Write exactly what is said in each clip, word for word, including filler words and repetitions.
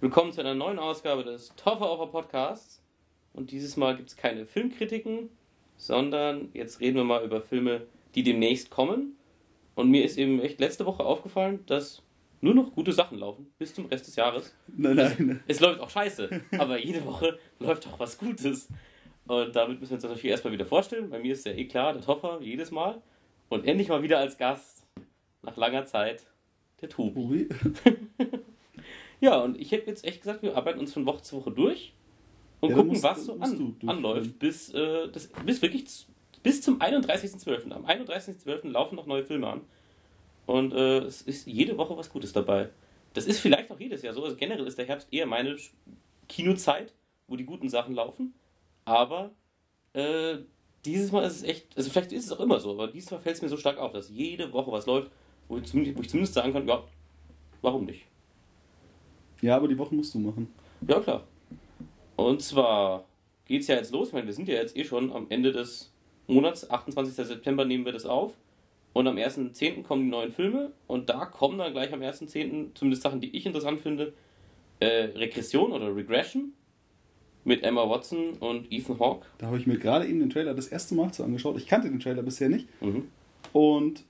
Willkommen zu einer neuen Ausgabe des Toffer Podcasts. Und dieses Mal gibt es keine Filmkritiken, sondern jetzt reden wir mal über Filme, die demnächst kommen. Und mir ist eben echt letzte Woche aufgefallen, dass nur noch gute Sachen laufen, bis zum Rest des Jahres. Nein, nein. Es, es läuft auch scheiße, aber jede Woche läuft auch was Gutes. Und damit müssen wir uns das natürlich erstmal wieder vorstellen. Bei mir ist ja eh klar, der Toffer jedes Mal. Und endlich mal wieder als Gast, nach langer Zeit, der Tobi. Ja, und ich hätte jetzt echt gesagt, wir arbeiten uns von Woche zu Woche durch und ja, gucken, musst, was so an, anläuft, bis, äh, das, bis wirklich bis zum einunddreißigsten zwölften Am einunddreißigsten zwölften laufen noch neue Filme an. Und äh, es ist jede Woche was Gutes dabei. Das ist vielleicht auch jedes Jahr so. Also generell ist der Herbst eher meine Kinozeit, wo die guten Sachen laufen. Aber äh, dieses Mal ist es echt, also vielleicht ist es auch immer so, aber dieses Mal fällt es mir so stark auf, dass jede Woche was läuft, wo ich zumindest, wo ich zumindest sagen kann, ja, warum nicht? Ja, aber die Woche musst du machen. Ja, klar. Und zwar geht es ja jetzt los. Ich meine, wir sind ja jetzt eh schon am Ende des Monats. achtundzwanzigsten September nehmen wir das auf. Und am ersten zehnten kommen die neuen Filme. Und da kommen dann gleich am ersten zehnten zumindest Sachen, die ich interessant finde. Äh, Regression oder Regression mit Emma Watson und Ethan Hawke. Da habe ich mir gerade eben den Trailer das erste Mal zu angeschaut. Ich kannte den Trailer bisher nicht. Mhm. Und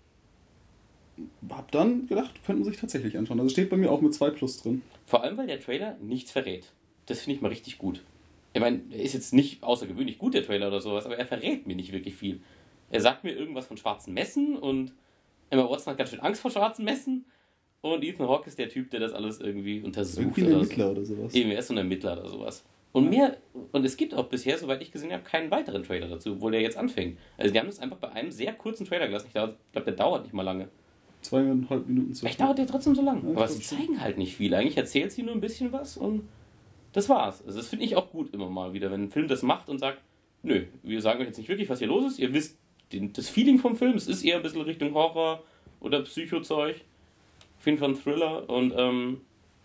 hab dann gedacht, könnte man sich tatsächlich anschauen. Also steht bei mir auch mit zwei Plus drin. Vor allem, weil der Trailer nichts verrät. Das finde ich mal richtig gut. Ich meine, er ist jetzt nicht außergewöhnlich gut, der Trailer oder sowas, aber er verrät mir nicht wirklich viel. Er sagt mir irgendwas von schwarzen Messen und Emma Watson hat ganz schön Angst vor schwarzen Messen und Ethan Hawke ist der Typ, der das alles irgendwie untersucht. Irgendwie ein Ermittler oder sowas. Eben, er ist so ein Ermittler oder sowas. Und mehr, und es gibt auch bisher, soweit ich gesehen habe, keinen weiteren Trailer dazu, obwohl der jetzt anfängt. Also die haben das einfach bei einem sehr kurzen Trailer gelassen. Ich glaube, der dauert nicht mal lange. Zweieinhalb Minuten zu. Vielleicht dauert der trotzdem so lang. Ja, aber sie zeigen halt nicht viel. Eigentlich erzählt sie nur ein bisschen was und das war's. Also das finde ich auch gut immer mal wieder, wenn ein Film das macht und sagt, nö, wir sagen euch jetzt nicht wirklich, was hier los ist. Ihr wisst den, das Feeling vom Film. Es ist eher ein bisschen Richtung Horror oder Psychozeug. Auf jeden Fall ein Thriller. Und, ähm,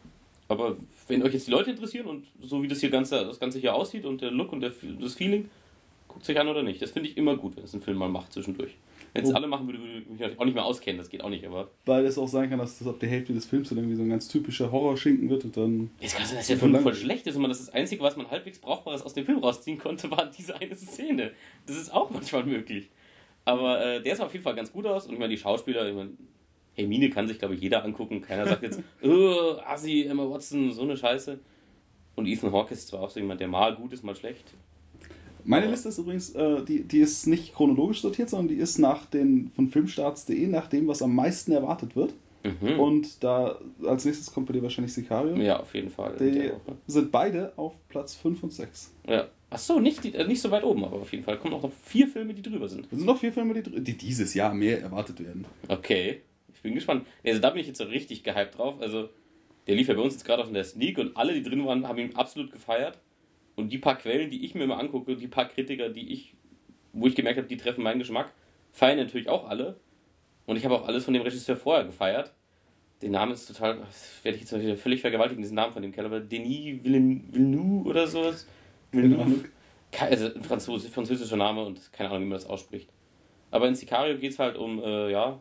aber wenn euch jetzt die Leute interessieren und so wie das hier ganze, das Ganze hier aussieht und der Look und der, das Feeling, guckt es euch an oder nicht. Das finde ich immer gut, wenn es ein Film mal macht zwischendurch. Wenn es oh. alle machen würde, würde ich mich auch nicht mehr auskennen, das geht auch nicht, aber... Weil es auch sein kann, dass das ab der Hälfte des Films dann irgendwie so ein ganz typischer Horrorschinken wird und dann... Jetzt kann es sein, dass der Film voll schlecht ist und man das, das Einzige, was man halbwegs Brauchbares aus dem Film rausziehen konnte, war diese eine Szene. Das ist auch manchmal möglich. Aber äh, der sah auf jeden Fall ganz gut aus und ich meine, die Schauspieler, ich meine, Hermine kann sich, glaube ich, jeder angucken. Keiner sagt jetzt, oh, Assi, Emma Watson, so eine Scheiße. Und Ethan Hawke ist zwar auch so jemand, der mal gut ist, mal schlecht. Meine Liste ist übrigens, äh, die, die ist nicht chronologisch sortiert, sondern die ist nach den von filmstarts punkt de nach dem, was am meisten erwartet wird. Mhm. Und da als nächstes kommt bei dir wahrscheinlich Sicario. Ja, auf jeden Fall. Die sind beide auf Platz fünf und sechs. Ja. Achso, nicht, die, nicht so weit oben, aber auf jeden Fall. Kommen auch noch vier Filme, die drüber sind. Es sind noch vier Filme, die, die dieses Jahr mehr erwartet werden. Okay, ich bin gespannt. Also da bin ich jetzt so richtig gehypt drauf. Also der lief ja bei uns jetzt gerade auf der Sneak und alle, die drin waren, haben ihn absolut gefeiert. Und die paar Quellen, die ich mir immer angucke, die paar Kritiker, die ich, wo ich gemerkt habe, die treffen meinen Geschmack, feiern natürlich auch alle. Und ich habe auch alles von dem Regisseur vorher gefeiert. Der Name ist total, das werde ich jetzt wieder völlig vergewaltigen, diesen Namen von dem Kerl, aber Denis Villeneuve oder sowas. Villeneuve. Also ein Französ, französischer Name und keine Ahnung, wie man das ausspricht. Aber in Sicario geht es halt um, äh, ja,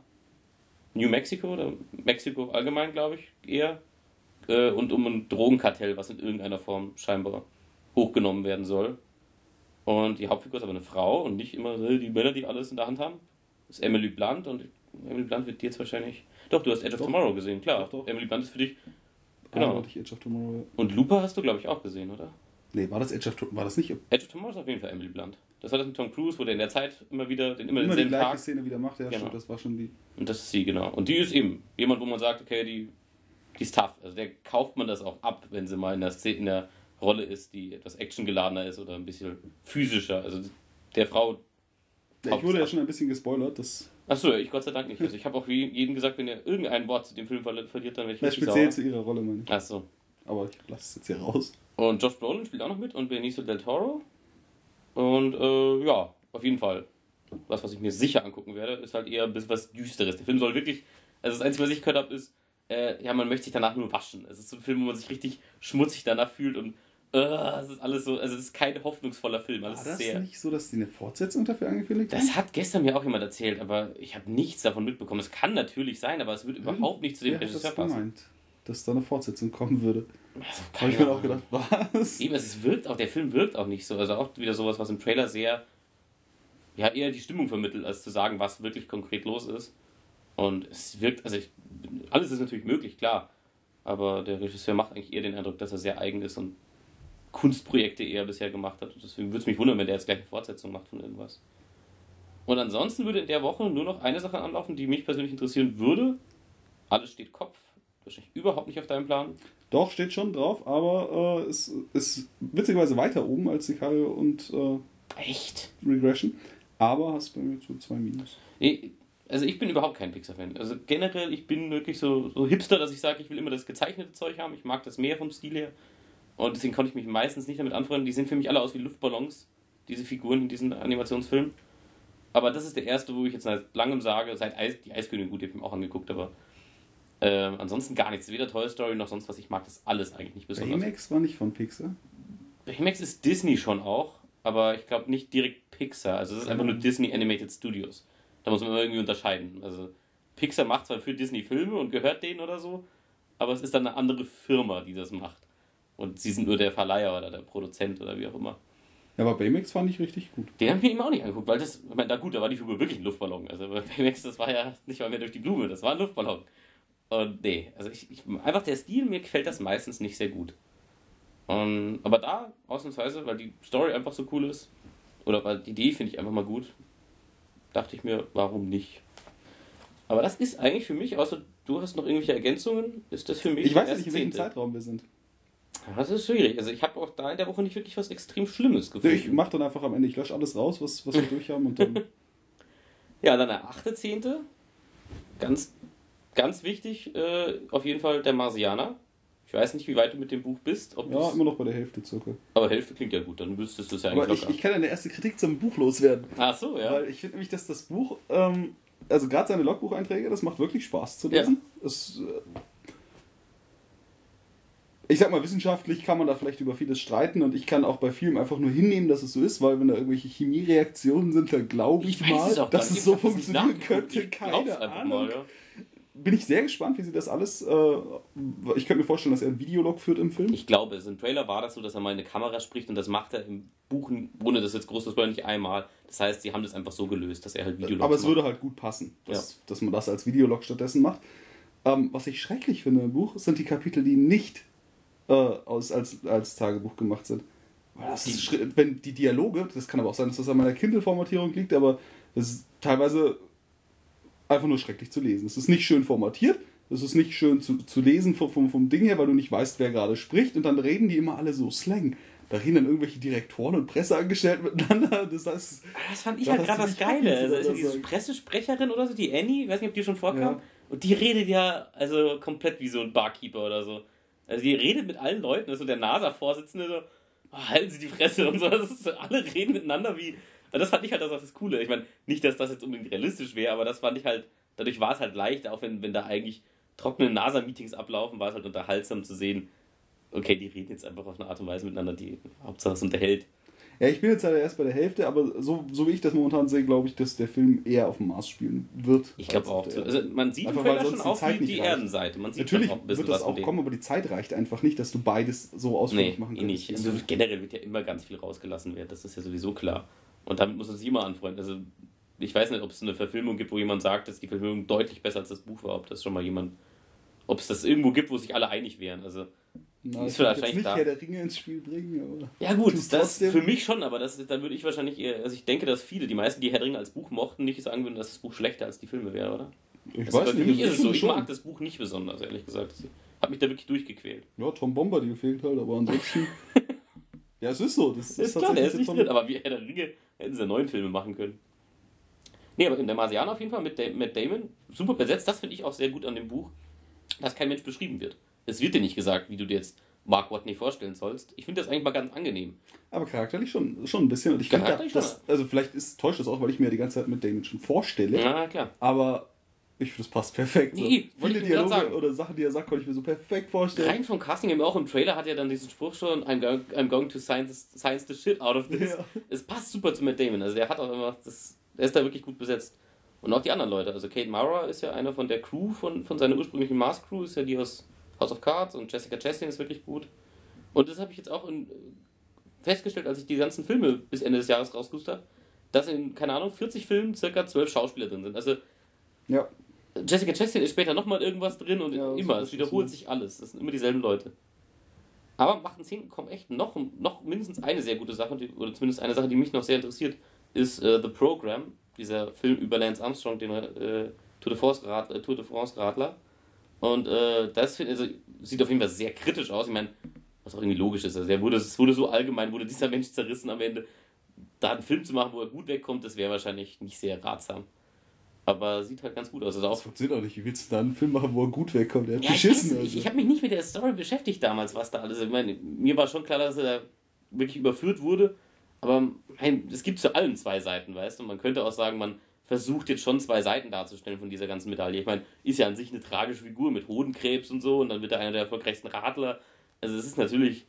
New Mexico oder Mexiko allgemein, glaube ich, eher. Äh, und um ein Drogenkartell, was in irgendeiner Form scheinbar hochgenommen werden soll. Und die Hauptfigur ist aber eine Frau und nicht immer die Männer, die alles in der Hand haben. Das ist Emily Blunt und Emily Blunt wird dir jetzt wahrscheinlich... Doch, du hast Edge of doch. Tomorrow gesehen, klar. Doch, doch. Emily Blunt ist für dich... Genau. Ah, ich Edge of Tomorrow, ja. Und Looper hast du, glaube ich, auch gesehen, oder? Nee, war das Edge of Tomorrow? War das nicht? Edge of Tomorrow ist auf jeden Fall Emily Blunt. Das war das mit Tom Cruise, wo der in der Zeit immer wieder den immer, Immer denselben die gleiche Tag... Szene wieder macht, ja, Genau. stimmt, das war schon die... Und das ist sie, genau. Und die ist eben jemand, wo man sagt, okay, die, die ist tough. Also der kauft man das auch ab, wenn sie mal in der Szene, in der Rolle ist, die etwas actiongeladener ist oder ein bisschen physischer. Also der Frau... Ja, ich wurde ja schon ein bisschen gespoilert, das... Achso, ich Gott sei Dank nicht. Also ich habe auch jedem gesagt, wenn er irgendein Wort zu dem Film verliert, dann werde ich ja, richtig speziell sauer. zu ihrer Rolle, meine ich. Achso. Aber ich lasse es jetzt hier raus. Und Josh Brolin spielt auch noch mit und Benicio del Toro. Und äh, ja, auf jeden Fall. Das, was ich mir sicher angucken werde, ist halt eher ein bisschen was Düsteres. Der Film soll wirklich... Also das Einzige, was ich gehört habe, ist, äh, ja, man möchte sich danach nur waschen. Es ist so ein Film, wo man sich richtig schmutzig danach fühlt und Uh, es ist alles so, also es ist kein hoffnungsvoller Film. Alles War das sehr, nicht so, dass die eine Fortsetzung dafür angekündigt haben? das hat gestern mir auch jemand erzählt, aber ich habe nichts davon mitbekommen. Es kann natürlich sein, aber es wird überhaupt nicht zu dem Wer hat Regisseur das passen. gemeint? dass da eine Fortsetzung kommen würde. Also, habe ich mir auch gedacht, was? Eben, es wirkt auch, der Film wirkt auch nicht so. Also auch wieder sowas, was im Trailer sehr, ja, eher die Stimmung vermittelt, als zu sagen, was wirklich konkret los ist. Und es wirkt, also ich, alles ist natürlich möglich, klar. Aber der Regisseur macht eigentlich eher den Eindruck, dass er sehr eigen ist und Kunstprojekte eher bisher gemacht hat. Und deswegen würde es mich wundern, wenn der jetzt gleich eine Fortsetzung macht von irgendwas. Und ansonsten würde in der Woche nur noch eine Sache anlaufen, die mich persönlich interessieren würde. Alles steht Kopf. Wahrscheinlich überhaupt nicht auf deinem Plan. Doch, steht schon drauf, aber äh, es ist witzigerweise weiter oben als Sicario und äh, Echt? Regression. Aber hast bei mir so zwei Minus. Nee, also ich bin überhaupt kein Pixar-Fan. Also generell, ich bin wirklich so, so Hipster, dass ich sage, ich will immer das gezeichnete Zeug haben. Ich mag das mehr vom Stil her. Und deswegen konnte ich mich meistens nicht damit anfreunden. Die sehen für mich alle aus wie Luftballons, diese Figuren in diesen Animationsfilmen. Aber das ist der erste, wo ich jetzt seit langem sage, seit Eis, die Eiskönigin, gut, die habe ich mir auch angeguckt, aber äh, ansonsten gar nichts. Weder Toy Story noch sonst was. Ich mag das alles eigentlich nicht besonders. Baymax war nicht von Pixar? Baymax ist Disney schon auch, aber ich glaube nicht direkt Pixar. Also es ist einfach nur Disney Animated Studios. Da muss man irgendwie unterscheiden. Also Pixar macht zwar für Disney Filme und gehört denen oder so, aber es ist dann eine andere Firma, die das macht. Und sie sind nur der Verleiher oder der Produzent oder wie auch immer. Ja, aber Baymax fand ich richtig gut. Den habe ich mir eben auch nicht angeguckt, weil das, ich meine, da gut, da war die Figur wirklich ein Luftballon. Also bei Baymax, das war ja nicht mal mehr durch die Blume, das war ein Luftballon. Und nee, also ich, ich einfach der Stil, mir gefällt das meistens nicht sehr gut. Und, aber da, ausnahmsweise, weil die Story einfach so cool ist, oder weil die Idee finde ich einfach mal gut, dachte ich mir, warum nicht? Aber das ist eigentlich für mich, außer du hast noch irgendwelche Ergänzungen, ist das für mich. Ich weiß ja nicht, in welchem Zeitraum wir sind. Das ist schwierig. Also ich habe auch da in der Woche nicht wirklich was extrem Schlimmes gefunden. Ich mache dann einfach am Ende, ich lösche alles raus, was, was wir durch haben und dann... Ja, dann der achte Zehnte. Ganz, ganz wichtig, äh, auf jeden Fall der Marsianer. Ich weiß nicht, wie weit du mit dem Buch bist. Ob ja, immer noch bei der Hälfte circa. Aber Hälfte klingt ja gut, dann müsstest du es ja eigentlich Aber ich, locker. ich kann eine erste Kritik zum Buch loswerden. Ach so, ja. Weil ich finde nämlich, dass das Buch, ähm, also gerade seine Logbucheinträge, das macht wirklich Spaß zu lesen. Ja. Es, äh, ich sag mal, wissenschaftlich kann man da vielleicht über vieles streiten und ich kann auch bei vielem einfach nur hinnehmen, dass es so ist, weil wenn da irgendwelche Chemiereaktionen sind, dann glaube ich, ich mal, dass es so funktionieren könnte. Keine Ahnung. Mal, ja. Bin ich sehr gespannt, wie sie das alles... Äh, ich könnte mir vorstellen, dass er ein Videolog führt im Film. Ich glaube, es im Trailer war das so, dass er mal in eine Kamera spricht und das macht er im Buch, ohne das jetzt groß zu spoilern, nicht einmal. Das heißt, sie haben das einfach so gelöst, dass er halt Videologs Aber es macht. würde halt gut passen, dass, ja. dass man das als Videolog stattdessen macht. Ähm, was ich schrecklich finde im Buch, sind die Kapitel, die nicht äh, aus, als, als Tagebuch gemacht sind. Das die, ist, wenn die Dialoge, das kann aber auch sein, dass das an meiner Kindle-Formatierung liegt, aber das ist teilweise einfach nur schrecklich zu lesen. Es ist nicht schön formatiert, es ist nicht schön zu, zu lesen vom, vom, vom Ding her, weil du nicht weißt, wer gerade spricht und dann reden die immer alle so Slang. Da reden dann irgendwelche Direktoren und Presseangestellten miteinander. Das heißt, das fand ich da halt gerade das Geile. Also ist diese sagen. Pressesprecherin oder so, die Annie, ich weiß nicht, ob die schon vorkam. Ja. Und die redet ja also komplett wie so ein Barkeeper oder so. Also die redet mit allen Leuten, also der NASA-Vorsitzende so, oh, halten Sie die Fresse und so. Das ist, alle reden miteinander wie... Das fand ich halt das, das Coole. Ich meine, nicht, dass das jetzt unbedingt realistisch wäre, aber das fand ich halt, dadurch war es halt leicht, auch wenn, wenn da eigentlich trockene NASA-Meetings ablaufen, war es halt unterhaltsam zu sehen, okay, die reden jetzt einfach auf eine Art und Weise miteinander, die Hauptsache es unterhält. Ja, ich bin jetzt halt erst bei der Hälfte, aber so, so wie ich das momentan sehe, glaube ich, dass der Film eher auf dem Mars spielen wird. Ich glaube auch. Also man sieht einfach, weil schon auch die, die Erdenseite. Man sieht natürlich auch ein bisschen wird das was auch kommen, aber die Zeit reicht einfach nicht, dass du beides so ausführlich nee, machen kannst. Nee, nicht. Also generell wird ja immer ganz viel rausgelassen werden, das ist ja sowieso klar. Und damit muss man sich immer anfreunden. Also ich weiß nicht, ob es eine Verfilmung gibt, wo jemand sagt, dass die Verfilmung deutlich besser als das Buch war. Ob das schon mal jemand, ob es das irgendwo gibt, wo sich alle einig wären. Also Na, ist vielleicht jetzt nicht Herr der Ringe ins Spiel bringen. Aber ja gut, das für mich schon, aber das, da würde ich wahrscheinlich eher, also ich denke, dass viele, die meisten, die Herr der Ringe als Buch mochten, nicht sagen würden, dass das Buch schlechter als die Filme wäre, oder? Ich also weiß für nicht. mich ist es so, ich schon. mag das Buch nicht besonders, ehrlich gesagt. Ich habe mich da wirklich durchgequält. Ja, Tom Bombadil fehlt halt, aber ansonsten... Ja, es ist so. Das ist, ist klar, der ist nicht drin, aber wie Herr der Ringe hätten sie ja neuen Filme machen können. Nee, aber in der Marsianer auf jeden Fall mit Matt Damon, super besetzt, das finde ich auch sehr gut an dem Buch, dass kein Mensch beschrieben wird. Es wird dir nicht gesagt, wie du dir jetzt Mark Watney vorstellen sollst. Ich finde das eigentlich mal ganz angenehm. Aber charakterlich schon, schon ein bisschen. Und ich finde, das, also vielleicht ist, täuscht das auch, weil ich mir die ganze Zeit mit Damon schon vorstelle. Ja, klar. Aber ich finde, das passt perfekt. Nee, so. Viele Dialoge oder Sachen, die er sagt, konnte ich mir so perfekt vorstellen. Rein vom Casting, auch im Trailer hat er dann diesen Spruch schon, I'm going, I'm going to science, science the shit out of this. Ja. Es passt super zu Matt Damon. Also der hat auch immer, das, der ist da wirklich gut besetzt. Und auch die anderen Leute. Also Kate Mara ist ja einer von der Crew, von, von seiner ursprünglichen Mars-Crew, ist ja die aus House of Cards und Jessica Chastain ist wirklich gut. Und das habe ich jetzt auch in, festgestellt, als ich die ganzen Filme bis Ende des Jahres rausgesucht habe, dass in, keine Ahnung, vierzig Filmen circa zwölf Schauspieler drin sind. Also Ja. Jessica Chastain ist später nochmal irgendwas drin und Ja, immer, so es ist wiederholt es. sich alles. Das sind immer dieselben Leute. Aber Macht und Zehn kommen echt noch, noch mindestens eine sehr gute Sache, die, oder zumindest eine Sache, die mich noch sehr interessiert, ist äh, The Program, dieser Film über Lance Armstrong, den äh, Tour de France Rad, äh, Tour de France Radler. Und äh, das find, also, sieht auf jeden Fall sehr kritisch aus. Ich meine, was auch irgendwie logisch ist. Also, der wurde, es wurde so allgemein, wurde dieser Mensch zerrissen am Ende. Da einen Film zu machen, wo er gut wegkommt, das wäre wahrscheinlich nicht sehr ratsam. Aber sieht halt ganz gut aus. Also Das auch, funktioniert auch nicht. Wie willst du da einen Film machen, wo er gut wegkommt? Der hat ja, ich, beschissen. weiß nicht, ich habe mich nicht mit der Story beschäftigt damals, was da alles. Ich meine, mir war schon klar, dass er da wirklich überführt wurde. Aber mein, es gibt zu allen zwei Seiten, weißt du. Man könnte auch sagen, man versucht jetzt schon zwei Seiten darzustellen von dieser ganzen Medaille. Ich meine, ist ja an sich eine tragische Figur mit Hodenkrebs und so und dann wird er einer der erfolgreichsten Radler. Also es ist natürlich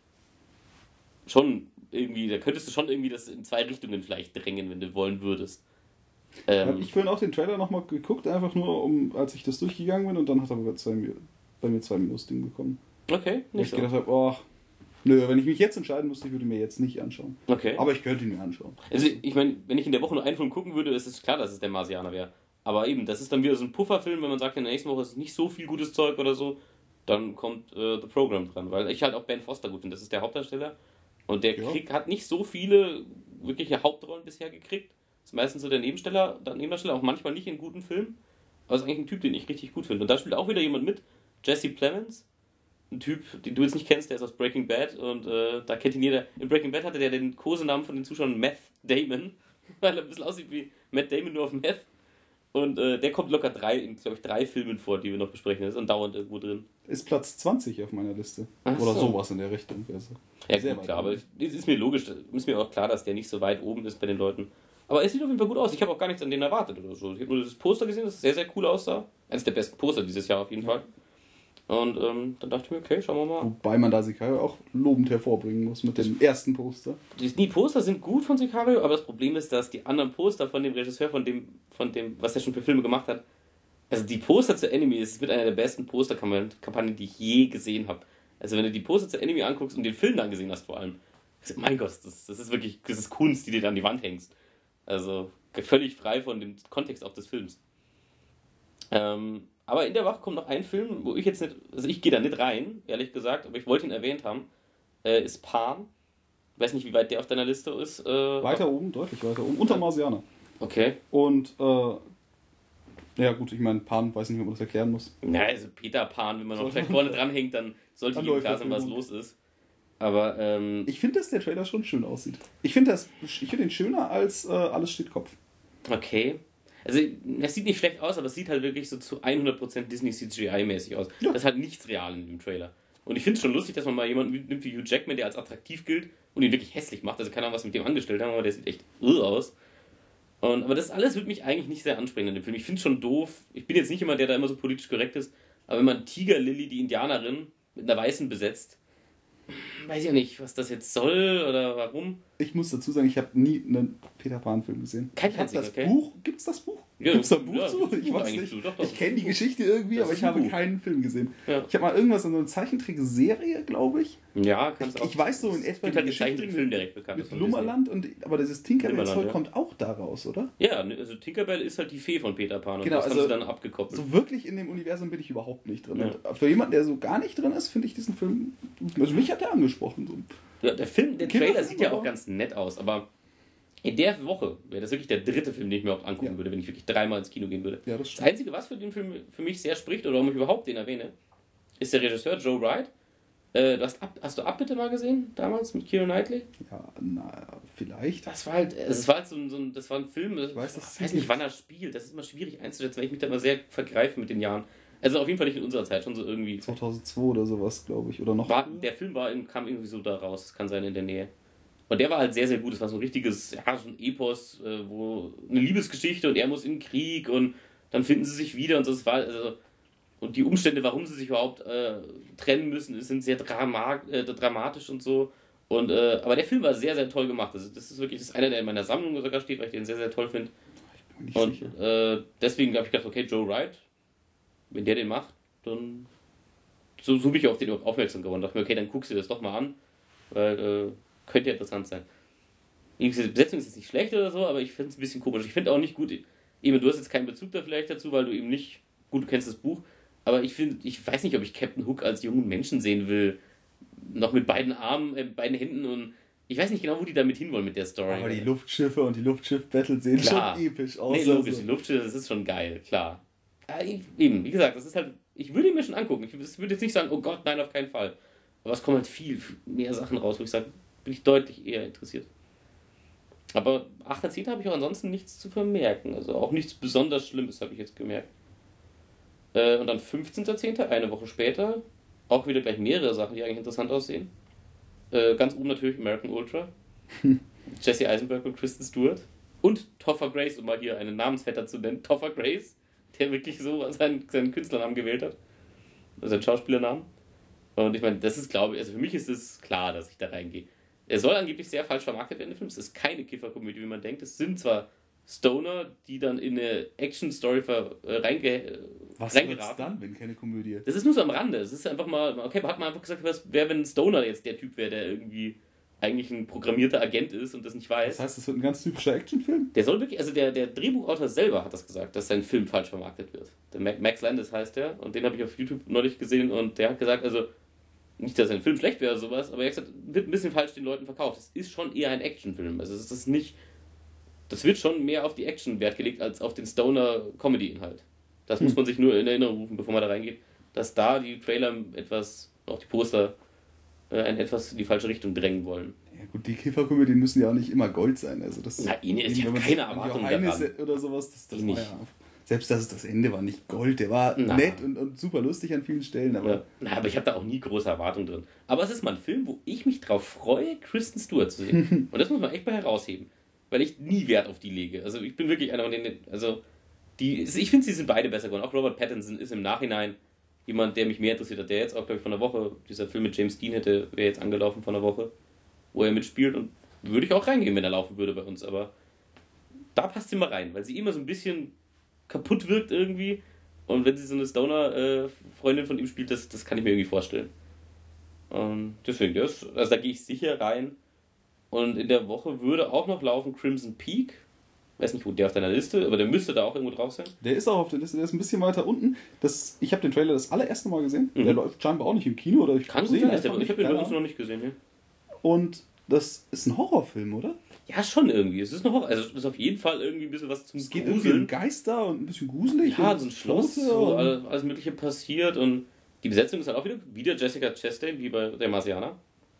schon irgendwie, da könntest du schon irgendwie das in zwei Richtungen vielleicht drängen, wenn du wollen würdest. Ähm, Hab ich vorhin auch den Trailer nochmal geguckt, einfach nur, um, als ich das durchgegangen bin und dann hat er bei, zwei, bei mir zwei Minus-Ding bekommen. okay, Wo nicht ich so. gedacht habe, oh, nö, wenn ich mich jetzt entscheiden müsste, ich würde ihn mir jetzt nicht anschauen. Okay. Aber ich könnte ihn mir anschauen. Also ich meine, wenn ich in der Woche nur einen Film gucken würde, ist es klar, dass es der Marsianer wäre. Aber eben, das ist dann wieder so ein Pufferfilm, wenn man sagt, in der nächsten Woche ist nicht so viel gutes Zeug oder so, dann kommt äh, The Program dran. Weil ich halt auch Ben Foster gut finde, das ist der Hauptdarsteller. Und der Ja. krieg, hat nicht so viele wirkliche Hauptrollen bisher gekriegt. Ist meistens so der Nebensteller, der Nebendarsteller, auch manchmal nicht in guten Filmen. Aber ist eigentlich ein Typ, den ich richtig gut finde. Und da spielt auch wieder jemand mit, Jesse Plemons. Ein Typ, den du jetzt nicht kennst, der ist aus Breaking Bad und äh, da kennt ihn jeder. In Breaking Bad hatte der den Kosenamen von den Zuschauern Meth Damon, weil er ein bisschen aussieht wie Matt Damon nur auf Meth. Und äh, der kommt locker drei, in glaube ich drei Filmen vor, die wir noch besprechen. Das ist andauernd irgendwo drin. Ist Platz zwanzig auf meiner Liste. Ach Oder so. sowas in der Richtung. Also Ja sehr gut, weit klar, aber oben. es ist mir logisch, ist mir auch klar, dass der nicht so weit oben ist bei den Leuten. Aber es sieht auf jeden Fall gut aus. Ich habe auch gar nichts an denen erwartet oder so. Ich habe nur das Poster gesehen, das sehr, sehr cool aussah. Eines der besten Poster dieses Jahr auf jeden Fall. Und ähm, dann dachte ich mir, okay, schauen wir mal. Wobei man da Sicario auch lobend hervorbringen muss mit dem ersten Poster. Die, die Poster sind gut von Sicario, aber das Problem ist, dass die anderen Poster von dem Regisseur, von dem, von dem, was er schon für Filme gemacht hat, also die Poster zu Enemy ist mit einer der besten Posterkampagnen, die ich je gesehen habe. Also wenn du die Poster zu Enemy anguckst und den Film dann gesehen hast vor allem, mein Gott, das, das ist wirklich, das ist Kunst, die dir da an die Wand hängst. Also völlig frei von dem Kontext auch des Films. Ähm, aber in der Woche kommt noch ein Film, wo ich jetzt nicht, also ich gehe da nicht rein, ehrlich gesagt, aber ich wollte ihn erwähnt haben, äh, ist Pan. Ich weiß nicht, wie weit der auf deiner Liste ist. Äh, Weiter oben, deutlich weiter oben. Unter Marsianer. Okay. Und, äh, ja gut, ich meine, Pan, weiß nicht, ob man das erklären muss. Na, also Peter Pan, wenn man noch So. vielleicht vorne dranhängt, dann sollte Dann jedem läuft klar der sein, was Film los ist. Aber, ähm, Ich finde, dass der Trailer schon schön aussieht. Ich finde das- ich finde ihn schöner als äh, Alles steht Kopf. okay. Also, das sieht nicht schlecht aus, aber es sieht halt wirklich so zu hundert Prozent Disney C G I-mäßig aus. Ja. Das ist halt nichts real in dem Trailer. Und ich finde es schon lustig, dass man mal jemanden nimmt wie Hugh Jackman, der als attraktiv gilt und ihn wirklich hässlich macht. Also keine Ahnung, was mit dem angestellt haben, aber der sieht echt irr aus. Und, aber das alles würde mich eigentlich nicht sehr ansprechen in dem Film. Ich finde es schon doof. Ich bin jetzt nicht jemand, der da immer so politisch korrekt ist, aber wenn man Tiger Lily, die Indianerin, mit einer Weißen besetzt, weiß ich ja nicht, was das jetzt soll oder warum. Ich muss dazu sagen, ich habe nie einen Peter Pan-Film gesehen. Kein Ich hab einziger, das okay. Buch. Gibt es das Buch? Ja, Gibt es da ein Buch ja, zu? gibt's ein Ich Buch weiß eigentlich nicht. zu. Doch, doch, ich das kenne ist die ein Buch. Geschichte irgendwie, Das aber ist ich ein habe Buch. keinen Film gesehen. Ja. Ich habe mal irgendwas in so einer Zeichentrickserie, glaube ich. Ja, kannst Ich, auch. ich weiß so in Es etwa gibt halt die den Zeichentrickfilm, der recht bekannt mit ist. von Lummerland, und, aber dieses Tinkerbell-Zeug Lummerland, ja. kommt auch daraus, oder? Disney. Ja, also Tinkerbell ist halt die Fee von Peter Pan und Genau, das haben also sie dann abgekoppelt. So wirklich in dem Universum bin ich überhaupt nicht drin. Ja. Und für jemanden, der so gar nicht drin ist, finde ich diesen Film, also mich hat der angesprochen. So. Ja, der Film, der Kinderfilm, Trailer sieht ja auch aber- ganz nett aus, aber in der Woche wäre das wirklich der dritte Film, den ich mir auch angucken Ja. würde, wenn ich wirklich dreimal ins Kino gehen würde. Ja, das Das stimmt. Einzige, was für den Film für mich sehr spricht, oder warum ich überhaupt den erwähne, ist der Regisseur Joe Wright. Äh, du hast, Ab, hast du Abbitte mal gesehen, damals mit Keira Knightley? Ja, na, vielleicht. Das war halt, also es war halt so ein, so ein, das war ein Film, ich weiß, das ist weiß nicht, wann er spielt, das ist immer schwierig einzuschätzen, weil ich mich da immer sehr vergreife mit den Jahren. Also auf jeden Fall nicht in unserer Zeit, schon so irgendwie. zweitausendzwei oder sowas, glaube ich. Oder noch. War, der Film war, in- kam irgendwie so da raus, das kann sein in der Nähe. Und der war halt sehr, sehr gut. Das war so ein richtiges, ja, so ein Epos, äh, wo eine Liebesgeschichte und er muss in den Krieg und dann finden sie sich wieder und so. Das war, also, und die Umstände, warum sie sich überhaupt äh, trennen müssen, sind sehr drama äh, dramatisch und so. Und, äh, aber der Film war sehr, sehr toll gemacht. Also das ist wirklich, das ist einer, der in meiner Sammlung sogar steht, weil ich den sehr, sehr toll finde. Ich bin mir nicht Und sicher. äh, deswegen habe ich gedacht, okay, Joe Wright, wenn der den macht, dann so, so bin ich auf den aufmerksam geworden. Dachte mir, okay, dann guckst du das doch mal an, weil äh, könnte ja interessant sein. Die Besetzung ist jetzt nicht schlecht oder so, aber ich finde es ein bisschen komisch. Ich finde auch nicht gut, eben, du hast jetzt keinen Bezug da vielleicht dazu, weil du eben nicht, gut, du kennst das Buch, aber ich finde, ich weiß nicht, ob ich Captain Hook als jungen Menschen sehen will, noch mit beiden Armen, äh, beiden Händen und ich weiß nicht genau, wo die damit hinwollen mit der Story. Aber die Luftschiffe und die Luftschiff-Battles sehen klar. schon episch aus. Nee, logisch, die Luftschiffe, das ist schon geil, klar. Ja, eben, wie gesagt, das ist halt, ich würde ihn mir schon angucken. Ich würde jetzt nicht sagen, oh Gott, nein, auf keinen Fall. Aber es kommen halt viel mehr Sachen raus, wo ich sage, bin ich deutlich eher interessiert. Aber achter zehnter habe ich auch ansonsten nichts zu vermerken. Also auch nichts besonders Schlimmes, habe ich jetzt gemerkt. Äh, und dann fünfzehnter zehnter, eine Woche später, auch wieder gleich mehrere Sachen, die eigentlich interessant aussehen. Äh, ganz oben natürlich American Ultra. Jesse Eisenberg und Kristen Stewart. Und Topher Grace, um mal hier einen Namensvetter zu nennen. Topher Grace, der wirklich so seinen, seinen Künstlernamen gewählt hat. Also seinen Schauspielernamen. Und ich meine, das ist, glaube ich, also für mich ist es klar, dass ich da reingehe. Er soll angeblich sehr falsch vermarktet werden, der Film. Es ist keine Kifferkomödie, wie man denkt. Es sind zwar Stoner, die dann in eine Action-Story ver, äh, reinge, äh, Was reingeraten. Was dann, wenn keine Komödie? Das ist nur so am Rande. Es ist einfach mal, okay, hat man einfach gesagt, was wäre, wenn ein Stoner jetzt der Typ wäre, der irgendwie eigentlich ein programmierter Agent ist und das nicht weiß. Das heißt, es wird ein ganz typischer Actionfilm? Der soll wirklich, also der, der Drehbuchautor selber hat das gesagt, dass sein Film falsch vermarktet wird. Der Max Landis heißt der und den habe ich auf YouTube neulich gesehen und der hat gesagt, also nicht, dass ein Film schlecht wäre oder sowas, aber er hat gesagt, wird ein bisschen falsch den Leuten verkauft. Es ist schon eher ein Actionfilm. Also es ist nicht, das wird schon mehr auf die Action Wert gelegt als auf den Stoner-Comedy-Inhalt. Das hm. muss man sich nur in Erinnerung rufen, bevor man da reingeht, dass da die Trailer etwas, auch die Poster, äh, ein etwas in die falsche Richtung drängen wollen. Ja gut, die Kifferkomödien müssen ja auch nicht immer Gold sein. Also das Na, ich, ich habe keine Erwartung daran. Oder sowas, das, das war ja, selbst das, das Ende war nicht Gold, der war Na. nett und, und super lustig an vielen Stellen. Aber, ja. Na, aber ich habe da auch nie große Erwartungen drin. Aber es ist mal ein Film, wo ich mich drauf freue, Kristen Stewart zu sehen. Und das muss man echt mal herausheben. Weil ich nie Wert auf die lege. Also ich bin wirklich einer von denen, also die, ich finde, sie sind beide besser geworden. Auch Robert Pattinson ist im Nachhinein jemand, der mich mehr interessiert hat. Der jetzt auch, glaube ich, von der Woche, dieser Film mit James Dean hätte, wäre jetzt angelaufen von der Woche, wo er mitspielt und würde ich auch reingehen, wenn er laufen würde bei uns. Aber da passt sie mal rein, weil sie immer so ein bisschen kaputt wirkt irgendwie. Und wenn sie so eine Stoner-Freundin von ihm spielt, das, das kann ich mir irgendwie vorstellen. Und deswegen, das, also da gehe ich sicher rein. Und in der Woche würde auch noch laufen Crimson Peak. Ich weiß nicht, wo der auf deiner Liste, aber der müsste da auch irgendwo drauf sein. Der ist auch auf der Liste, der ist ein bisschen weiter unten. Das, ich habe den Trailer das allererste Mal gesehen. Mhm. Der läuft scheinbar auch nicht im Kino. Oder ich kann gut sein, ich habe den bei uns noch nicht gesehen. Ja. Und das ist ein Horrorfilm, oder? Ja, schon irgendwie. Es ist noch, also es ist auf jeden Fall irgendwie ein bisschen was zum Es geht irgendwie um Geister und ein bisschen gruselig. Ja, so ein Schloss, wo alles, alles Mögliche passiert und die Besetzung ist halt auch wieder, wieder Jessica Chastain, wie bei der Marsianer.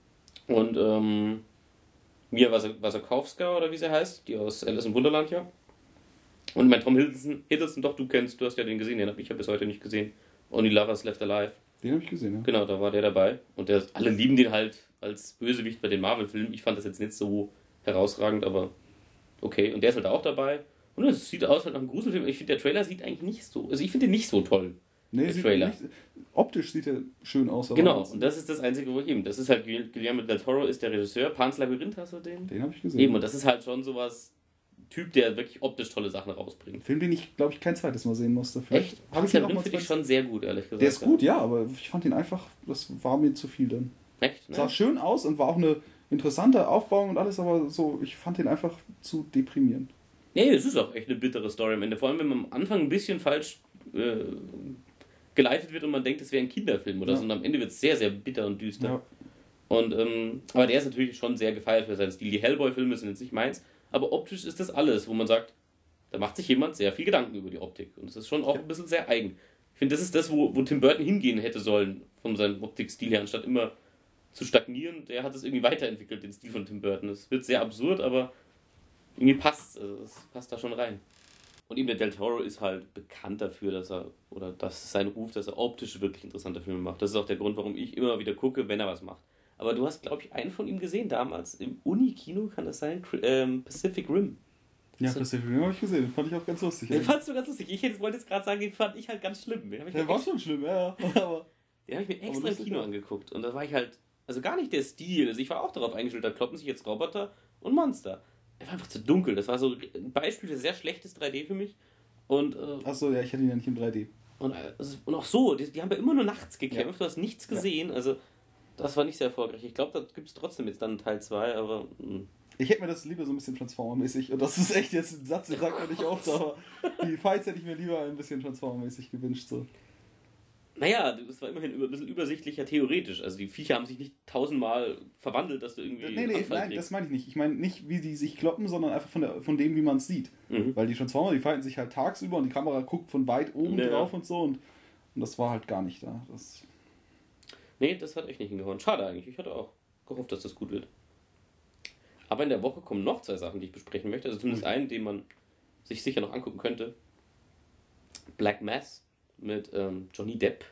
Und ähm, Mia Wasikowska, oder wie sie heißt, die aus Alice im Wunderland, ja. Und mein Tom Hiddleston, Hiddleston, doch, du kennst, du hast ja den gesehen, den habe ich ja bis heute nicht gesehen. Only Lovers Left Alive. Den habe ich gesehen, ja. Genau, da war der dabei. Und der, alle lieben den halt als Bösewicht bei den Marvel-Filmen. Ich fand das jetzt nicht so herausragend, aber okay. Und der ist halt auch dabei. Und es sieht aus halt nach einem Gruselfilm. Ich finde, der Trailer sieht eigentlich nicht so, also ich finde den nicht so toll. Nee, der sieht Trailer. Nicht, optisch sieht er schön aus. Aber genau, und das ist das Einzige, wo ich eben, das ist halt, Guillermo del Toro ist der Regisseur. Pan's Labyrinth, hast du den? Den habe ich gesehen. Eben, und das ist halt schon sowas, Typ, der wirklich optisch tolle Sachen rausbringt. Film, den ich, glaube ich, kein zweites Mal sehen musste. Vielleicht Echt? Pan's Labyrinth finde ich schon sehr gut, ehrlich gesagt. Der ist gut, ja, aber ich fand ihn einfach, das war mir zu viel dann. Echt? Ne? Sah schön aus und war auch eine interessante Aufbauung und alles, aber so, ich fand ihn einfach zu deprimierend. Nee, es ist auch echt eine bittere Story am Ende. Vor allem, wenn man am Anfang ein bisschen falsch äh, geleitet wird und man denkt, es wäre ein Kinderfilm oder ja. so. Und am Ende wird es sehr, sehr bitter und düster. Ja. Und, ähm, aber der ist natürlich schon sehr gefeiert für seinen Stil. Die Hellboy-Filme sind jetzt nicht meins, aber optisch ist das alles, wo man sagt, da macht sich jemand sehr viel Gedanken über die Optik. Und das ist schon auch ein bisschen sehr eigen. Ich finde, das ist das, wo, wo Tim Burton hingehen hätte sollen, von seinem Optikstil her, anstatt immer zu stagnieren. Der hat es irgendwie weiterentwickelt, den Stil von Tim Burton. Es wird sehr absurd, aber irgendwie passt es. Also es passt da schon rein. Und eben der Del Toro ist halt bekannt dafür, dass er, oder das ist sein Ruf, dass er optisch wirklich interessante Filme macht. Das ist auch der Grund, warum ich immer wieder gucke, wenn er was macht. Aber du hast, glaube ich, einen von ihm gesehen damals im Uni-Kino, kann das sein? Ähm, Pacific Rim. Ja, Pacific Rim habe ich gesehen, den fand ich auch ganz lustig. Den fandst du ganz lustig. Ich wollte jetzt gerade sagen, den fand ich halt ganz schlimm. Den der war echt, schon schlimm, ja. Aber den habe ich mir extra im Kino ja. angeguckt. Und da war ich halt, also gar nicht der Stil. Also ich war auch darauf eingestellt, da kloppen sich jetzt Roboter und Monster. Er war einfach zu dunkel. Das war so ein Beispiel für sehr schlechtes drei D für mich. Und, äh, Achso, ja, ich hatte ihn ja nicht im drei D. Und, also, und auch so, die, die haben ja immer nur nachts gekämpft, ja. Du hast nichts gesehen, ja. Also das war nicht sehr erfolgreich. Ich glaube, da gibt es trotzdem jetzt dann Teil zwei, aber... Mh. Ich hätte mir das lieber so ein bisschen Transformer-mäßig, und das ist echt jetzt ein Satz, den sagt man nicht oft, aber die Fights hätte ich mir lieber ein bisschen Transformer-mäßig gewünscht. So. Naja, das war immerhin ein bisschen übersichtlicher theoretisch. Also die Viecher haben sich nicht tausendmal verwandelt, dass du irgendwie... Nee, nee, nein, kriegst. Das meine ich nicht. Ich meine nicht, wie die sich kloppen, sondern einfach von, der, von dem, wie man es sieht. Mhm. Weil die Transformer, die fighten sich halt tagsüber und die Kamera guckt von weit oben ja. drauf und so und, und das war halt gar nicht da. Das nee, das hat echt nicht hingehauen. Schade eigentlich. Ich hatte auch gehofft, dass das gut wird. Aber in der Woche kommen noch zwei Sachen, die ich besprechen möchte. Also zumindest einen, den man sich sicher noch angucken könnte. Black Mass mit ähm, Johnny Depp,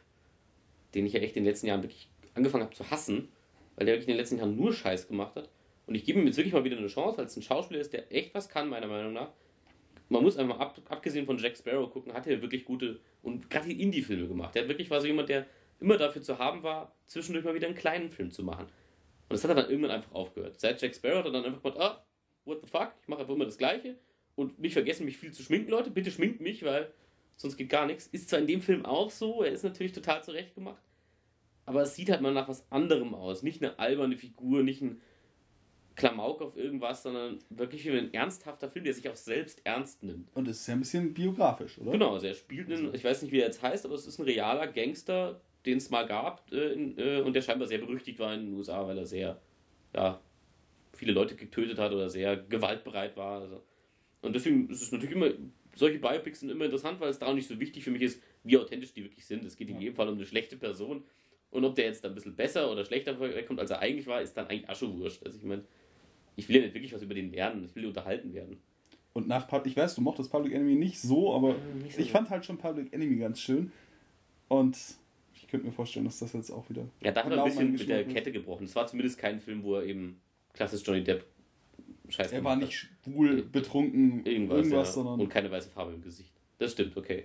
den ich ja echt in den letzten Jahren wirklich angefangen habe zu hassen, weil der wirklich in den letzten Jahren nur Scheiß gemacht hat. Und ich gebe ihm jetzt wirklich mal wieder eine Chance, weil es ein Schauspieler ist, der echt was kann, meiner Meinung nach. Man muss einfach mal, ab, abgesehen von Jack Sparrow gucken, hat er wirklich gute und gerade die Indie-Filme gemacht. Der hat wirklich war so jemand, der immer dafür zu haben war, zwischendurch mal wieder einen kleinen Film zu machen. Und das hat er dann irgendwann einfach aufgehört. Seit Jack Sparrow hat er dann einfach gesagt, ah, what the fuck, ich mache einfach immer das Gleiche. Und nicht vergessen, mich viel zu schminken, Leute. Bitte schminkt mich, weil sonst geht gar nichts. Ist zwar in dem Film auch so, er ist natürlich total zurecht gemacht, aber es sieht halt mal nach was anderem aus. Nicht eine alberne Figur, nicht ein Klamauk auf irgendwas, sondern wirklich wie ein ernsthafter Film, der sich auch selbst ernst nimmt. Und es ist ja ein bisschen biografisch, oder? Genau, also er spielt einen, ich weiß nicht, wie er jetzt heißt, aber es ist ein realer Gangster, den es mal gab äh, in, äh, und der scheinbar sehr berüchtigt war in den U S A, weil er sehr, ja, viele Leute getötet hat oder sehr gewaltbereit war. Also. Und deswegen ist es natürlich immer, solche Biopics sind immer interessant, weil es da auch nicht so wichtig für mich ist, wie authentisch die wirklich sind. Es geht in jedem Fall um eine schlechte Person und ob der jetzt ein bisschen besser oder schlechter wegkommt, als er eigentlich war, ist dann eigentlich Aschewurscht. Also ich meine, ich will ja nicht wirklich was über den lernen, ich will unterhalten werden. Und nach, ich weiß, du mochtest Public Enemy nicht so, aber nicht so ich fand halt schon Public Enemy ganz schön und ich könnte mir vorstellen, dass das jetzt auch wieder... Ja, da hat er ein bisschen mit der Kette gebrochen. Es war zumindest kein Film, wo er eben klassisch Johnny Depp Scheiß Er war nicht schwul, betrunken, irgendwas, irgendwas ja. sondern... Und keine weiße Farbe im Gesicht. Das stimmt, okay.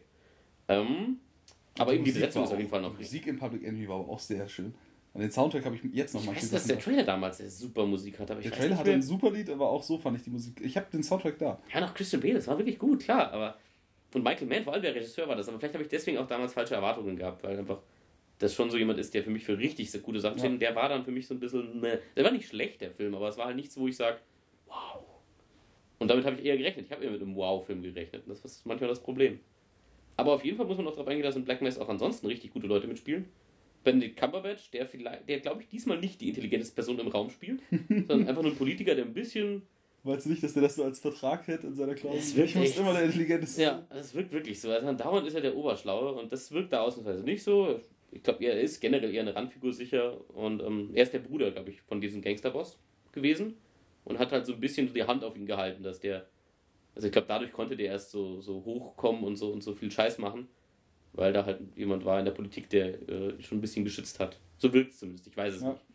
Ähm, aber die eben die Besetzung ist auf jeden Fall noch... Die Musik in Public Enemy war aber auch sehr schön. An den Soundtrack habe ich jetzt noch mal... Ich weiß, dass der Trailer damals eine super Musik hat, aber ich Der weiß Trailer nicht hatte ein super Lied, aber auch so fand ich die Musik... Ich habe den Soundtrack da. Ja, noch Christian Bale, das war wirklich gut, klar, aber... Und Michael Mann, vor allem der Regisseur war das, aber vielleicht habe ich deswegen auch damals falsche Erwartungen gehabt, weil einfach... das schon so jemand ist, der für mich für richtig so gute Sachen steht. Ja. Und der war dann für mich so ein bisschen... Ne, der war nicht schlecht, der Film, aber es war halt nichts, wo ich sage, wow. Und damit habe ich eher gerechnet. Ich habe eher mit einem Wow-Film gerechnet. Das ist manchmal das Problem. Aber auf jeden Fall muss man noch darauf eingehen, dass in Black Mass auch ansonsten richtig gute Leute mitspielen. Benedict Cumberbatch, der vielleicht, der glaube ich diesmal nicht die intelligenteste Person im Raum spielt, sondern einfach nur ein Politiker, der ein bisschen... Weißt du nicht, dass der das so als Vertrag hätte in seiner Klausel? Es wirkt ich muss immer der intelligenteste sein. Ja, es wirkt wirklich so. Also dauernd ist er der Oberschlaue und das wirkt da ausnahmsweise nicht so. Ich glaube, er ist generell eher eine Randfigur sicher und ähm, er ist der Bruder, glaube ich, von diesem Gangsterboss gewesen und hat halt so ein bisschen die Hand auf ihn gehalten, dass der, also ich glaube, dadurch konnte der erst so, so hochkommen und so und so viel Scheiß machen, weil da halt jemand war in der Politik, der äh, schon ein bisschen geschützt hat. So wirkt es zumindest, ich weiß es ja. nicht.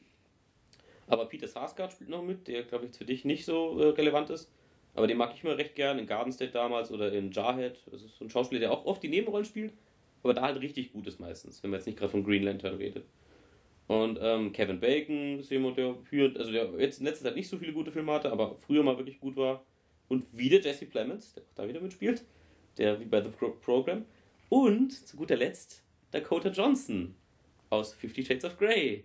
Aber Peter Sarsgaard spielt noch mit, der, glaube ich, für dich nicht so äh, relevant ist, aber den mag ich immer recht gern, in Garden State damals oder in Jarhead. Das ist so ein Schauspieler, der auch oft die Nebenrollen spielt, aber da halt richtig gut ist meistens, wenn man jetzt nicht gerade von Green Lantern redet. Und ähm, Kevin Bacon ist jemand, der führt, also der jetzt in letzter Zeit nicht so viele gute Filme hatte, aber früher mal wirklich gut war. Und wieder Jesse Plemons, der auch da wieder mitspielt, der wie bei The Pro- Program. Und zu guter Letzt Dakota Johnson aus Fifty Shades of Grey.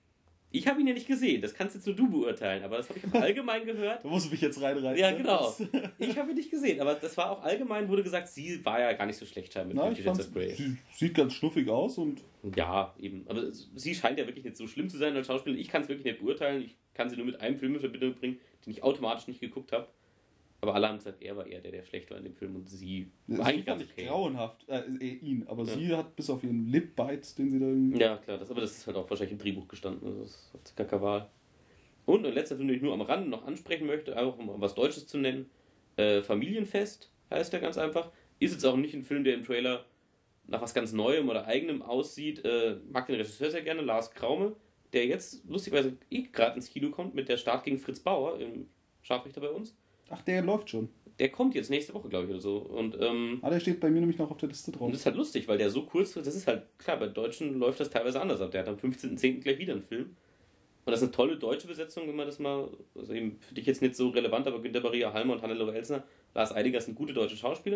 Ich habe ihn ja nicht gesehen, das kannst jetzt nur du beurteilen, aber das habe ich auch allgemein gehört. Da musst du mich jetzt reinreißen. Ja, genau. Ich habe ihn nicht gesehen, aber das war auch allgemein, wurde gesagt, sie war ja gar nicht so schlecht mit Na, Fifty Shades of Grey. Sie sieht ganz schnuffig aus und... Ja, eben. Aber sie scheint ja wirklich nicht so schlimm zu sein als Schauspielerin. Ich kann es wirklich nicht beurteilen. Ich kann sie nur mit einem Film in Verbindung bringen, den ich automatisch nicht geguckt habe. Aber alle haben gesagt, er war eher der, der schlecht war in dem Film und sie war ja, eigentlich ganz okay. Grauenhaft, äh, ihn, aber ja. sie hat bis auf ihren Lip-Bite, den sie da irgendwie... Ja, klar, das, aber das ist halt auch wahrscheinlich im Drehbuch gestanden, also das hat gar keine Wahl. Und ein letzter Film, den ich nur am Rande noch ansprechen möchte, einfach um was Deutsches zu nennen, äh, Familienfest heißt der ganz einfach, ist jetzt auch nicht ein Film, der im Trailer nach was ganz Neuem oder Eigenem aussieht, äh, mag den Regisseur sehr gerne, Lars Kraume, der jetzt lustigerweise eh gerade ins Kino kommt mit der Start gegen Fritz Bauer, im Scharfrichter bei uns. Ach, der läuft schon. Der kommt jetzt nächste Woche, glaube ich, oder so. Und, ähm, ah, der steht bei mir nämlich noch auf der Liste drauf. Und das ist halt lustig, weil der so kurz, das ist halt, klar, bei Deutschen läuft das teilweise anders ab. Der hat am fünfzehnten zehnten gleich wieder einen Film. Und das ist eine tolle deutsche Besetzung, wenn man das mal, also eben für dich jetzt nicht so relevant, aber Günter Maria Halmer und Hannelore Elsner, Lars Eidinger sind gute deutsche Schauspieler.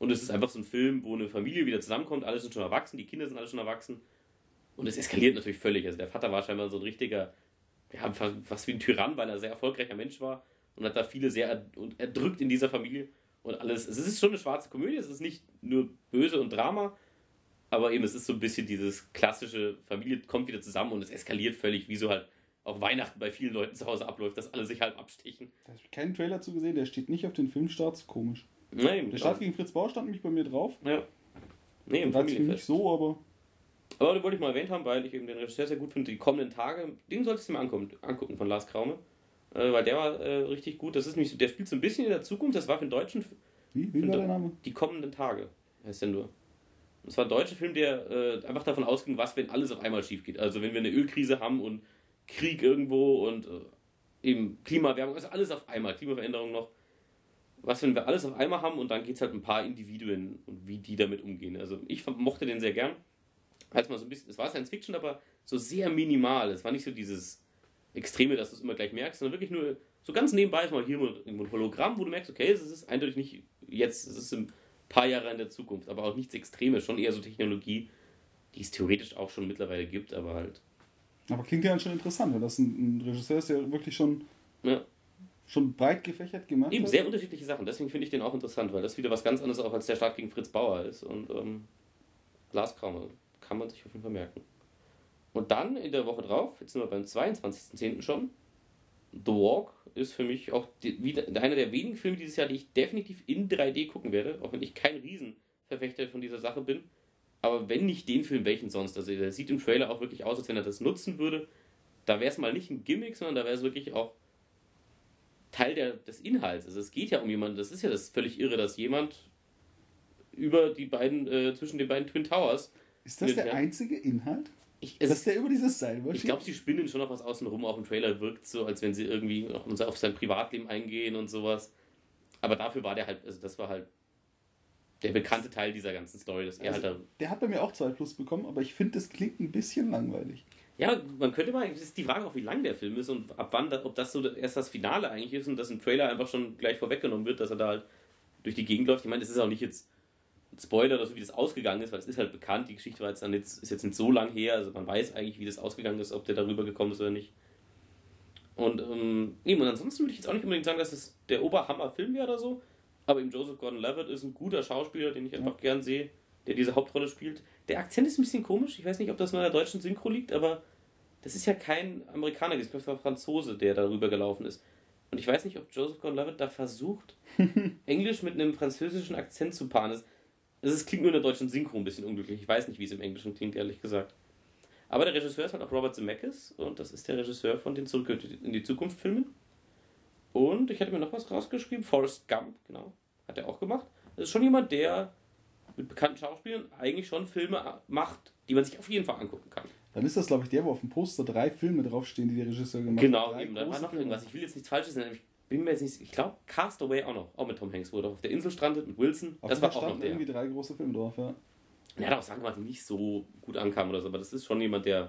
Und es ist einfach so ein Film, wo eine Familie wieder zusammenkommt, alle sind schon erwachsen, die Kinder sind alle schon erwachsen. Und es eskaliert natürlich völlig. Also der Vater war scheinbar so ein richtiger, ja, fast wie ein Tyrann, weil er ein sehr erfolgreicher Mensch war und hat da viele sehr erdrückt in dieser Familie. Und alles, es ist schon eine schwarze Komödie, es ist nicht nur böse und Drama, aber eben es ist so ein bisschen dieses klassische, Familie kommt wieder zusammen und es eskaliert völlig, wie so halt auch Weihnachten bei vielen Leuten zu Hause abläuft, dass alle sich halb abstechen. Da habe ich keinen Trailer zu gesehen, der steht nicht auf den Filmstarts, komisch. Nein, der Start gegen Fritz Bauer stand nämlich bei mir drauf. Ja. Nee, im Familienfest. Nicht so, aber... Aber das wollte ich mal erwähnt haben, weil ich eben den Regisseur sehr gut finde. Die kommenden Tage, den solltest du dir mal angucken, angucken von Lars Kraume. Äh, weil der war äh, richtig gut. Das ist nämlich so, der spielt so ein bisschen in der Zukunft, das war für den Deutschen... Wie? Wie war der Name? Die kommenden Tage, heißt der nur. Das war ein deutscher Film, der äh, einfach davon ausging, was, wenn alles auf einmal schief geht. Also wenn wir eine Ölkrise haben und Krieg irgendwo und äh, eben Klimaerwärmung, also alles auf einmal, Klimaveränderung noch. Was, wenn wir alles auf einmal haben und dann geht es halt ein paar Individuen und wie die damit umgehen. Also ich mochte den sehr gern. Als mal so ein bisschen, es war Science Fiction, aber so sehr minimal. Es war nicht so dieses Extreme, dass du es immer gleich merkst, sondern wirklich nur so ganz nebenbei ist mal hier mal ein Hologramm, wo du merkst, okay, es ist eindeutig nicht jetzt, es ist ein paar Jahre in der Zukunft, aber auch nichts Extremes, schon eher so Technologie, die es theoretisch auch schon mittlerweile gibt, aber halt. Aber klingt ja schon interessant, weil das ein, ein Regisseur ist, der wirklich schon, ja. schon breit gefächert gemacht Eben hat. sehr unterschiedliche Sachen, deswegen finde ich den auch interessant, weil das wieder was ganz anderes auch als der Start gegen Fritz Bauer ist und ähm, Lars Kraume kann man sich auf jeden Fall merken. Und dann in der Woche drauf, jetzt sind wir beim zweiundzwanzigsten zehnten schon, The Walk ist für mich auch die, wieder einer der wenigen Filme dieses Jahr, die ich definitiv in drei D gucken werde, auch wenn ich kein Riesenverfechter von dieser Sache bin. Aber wenn nicht den Film, welchen sonst? Also der sieht im Trailer auch wirklich aus, als wenn er das nutzen würde. Da wäre es mal nicht ein Gimmick, sondern da wäre es wirklich auch Teil der, des Inhalts. Also es geht ja um jemanden, das ist ja das völlig irre, dass jemand über die beiden, äh, zwischen den beiden Twin Towers... Ist das der einzige Inhalt? Ich, dass der über dieses Seil Ich glaube, sie spinnen schon noch was außen rum. Auf dem Trailer wirkt so, als wenn sie irgendwie noch auf sein Privatleben eingehen und sowas. Aber dafür war der halt, also das war halt der bekannte Teil dieser ganzen Story, dass er also, halt da. Der hat bei mir auch zwei Plus bekommen, aber ich finde, das klingt ein bisschen langweilig. Ja, man könnte mal, das ist die Frage auch, wie lang der Film ist und ab wann, ob das so erst das Finale eigentlich ist und dass im Trailer einfach schon gleich vorweggenommen wird, dass er da halt durch die Gegend läuft. Ich meine, das ist auch nicht jetzt Spoiler oder so, wie das ausgegangen ist, weil es ist halt bekannt, die Geschichte war jetzt, dann jetzt, ist jetzt nicht so lang her, also man weiß eigentlich, wie das ausgegangen ist, ob der darüber gekommen ist oder nicht. Und, ähm, eben, und ansonsten würde ich jetzt auch nicht unbedingt sagen, dass das der Oberhammer-Film wäre oder so, aber eben Joseph Gordon-Levitt ist ein guter Schauspieler, den ich einfach ja. gern sehe, der diese Hauptrolle spielt. Der Akzent ist ein bisschen komisch, ich weiß nicht, ob das nur in der deutschen Synchro liegt, aber das ist ja kein Amerikaner, ich glaube, es war ein Franzose, der darüber gelaufen ist. Und ich weiß nicht, ob Joseph Gordon-Levitt da versucht, Englisch mit einem französischen Akzent zu paaren. Das Es klingt nur in der deutschen Synchro ein bisschen unglücklich. Ich weiß nicht, wie es im Englischen klingt, ehrlich gesagt. Aber der Regisseur ist halt auch Robert Zemeckis und das ist der Regisseur von den Zurück in die Zukunft Filmen. Und ich hatte mir noch was rausgeschrieben. Forrest Gump, genau. Hat er auch gemacht. Das ist schon jemand, der mit bekannten Schauspielern eigentlich schon Filme macht, die man sich auf jeden Fall angucken kann. Dann ist das, glaube ich, der, wo auf dem Poster drei Filme draufstehen, die der Regisseur gemacht genau, hat. Genau, eben. Da war noch irgendwas. Ich will jetzt nichts Falsches nennen. Ich bin mir jetzt nicht. Ich glaube, Castaway auch noch. Auch mit Tom Hanks, wo er auf der Insel strandet mit Wilson. Auf das war auch noch der. irgendwie drei große Filme drauf, ja. Er hat auch Sachen gemacht, die nicht so gut ankamen oder so, aber das ist schon jemand, der.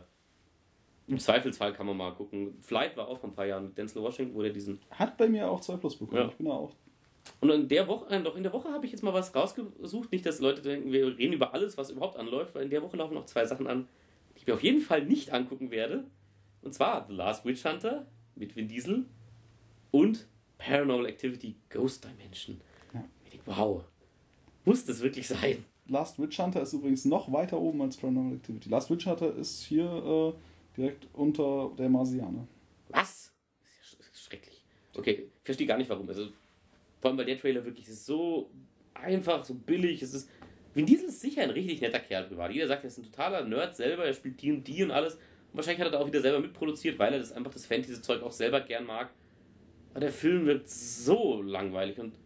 Im Zweifelsfall kann man mal gucken. Flight war auch vor ein paar Jahren mit Denzel Washington, wo der diesen. Hat bei mir auch zwei Plus bekommen. Ja. Ich bin da auch. Und in der Woche, doch in der Woche habe ich jetzt mal was rausgesucht. Nicht, dass Leute denken, wir reden über alles, was überhaupt anläuft, weil in der Woche laufen noch zwei Sachen an, die ich mir auf jeden Fall nicht angucken werde. Und zwar The Last Witch Hunter mit Vin Diesel und Paranormal Activity Ghost Dimension. Ja. Ich denke, wow, muss das wirklich sein? Last Witch Hunter ist übrigens noch weiter oben als Paranormal Activity. Last Witch Hunter ist hier äh, direkt unter der Marsianer. Was? Das ist ja schrecklich. Okay, ich verstehe gar nicht warum. Also, vor allem, weil der Trailer wirklich ist so einfach, so billig. Es ist, Vin Diesel ist sicher ein richtig netter Kerl privat. Jeder sagt, er ist ein totaler Nerd selber, er spielt D und D und alles. Und wahrscheinlich hat er da auch wieder selber mitproduziert, weil er das einfach das Fantasy-Zeug auch selber gern mag. Aber der Film wird so langweilig und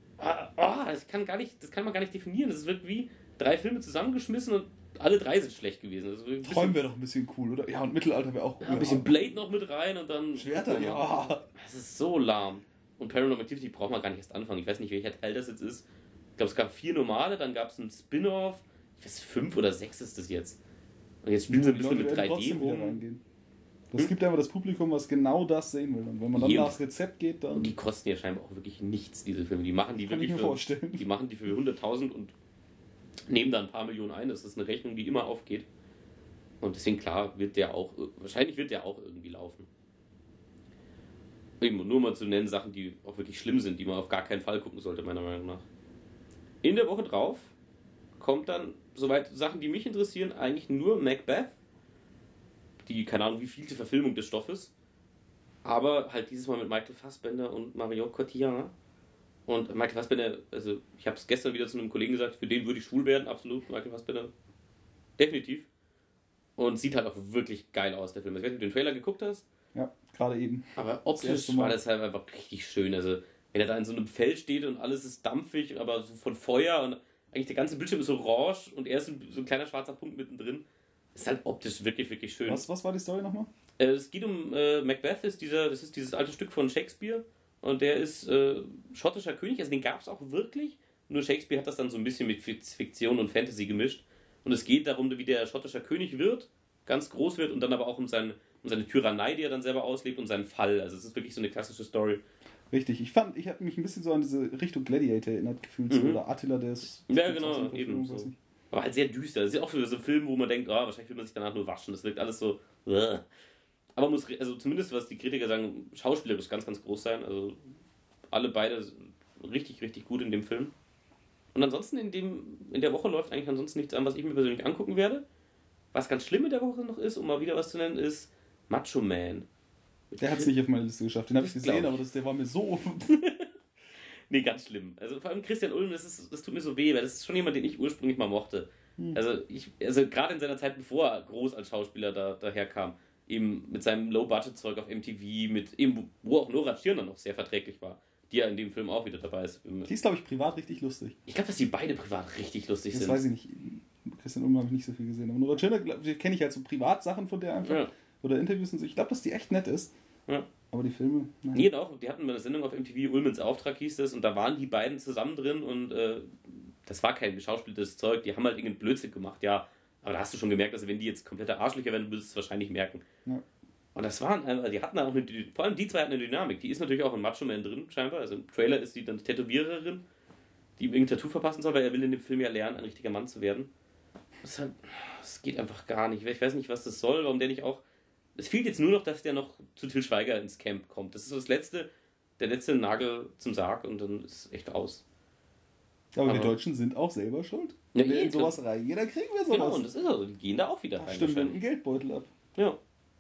oh, das kann gar nicht, das kann man gar nicht definieren. Das wirkt wie drei Filme zusammengeschmissen und alle drei sind schlecht gewesen. Also Träumen wäre doch ein bisschen cool, oder? Ja, und Mittelalter wäre auch cool. Ja, ein bisschen Blade noch mit rein und dann Schwerter, ja. Das ist so lahm. Und Paranormal Activity braucht man gar nicht erst anfangen. Ich weiß nicht, welcher Teil das jetzt ist. Ich glaube, es gab vier normale, dann gab es einen Spin-Off. Ich weiß, fünf oder sechs ist das jetzt. Und jetzt spielen sie ein bisschen mit drei D rum. Es hm? gibt einfach das Publikum, was genau das sehen will. Und wenn man dann nach Rezept geht, dann... Und die kosten ja scheinbar auch wirklich nichts, diese Filme. Die machen die kann wirklich ich mir für, vorstellen. Die machen die für hunderttausend und nehmen da ein paar Millionen ein. Das ist eine Rechnung, die immer aufgeht. Und deswegen, klar, wird der auch... Wahrscheinlich wird der auch irgendwie laufen. Eben, nur mal zu nennen, Sachen, die auch wirklich schlimm sind, die man auf gar keinen Fall gucken sollte, meiner Meinung nach. In der Woche drauf kommt dann, soweit Sachen, die mich interessieren, eigentlich nur Macbeth. Die, keine Ahnung, wie vielte Verfilmung des Stoffes. Aber halt dieses Mal mit Michael Fassbender und Marion Cotillard. Und Michael Fassbender, also ich habe es gestern wieder zu einem Kollegen gesagt, für den würde ich schwul werden, absolut. Michael Fassbender, definitiv. Und sieht halt auch wirklich geil aus, der Film. Ich weiß nicht, ob du den Trailer geguckt hast. Ja, gerade eben. Aber optisch war das halt einfach richtig schön. Also, wenn er da in so einem Feld steht und alles ist dampfig, aber so von Feuer und eigentlich der ganze Bildschirm ist orange und er ist so ein kleiner schwarzer Punkt mittendrin. Ist halt optisch wirklich, wirklich schön. Was, was war die Story nochmal? Äh, es geht um äh, Macbeth, ist dieser, das ist dieses alte Stück von Shakespeare und der ist äh, schottischer König, also den gab es auch wirklich. Nur Shakespeare hat das dann so ein bisschen mit Fiktion und Fantasy gemischt. Und es geht darum, wie der schottischer König wird, ganz groß wird und dann aber auch um seine und seine Tyrannei, die er dann selber auslebt und seinen Fall. Also es ist wirklich so eine klassische Story. Richtig, ich fand, ich habe mich ein bisschen so an diese Richtung Gladiator erinnert gefühlt, mhm. so, oder Attila, der ist... Ja, genau, eben so. Aber halt sehr düster. Das ist auch so ein Film, wo man denkt, oh, wahrscheinlich will man sich danach nur waschen. Das wirkt alles so... Aber muss, also zumindest was die Kritiker sagen, schauspielerisch ganz, ganz groß sein. Also alle beide richtig, richtig gut in dem Film. Und ansonsten in, dem, in der Woche läuft eigentlich ansonsten nichts an, was ich mir persönlich angucken werde. Was ganz schlimm in der Woche noch ist, um mal wieder was zu nennen, ist Macho Man. Der hat es nicht auf meine Liste geschafft. Den habe ich gesehen, aber das, der war mir so... Nee, ganz schlimm. Also vor allem Christian Ulm, das, ist, das tut mir so weh, weil das ist schon jemand, den ich ursprünglich mal mochte. Hm. Also, ich, also gerade in seiner Zeit, bevor er groß als Schauspieler da, daherkam, eben mit seinem Low-Budget-Zeug auf M T V, mit eben, wo auch Nora Tschirner noch sehr verträglich war, die ja in dem Film auch wieder dabei ist. Die ist, glaube ich, privat richtig lustig. Ich glaube, dass die beide privat richtig lustig das sind. Das weiß ich nicht. Christian Ulm habe ich nicht so viel gesehen. Aber Nora Tschirner kenne ich halt so Privatsachen von der einfach. Ja. Oder Interviews und so. Ich glaube, dass die echt nett ist. Ja. Aber die Filme... Nein. Nee, doch. Die hatten mal eine Sendung auf M T V, Ulmens Auftrag hieß das. Und da waren die beiden zusammen drin. Und äh, das war kein geschauspieltes Zeug. Die haben halt irgendeinen Blödsinn gemacht. Ja, aber da hast du schon gemerkt, dass wenn die jetzt komplette Arschlöcher werden, würdest du es wahrscheinlich merken. Ja. Und das waren... Also die hatten auch eine... Vor allem die zwei hatten eine Dynamik. Die ist natürlich auch in Macho Man drin, scheinbar. Also im Trailer ist die dann die Tätowiererin, die ihm irgendein Tattoo verpassen soll, weil er will in dem Film ja lernen, ein richtiger Mann zu werden. Das, halt, das geht einfach gar nicht. Ich weiß nicht, was das soll, warum der nicht auch... Es fehlt jetzt nur noch, dass der noch zu Til Schweiger ins Camp kommt. Das ist so das letzte, der letzte Nagel zum Sarg und dann ist es echt aus. Aber, Aber wir Deutschen sind auch selber schuld. Ja, wenn wir in sowas reingehen, dann kriegen wir sowas. Genau, und das ist also, die gehen da auch wieder rein. Stimmt, mit dem Geldbeutel ab. Ja.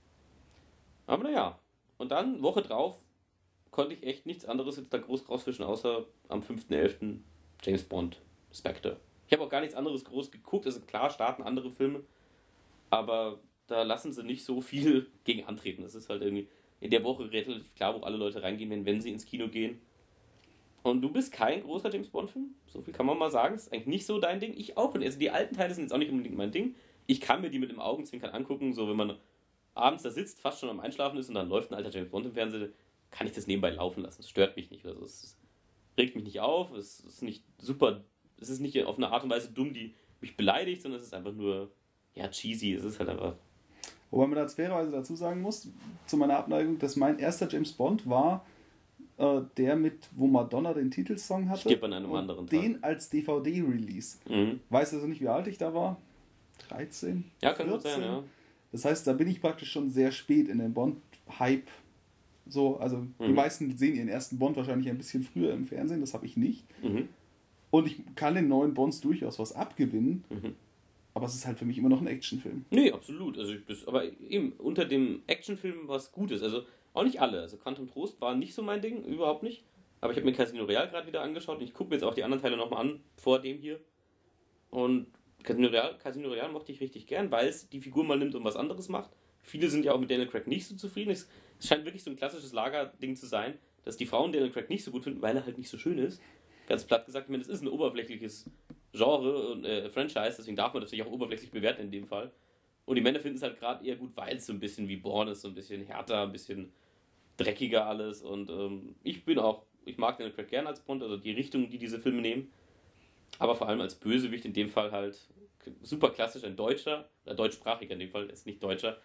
Aber naja. Und dann, Woche drauf, konnte ich echt nichts anderes jetzt da groß rausfischen, außer am fünften elften James Bond, Spectre. Ich habe auch gar nichts anderes groß geguckt. Also klar, starten andere Filme, aber da lassen sie nicht so viel gegen antreten. Das ist halt irgendwie in der Woche relativ klar, wo alle Leute reingehen, wenn, wenn sie ins Kino gehen. Und du bist kein großer James Bond-Film, so viel kann man mal sagen. Das ist eigentlich nicht so dein Ding. Ich auch. Und also die alten Teile sind jetzt auch nicht unbedingt mein Ding. Ich kann mir die mit dem Augenzwinkern angucken, so wenn man abends da sitzt, fast schon am Einschlafen ist und dann läuft ein alter James Bond im Fernsehen, kann ich das nebenbei laufen lassen. Das stört mich nicht. Also es regt mich nicht auf, es ist nicht super, es ist nicht auf eine Art und Weise dumm, die mich beleidigt, sondern es ist einfach nur, ja, cheesy. Es ist halt einfach... Wobei man da fairerweise dazu sagen muss, zu meiner Abneigung, dass mein erster James Bond war äh, der mit, wo Madonna den Titelsong hatte. Stirb an einem anderen Tag. Den als D V D-Release. Mhm. Weiß also nicht, wie alt ich da war. dreizehn? Ja, kann gut sein, ja. Das heißt, da bin ich praktisch schon sehr spät in den Bond-Hype. So, also mhm. die meisten sehen ihren ersten Bond wahrscheinlich ein bisschen früher im Fernsehen, das habe ich nicht. Mhm. Und ich kann den neuen Bonds durchaus was abgewinnen. Mhm. Aber es ist halt für mich immer noch ein Actionfilm. Nee, absolut. Also das, aber eben unter dem Actionfilm was Gutes. Also auch nicht alle. Also Quantum Trost war nicht so mein Ding, überhaupt nicht. Aber ich habe mir Casino Royale gerade wieder angeschaut und ich gucke mir jetzt auch die anderen Teile nochmal an, vor dem hier. Und Casino Royale, Casino Royale mochte ich richtig gern, weil es die Figur mal nimmt und was anderes macht. Viele sind ja auch mit Daniel Craig nicht so zufrieden. Es, es scheint wirklich so ein klassisches Lagerding zu sein, dass die Frauen Daniel Craig nicht so gut finden, weil er halt nicht so schön ist. Ganz platt gesagt, ich meine, das ist ein oberflächliches Genre und äh, Franchise, deswegen darf man das natürlich auch oberflächlich bewerten in dem Fall. Und die Männer finden es halt gerade eher gut, weil es so ein bisschen wie Bourne ist, so ein bisschen härter, ein bisschen dreckiger alles. Und ähm, ich bin auch, ich mag Daniel Craig gern als Bond, also die Richtung, die diese Filme nehmen. Aber vor allem als Bösewicht in dem Fall halt super klassisch, ein Deutscher, oder deutschsprachiger in dem Fall, ist nicht Deutscher,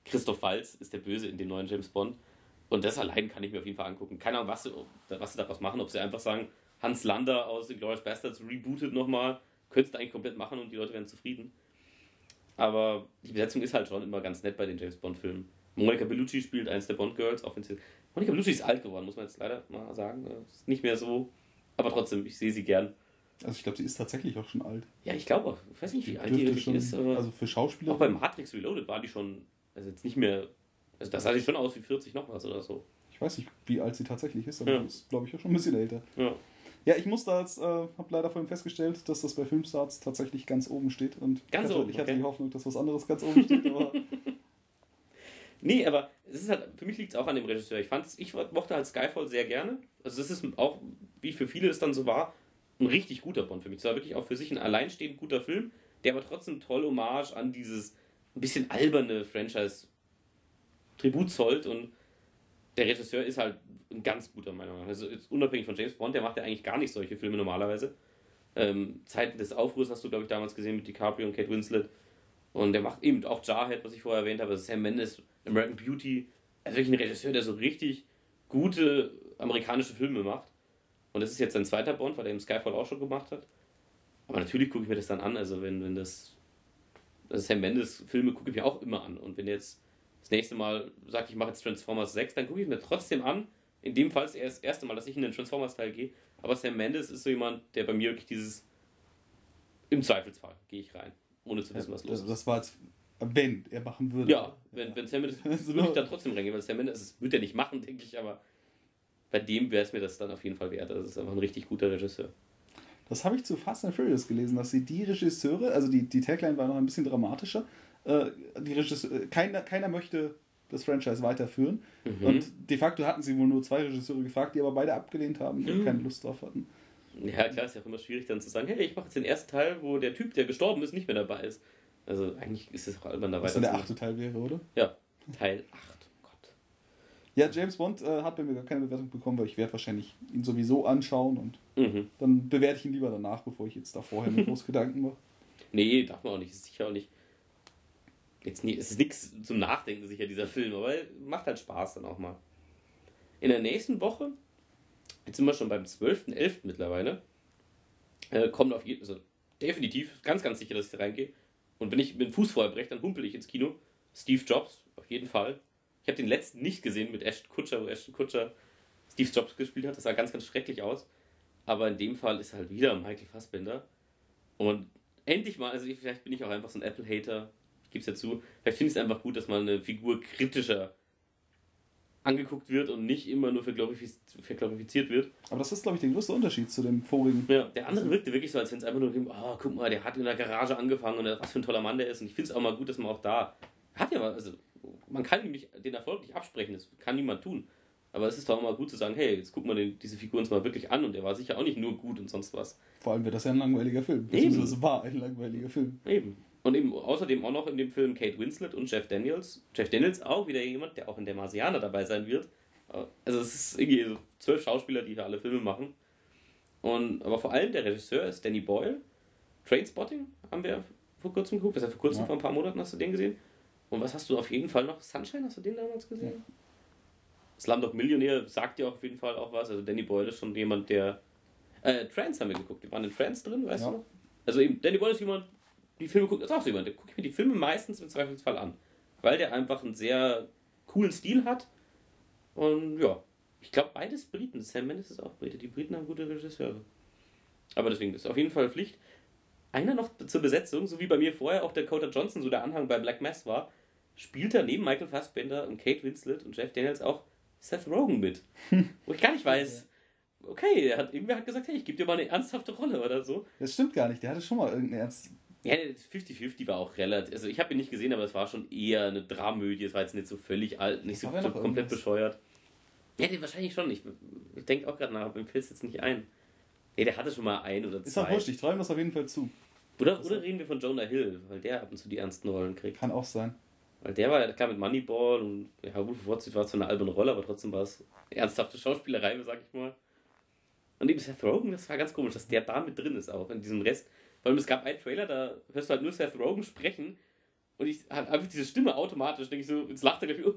Christoph Waltz ist der Böse in dem neuen James Bond. Und das allein kann ich mir auf jeden Fall angucken. Keine Ahnung, was sie, was sie daraus machen. Ob sie einfach sagen, Hans Lander aus Inglourious Basterds rebootet nochmal. Könntest du eigentlich komplett machen und die Leute wären zufrieden. Aber die Besetzung ist halt schon immer ganz nett bei den James Bond-Filmen. Monica Bellucci spielt eins der Bond-Girls. Auch wenn's jetzt, Monica Bellucci ist alt geworden, muss man jetzt leider mal sagen. Ist nicht mehr so. Aber trotzdem, ich sehe sie gern. Also ich glaube, sie ist tatsächlich auch schon alt. Ja, ich glaube auch. Ich weiß nicht, wie Die alt die dürfte wirklich schon, ist. Aber also für Schauspieler. auch bei Matrix Reloaded war die schon, also jetzt nicht mehr, also das sah sie schon aus wie vierzig noch was oder so. Ich weiß nicht, wie alt sie tatsächlich ist, aber Ja. die ist, glaube ich, auch schon ein bisschen älter. Ja. Ja, ich muss da jetzt, äh, habe leider vorhin festgestellt, dass das bei Filmstarts tatsächlich ganz oben steht. Und Ganz ich hatte, oben, ich hatte okay. die Hoffnung, dass was anderes ganz oben steht, aber Nee, aber es ist halt, für mich liegt es auch an dem Regisseur. Ich fand, ich mochte halt Skyfall sehr gerne. Also das ist auch, wie für viele es dann so war, ein richtig guter Bond für mich. Es war wirklich auch für sich ein alleinstehend guter Film, der aber trotzdem toll Hommage an dieses ein bisschen alberne Franchise Tribut zollt und der Regisseur ist halt ein ganz guter Meinung nach. Also jetzt unabhängig von James Bond, der macht ja eigentlich gar nicht solche Filme normalerweise. Ähm, Zeiten des Aufruhrs hast du, glaube ich, damals gesehen mit DiCaprio und Kate Winslet. Und der macht eben auch Jarhead, was ich vorher erwähnt habe, Sam Mendes, American Beauty. Also wirklich ein Regisseur, der so richtig gute amerikanische Filme macht. Und das ist jetzt sein zweiter Bond, weil er im Skyfall auch schon gemacht hat. Aber natürlich gucke ich mir das dann an. Also wenn, wenn das, das Sam Mendes Filme gucke ich mir auch immer an. Und wenn jetzt das nächste Mal sagt, ich mache jetzt Transformers sechs, dann gucke ich mir trotzdem an. In dem Fall ist es das erste Mal, dass ich in den Transformers-Teil gehe. Aber Sam Mendes ist so jemand, der bei mir wirklich dieses, im Zweifelsfall gehe ich rein, ohne zu wissen, was los das, ist. das war jetzt, wenn er machen würde. Ja, wenn, wenn Sam Mendes, würde ich dann trotzdem reingehen, weil Sam Mendes, das wird er nicht machen, denke ich, aber bei dem wäre es mir das dann auf jeden Fall wert. Das ist einfach ein richtig guter Regisseur. Das habe ich zu Fast and Furious gelesen, dass sie die Regisseure, also die, die Tagline war noch ein bisschen dramatischer, äh, die Regisseure, keiner, keiner möchte das Franchise weiterführen. Mhm. Und de facto hatten sie wohl nur zwei Regisseure gefragt, die aber beide abgelehnt haben, die Mhm. keine Lust drauf hatten. Ja, klar, ist ja auch immer schwierig dann zu sagen, hey, ich mache jetzt den ersten Teil, wo der Typ, der gestorben ist, nicht mehr dabei ist. Also eigentlich ist es auch albern dabei. Was dann der achte Teil wäre, oder? Ja, Teil acht. Oh Gott. Ja, James Bond äh, hat bei mir gar keine Bewertung bekommen, weil ich werde wahrscheinlich ihn sowieso anschauen und Mhm. dann bewerte ich ihn lieber danach, bevor ich jetzt da vorher mir groß Gedanken mache. Nee, darf man auch nicht, ist sicher auch nicht. Jetzt nie, es ist nichts zum Nachdenken sicher, dieser Film, aber macht halt Spaß dann auch mal. In der nächsten Woche, jetzt sind wir schon beim zwölften elften mittlerweile, äh, kommt auf jeden Fall, also definitiv, ganz, ganz sicher, dass ich da reingehe. Und wenn ich mit dem Fuß vorher breche, dann humpel ich ins Kino. Steve Jobs, auf jeden Fall. Ich habe den letzten nicht gesehen mit Ashton Kutcher, wo Ashton Kutcher Steve Jobs gespielt hat. Das sah ganz, ganz schrecklich aus. Aber in dem Fall ist halt wieder Michael Fassbender. Und endlich mal, also ich, vielleicht bin ich auch einfach so ein Apple-Hater, ich gebe es ja zu, vielleicht finde ich es einfach gut, dass mal eine Figur kritischer angeguckt wird und nicht immer nur verglorifiz- verglorifiziert wird. Aber das ist, glaube ich, der größte Unterschied zu dem vorigen. Ja, der andere wirkte wirklich so, als wenn es einfach nur, oh, guck mal, der hat in der Garage angefangen und was für ein toller Mann der ist. Und ich finde es auch mal gut, dass man auch da, hat ja was, also man kann ihm nicht, den Erfolg nicht absprechen, das kann niemand tun. Aber es ist doch auch mal gut zu sagen, hey, jetzt gucken wir den, diese Figur uns mal wirklich an und der war sicher auch nicht nur gut und sonst was. Vor allem wird das ja ein langweiliger Film. Beziehungsweise war ein langweiliger Film. Eben. Und eben außerdem auch noch in dem Film Kate Winslet und Jeff Daniels. Jeff Daniels auch wieder jemand, der auch in der Marsianer dabei sein wird. Also es ist irgendwie so zwölf Schauspieler, die hier alle Filme machen. Und, aber vor allem der Regisseur ist Danny Boyle. Trainspotting haben wir vor kurzem geguckt. Das ist ja vor kurzem, Ja. vor ein paar Monaten hast du den gesehen. Und was hast du auf jeden Fall noch? Sunshine, hast du den damals gesehen? Ja. Slumdog Millionär sagt dir auf jeden Fall auch was. Also Danny Boyle ist schon jemand, der... Äh, Trance haben wir geguckt. Die waren in Trance drin, weißt Ja. du noch? Also eben, Danny Boyle ist jemand, die Filme guckt, ist auch so jemand, der gucke ich mir die Filme meistens im Zweifelsfall an. Weil der einfach einen sehr coolen Stil hat. Und ja, ich glaube beides Briten. Sam Mendes ist auch Brite. Die Briten haben gute Regisseure. Aber deswegen ist auf jeden Fall Pflicht. Einer noch zur Besetzung, so wie bei mir vorher auch Dakota Johnson so der Anhang bei Black Mass war, spielt er neben Michael Fassbender und Kate Winslet und Jeff Daniels auch Seth Rogen mit. Wo ich gar nicht weiß, okay, er hat, irgendwer hat gesagt, hey, ich gebe dir mal eine ernsthafte Rolle oder so. Das stimmt gar nicht. Der hatte schon mal irgendeinen Ernst. Ja, fünfzig fünfzig war auch relativ, also ich habe ihn nicht gesehen, aber es war schon eher eine Dramödie, es war jetzt nicht so völlig alt, nicht so, War ja so noch komplett irgendwas. bescheuert. Ja, den wahrscheinlich schon, ich, ich denke auch gerade nach, aber mir fällt es jetzt nicht ein. Nee, der hatte schon mal ein oder zwei. Ist auch wurscht, ich träume das auf jeden Fall zu. Oder, oder reden wir von Jonah Hill, weil der ab und zu die ernsten Rollen kriegt. Kann auch sein. Weil der war ja klar mit Moneyball und ja, Wolf of Wall Street war zwar eine alberne Rolle, aber trotzdem war es ernsthafte Schauspielerei, sag ich mal. Und eben Seth Rogen, das war ganz komisch, dass der da mit drin ist auch, in diesem Rest. Weil es gab einen Trailer, da hörst du halt nur Seth Rogen sprechen und ich habe einfach diese Stimme automatisch, denke ich so, jetzt lacht er gleich.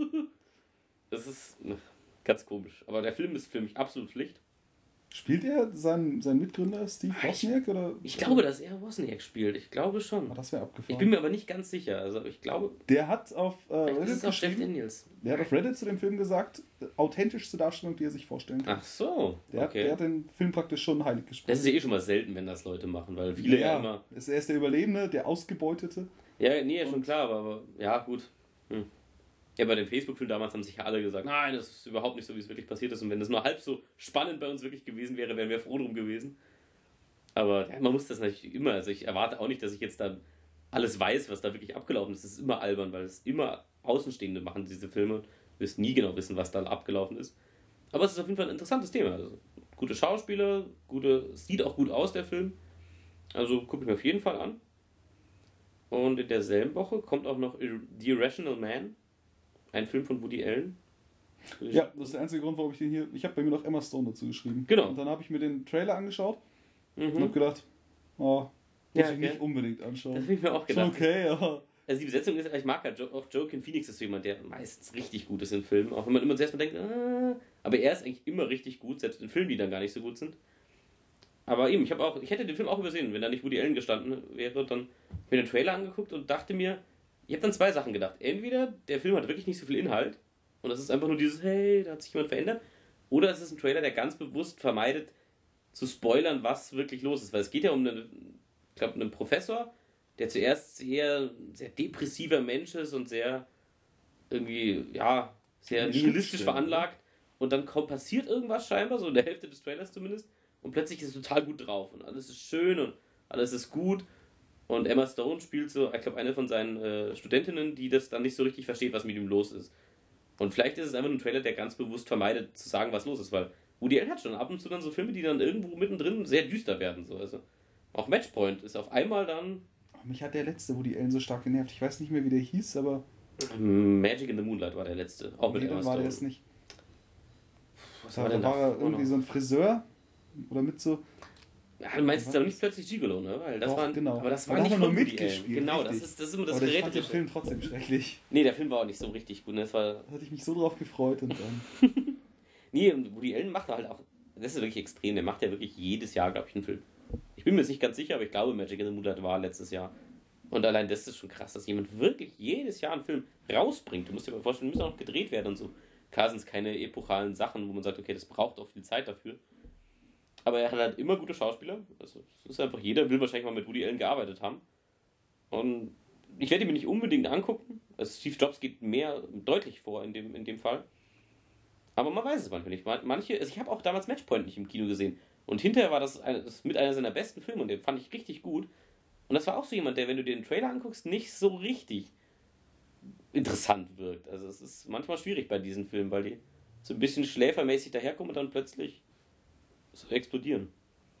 Das ist ganz komisch. Aber der Film ist für mich absolut Pflicht. Spielt er seinen, seinen Mitgründer Steve Wozniak? Oder? Ich glaube, dass er Wozniak spielt. Ich glaube schon. Ah, das wäre abgefahren. Ich bin mir aber nicht ganz sicher. Also ich glaube... Der hat auf äh, Reddit ist auch Jeff Daniels. Der hat auf Reddit zu dem Film gesagt, authentischste Darstellung, die er sich vorstellen kann. Ach so, der, okay. hat, der hat den Film praktisch schon heilig gesprochen. Das ist ja eh schon mal selten, wenn das Leute machen, weil viele ja, ja immer... Er ist der Überlebende, der Ausgebeutete. Ja, nee, schon klar, aber, aber ja, gut. Hm. Ja, bei dem Facebook-Film damals haben sich ja alle gesagt, nein, das ist überhaupt nicht so, wie es wirklich passiert ist. Und wenn das nur halb so spannend bei uns wirklich gewesen wäre, wären wir froh drum gewesen. Aber ja, man muss das natürlich immer, also ich erwarte auch nicht, dass ich jetzt da alles weiß, was da wirklich abgelaufen ist. Das ist immer albern, weil es immer Außenstehende machen, diese Filme. Du wirst nie genau wissen, was da abgelaufen ist. Aber es ist auf jeden Fall ein interessantes Thema. Also, gute Schauspieler, gute, sieht auch gut aus, der Film. Also gucke ich mir auf jeden Fall an. Und in derselben Woche kommt auch noch The Irrational Man. Ein Film von Woody Allen. Ja, das ist der einzige Grund, warum ich den hier... Ich habe bei mir noch Emma Stone dazu geschrieben. Genau. Und dann habe ich mir den Trailer angeschaut mhm. und habe gedacht, oh, muss ja, ich okay. nicht unbedingt anschauen. Das habe ich mir auch gedacht. Schon okay, ja. Also die Besetzung ist, ich mag halt, auch Joaquin Phoenix ist so jemand, der meistens richtig gut ist in Filmen. Auch wenn man immer zuerst mal denkt, ah, aber er ist eigentlich immer richtig gut, selbst in Filmen, die dann gar nicht so gut sind. Aber eben, ich habe auch, ich hätte den Film auch übersehen, wenn da nicht Woody Allen gestanden wäre, dann mir den Trailer angeguckt und dachte mir, ich habe dann zwei Sachen gedacht. Entweder der Film hat wirklich nicht so viel Inhalt und das ist einfach nur dieses, hey, da hat sich jemand verändert. Oder es ist ein Trailer, der ganz bewusst vermeidet, zu spoilern, was wirklich los ist. Weil es geht ja um einen, ich glaube, einen Professor, der zuerst sehr, sehr depressiver Mensch ist und sehr irgendwie, ja, sehr nihilistisch veranlagt. Und dann kommt, passiert irgendwas scheinbar, so in der Hälfte des Trailers zumindest. Und plötzlich ist es total gut drauf und alles ist schön und alles ist gut. Und Emma Stone spielt so, ich glaube, eine von seinen äh, Studentinnen, die das dann nicht so richtig versteht, was mit ihm los ist. Und vielleicht ist es einfach ein Trailer, der ganz bewusst vermeidet, zu sagen, was los ist, weil Woody Allen hat schon ab und zu dann so Filme, die dann irgendwo mittendrin sehr düster werden. So. Also auch Matchpoint ist auf einmal dann... Oh, mich hat der letzte Woody Allen so stark genervt. Ich weiß nicht mehr, wie der hieß, aber... Magic in the Moonlight war der letzte. Auch mit nee, Emma war Stone. der es nicht. Was da war, da war er irgendwie so ein Friseur oder mit so... Ja, du meinst jetzt aber nicht plötzlich Gigolo, ne? Weil das Doch, war, genau. Aber das war war nicht nur von Woody mitgespielt. Allen. Genau, richtig. das ist, das ist immer das Aber ich fand Verräterische. den Film trotzdem schrecklich. Nee, der Film war auch nicht so richtig gut. Ne? Das war... Da hatte ich mich so drauf gefreut und dann... Nee, und Woody Allen macht halt auch... Das ist wirklich extrem. Der macht ja wirklich jedes Jahr, glaube ich, einen Film. Ich bin mir jetzt nicht ganz sicher, aber ich glaube, Magic in the Moonlight war letztes Jahr. Und allein das ist schon krass, dass jemand wirklich jedes Jahr einen Film rausbringt. Du musst dir mal vorstellen, die müssen auch noch gedreht werden und so. Klar sind es keine epochalen Sachen, wo man sagt, okay, das braucht auch viel Zeit dafür. Aber er hat halt immer gute Schauspieler. Also, es ist einfach, jeder will wahrscheinlich mal mit Woody Allen gearbeitet haben. Und ich werde ihn mir nicht unbedingt angucken. Also Steve Jobs geht mehr deutlich vor in dem, in dem Fall. Aber man weiß es manchmal nicht. Manche, also ich habe auch damals Matchpoint nicht im Kino gesehen. Und hinterher war das, eine, das mit einer seiner besten Filme und den fand ich richtig gut. Und das war auch so jemand, der, wenn du dir den Trailer anguckst, nicht so richtig interessant wirkt. Also es ist manchmal schwierig bei diesen Filmen, weil die so ein bisschen schläfermäßig daherkommen und dann plötzlich so explodieren.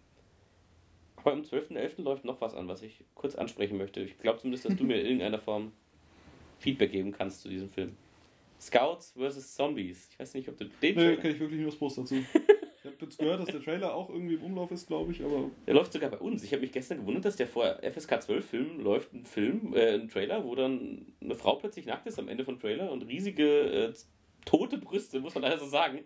Aber am zwölften elften läuft noch was an, was ich kurz ansprechen möchte. Ich glaube zumindest, dass du mir in irgendeiner Form Feedback geben kannst zu diesem Film. Scouts versus. Zombies. Ich weiß nicht, ob du den Nee, kenne ich wirklich nur das Poster dazu. Ich habe jetzt gehört, dass der Trailer auch irgendwie im Umlauf ist, glaube ich, aber... Der läuft sogar bei uns. Ich habe mich gestern gewundert, dass der vor F S K zwölf Film läuft ein Film, äh, ein Trailer, wo dann eine Frau plötzlich nackt ist am Ende vom Trailer und riesige, äh, tote Brüste, muss man leider so sagen,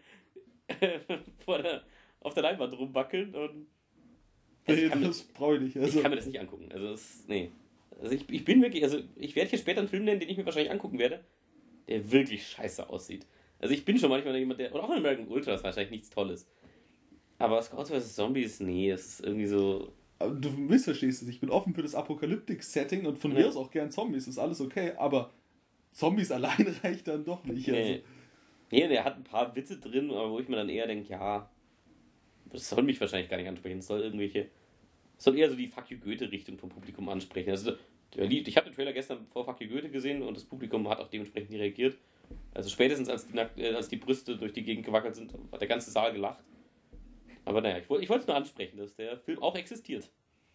vor der, auf der Leinwand rumwackeln und... Also nee, das brauche ich nicht. Also. Ich kann mir das nicht angucken. Also, das, nee. Also ich, ich bin wirklich, also ich werde hier später einen Film nennen, den ich mir wahrscheinlich angucken werde, der wirklich scheiße aussieht. Also ich bin schon manchmal jemand, der, oder auch in American Ultra ist wahrscheinlich nichts Tolles. Aber Scouts versus. Zombies, nee, das ist irgendwie so... Aber du missverstehst es, ich bin offen für das Apokalyptik-Setting und von ja. mir aus auch gern Zombies, ist alles okay, aber Zombies allein reicht dann doch nicht. Nee. Also. Nee, der hat ein paar Witze drin, aber wo ich mir dann eher denke, ja, das soll mich wahrscheinlich gar nicht ansprechen, das soll irgendwelche... Das soll eher so die Fuck you Goethe-Richtung vom Publikum ansprechen. Also, ich habe den Trailer gestern vor Fuck you Goethe gesehen und das Publikum hat auch dementsprechend reagiert. Also spätestens als die, Nackt, äh, als die Brüste durch die Gegend gewackelt sind, hat der ganze Saal gelacht. Aber naja, ich wollte ich es nur ansprechen, dass der Film auch existiert.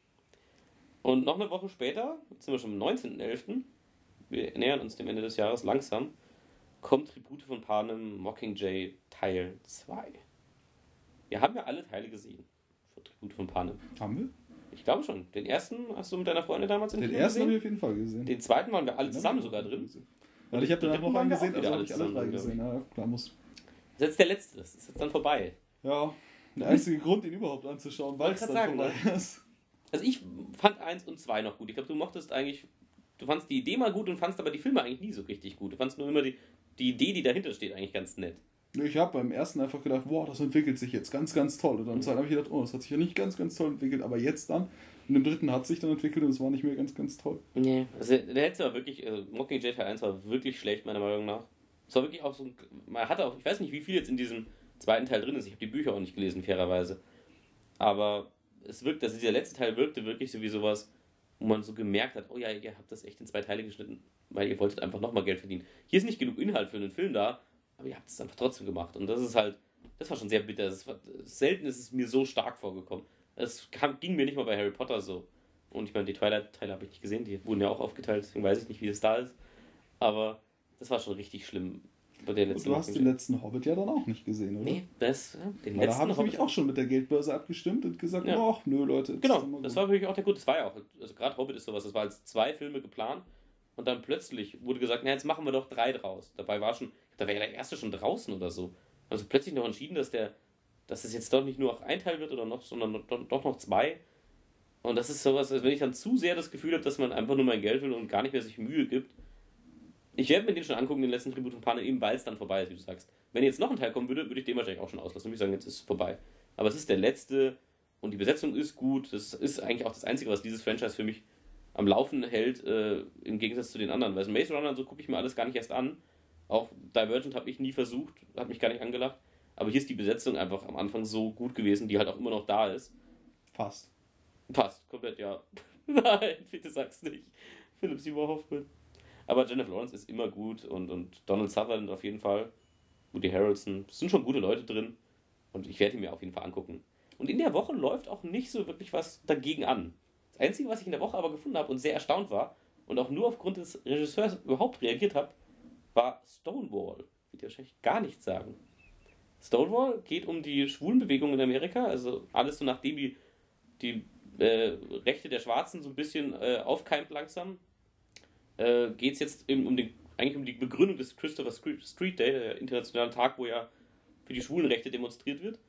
Und noch eine Woche später, jetzt sind wir schon am neunzehnten elften, wir nähern uns dem Ende des Jahres langsam, kommt Tribute von Panem Mockingjay Teil zwei. Wir haben ja alle Teile gesehen von Tribute von Panem. Haben wir? Ich glaube schon. Den ersten hast du mit deiner Freundin damals in Den Kino ersten habe ich gesehen? auf jeden Fall gesehen. Den zweiten waren wir alle Den zusammen hab ich sogar auch drin. gesehen. Weil ich habe danach noch einen gesehen, also habe ich alle drei zusammen, gesehen. Ja, klar, muss. Das ist jetzt der letzte. Das ist jetzt dann vorbei. Ja, der einzige Grund, ihn überhaupt anzuschauen, weil es Wollte dann grad vorbei ist. Also ich fand eins und zwei noch gut. Ich glaube, du mochtest eigentlich, du fandst die Idee mal gut und fandst aber die Filme eigentlich nie so richtig gut. Du fandst nur immer die, die Idee, die dahinter steht, eigentlich ganz nett. Ich habe beim ersten einfach gedacht, wow, das entwickelt sich jetzt ganz, ganz toll. Und dann mhm. habe ich gedacht, oh, das hat sich ja nicht ganz, ganz toll entwickelt, aber jetzt dann. Und im dritten hat sich dann entwickelt und es war nicht mehr ganz, ganz toll. Nee, also der letzte war wirklich, also Mockingjay Teil eins war wirklich schlecht, meiner Meinung nach. Es war wirklich auch so, man hatte auch, ich weiß nicht, wie viel jetzt in diesem zweiten Teil drin ist. Ich habe die Bücher auch nicht gelesen, fairerweise. Aber es wirkt, also dieser letzte Teil wirkte wirklich so wie sowas, wo man so gemerkt hat, oh ja, ihr habt das echt in zwei Teile geschnitten, weil ihr wolltet einfach nochmal Geld verdienen. Hier ist nicht genug Inhalt für einen Film da, aber ihr habt es einfach trotzdem gemacht. Und das ist halt, das war schon sehr bitter. Das war, selten ist es mir so stark vorgekommen. Es kam, ging mir nicht mal bei Harry Potter so. Und ich meine, die Twilight-Teile habe ich nicht gesehen, die wurden ja auch aufgeteilt, deswegen weiß ich nicht, wie es da ist. Aber das war schon richtig schlimm. Bei der letzten Und du hast den letzten Hobbit ja dann auch nicht gesehen, oder? Nee, das, ja, den Weil letzten da habe ich Hobbit nämlich auch schon mit der Geldbörse abgestimmt und gesagt, ja. ach nö Leute. Das genau, ist immer das gut. war wirklich auch der Grund. Das war ja auch, also gerade Hobbit ist sowas, das war als zwei Filme geplant und dann plötzlich wurde gesagt, na jetzt machen wir doch drei draus. Dabei war schon, da war ja der erste schon draußen oder so. Also plötzlich noch entschieden, dass der, dass es jetzt doch nicht nur noch ein Teil wird oder noch, sondern doch, doch noch zwei. Und das ist sowas, als wenn ich dann zu sehr das Gefühl habe, dass man einfach nur mein Geld will und gar nicht mehr sich Mühe gibt. Ich werde mir den schon angucken, den letzten Tribut von Panem, eben weil es dann vorbei ist, wie du sagst. Wenn jetzt noch ein Teil kommen würde, würde ich den wahrscheinlich auch schon auslassen und würde sagen, jetzt ist es vorbei. Aber es ist der letzte und die Besetzung ist gut. Das ist eigentlich auch das Einzige, was dieses Franchise für mich am Laufen hält, äh, im Gegensatz zu den anderen. Weil so Maze Runner und so gucke ich mir alles gar nicht erst an. Auch Divergent habe ich nie versucht, hat mich gar nicht angelacht. Aber hier ist die Besetzung einfach am Anfang so gut gewesen, die halt auch immer noch da ist. Fast. Passt, komplett, ja. Nein, bitte sag's nicht. Philip Seymour Hoffman. Aber Jennifer Lawrence ist immer gut und, und Donald Sutherland auf jeden Fall. Woody Harrelson. Es sind schon gute Leute drin. Und ich werde ihn mir auf jeden Fall angucken. Und in der Woche läuft auch nicht so wirklich was dagegen an. Das Einzige, was ich in der Woche aber gefunden habe und sehr erstaunt war und auch nur aufgrund des Regisseurs überhaupt reagiert habe, war Stonewall. Will dir wahrscheinlich gar nichts sagen. Stonewall geht um die Schwulenbewegung in Amerika. Also alles so nachdem die, die äh, Rechte der Schwarzen so ein bisschen äh, aufkeimt langsam. Äh, geht es jetzt eben um den, eigentlich um die Begründung des Christopher Street Day, der internationalen Tag, wo ja für die Schwulenrechte demonstriert wird.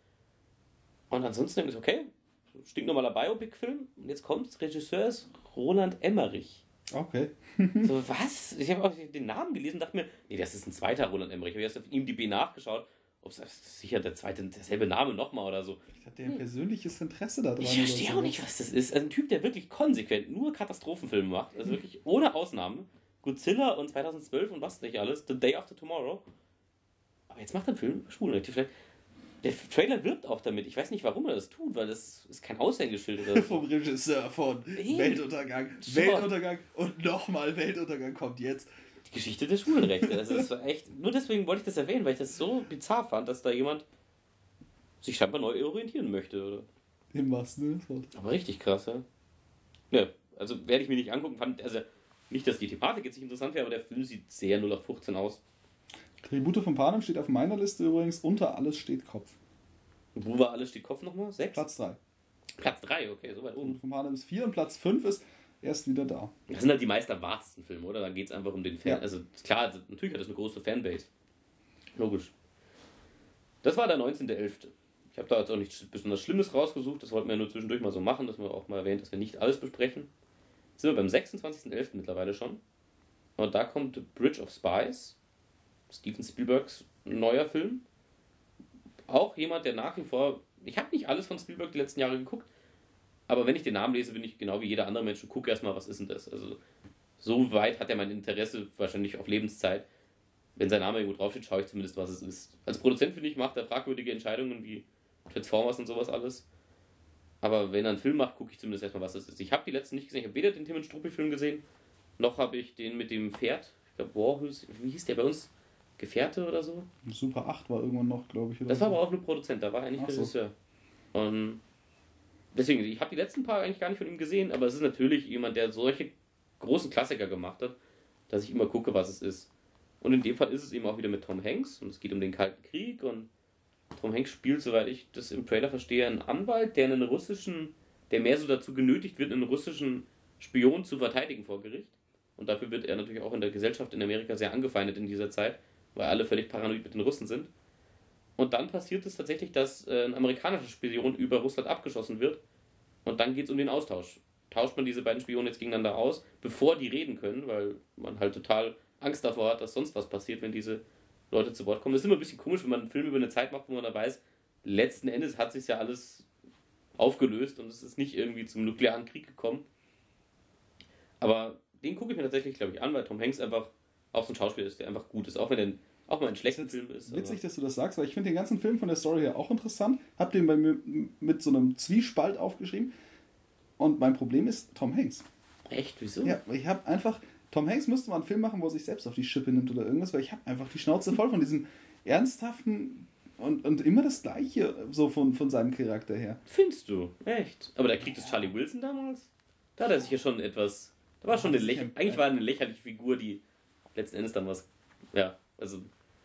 Und ansonsten denke ich, okay, stinknormaler Biopic-Film. Und jetzt kommt Regisseur ist Roland Emmerich. Okay. So, was? Ich habe auch den Namen gelesen und dachte mir, nee, das ist ein zweiter Roland Emmerich. Ich habe erst auf I M D B nachgeschaut, ob es sicher der zweite, derselbe Name nochmal oder so. Vielleicht hat der ein persönliches Interesse daran. Ich verstehe auch nicht, was das ist. Also ein Typ, der wirklich konsequent nur Katastrophenfilme macht, also wirklich ohne Ausnahmen. Godzilla und zweitausendzwölf und was nicht alles, The Day After Tomorrow. Aber jetzt macht er einen Film über Schwulenrechte. Vielleicht. Der Trailer wirbt auch damit. Ich weiß nicht, warum er das tut, weil das ist kein Aushängeschild oder so. Vom Regisseur von Hey. Weltuntergang, Schon. Weltuntergang und nochmal Weltuntergang kommt jetzt. Die Geschichte der Schwulenrechte. Also das war echt. Nur deswegen wollte ich das erwähnen, weil ich das so bizarr fand, dass da jemand sich scheinbar neu orientieren möchte, oder? Im wahrsten Sinne des Wortes. Aber richtig krass, ja. Ja, also werde ich mir nicht angucken. Fand, also nicht, dass die Thematik jetzt nicht interessant wäre, aber der Film sieht sehr null acht fünfzehn aus. Tribute von Panem steht auf meiner Liste übrigens, unter alles steht Kopf. Und wo war alles steht Kopf nochmal? Sechs? Platz drei. Platz drei, okay, so weit oben. Und von Panem ist vier und Platz fünf ist erst wieder da. Das sind halt die meist erwartetsten Filme, oder? Dann geht es einfach um den Fan. Ja. Also klar, natürlich hat das eine große Fanbase. Logisch. Das war der neunzehnter elfter Ich habe da jetzt auch nichts besonders Schlimmes rausgesucht. Das wollten wir ja nur zwischendurch mal so machen, dass wir auch mal erwähnt, dass wir nicht alles besprechen. Jetzt sind wir beim sechsundzwanzigster elfter mittlerweile schon. Und da kommt Bridge of Spies. Steven Spielbergs neuer Film. Auch jemand, der nach wie vor... Ich habe nicht alles von Spielberg die letzten Jahre geguckt, aber wenn ich den Namen lese, bin ich genau wie jeder andere Mensch und gucke erstmal, was ist denn das? Also so weit hat er mein Interesse wahrscheinlich auf Lebenszeit. Wenn sein Name irgendwo draufsteht, schaue ich zumindest, was es ist. Als Produzent, finde ich, macht er fragwürdige Entscheidungen wie Transformers und sowas alles. Aber wenn er einen Film macht, gucke ich zumindest erstmal, was das ist. Ich habe die letzten nicht gesehen. Ich habe weder den Tim und Struppi-Film gesehen, noch habe ich den mit dem Pferd. Ich glaube, Warhus, wie hieß der bei uns? Gefährte oder so? Super acht war irgendwann noch, glaube ich. Oder Das war so. aber auch nur Produzent, da war er nicht Ach so. Regisseur. Und deswegen, ich habe die letzten paar eigentlich gar nicht von ihm gesehen, aber es ist natürlich jemand, der solche großen Klassiker gemacht hat, dass ich immer gucke, was es ist. Und in dem Fall ist es eben auch wieder mit Tom Hanks und es geht um den Kalten Krieg und Tom Hanks spielt, soweit ich das im Trailer verstehe, einen Anwalt, der einen russischen der mehr so dazu genötigt wird, einen russischen Spion zu verteidigen vor Gericht. Und dafür wird er natürlich auch in der Gesellschaft in Amerika sehr angefeindet in dieser Zeit, weil alle völlig paranoid mit den Russen sind. Und dann passiert es tatsächlich, dass äh, ein amerikanischer Spion über Russland abgeschossen wird. Und dann geht es um den Austausch. Tauscht man diese beiden Spione jetzt gegeneinander aus, bevor die reden können, weil man halt total Angst davor hat, dass sonst was passiert, wenn diese Leute zu Wort kommen. Das ist immer ein bisschen komisch, wenn man einen Film über eine Zeit macht, wo man da weiß, letzten Endes hat sich ja alles aufgelöst und es ist nicht irgendwie zum nuklearen Krieg gekommen. Aber den gucke ich mir tatsächlich, glaube ich, an, weil Tom Hanks einfach auch so ein Schauspieler ist, der einfach gut ist, auch wenn er auch mal ein schlechter Film ist. Witzig, dass du das sagst, weil ich finde den ganzen Film von der Story her auch interessant. Hab den bei mir mit so einem Zwiespalt aufgeschrieben. Und mein Problem ist Tom Hanks. Echt? Wieso? Ja, ich habe einfach... Tom Hanks müsste mal einen Film machen, wo er sich selbst auf die Schippe nimmt oder irgendwas, weil ich habe einfach die Schnauze voll von diesem ernsthaften und, und immer das Gleiche so von, von seinem Charakter her. Findest du? Echt? Aber der Krieg des Charlie Wilson damals? Da hat er sich ja schon etwas... Da war schon eine lächerliche... Eigentlich war eine lächerliche Figur, die letzten Endes dann was... Ja, also...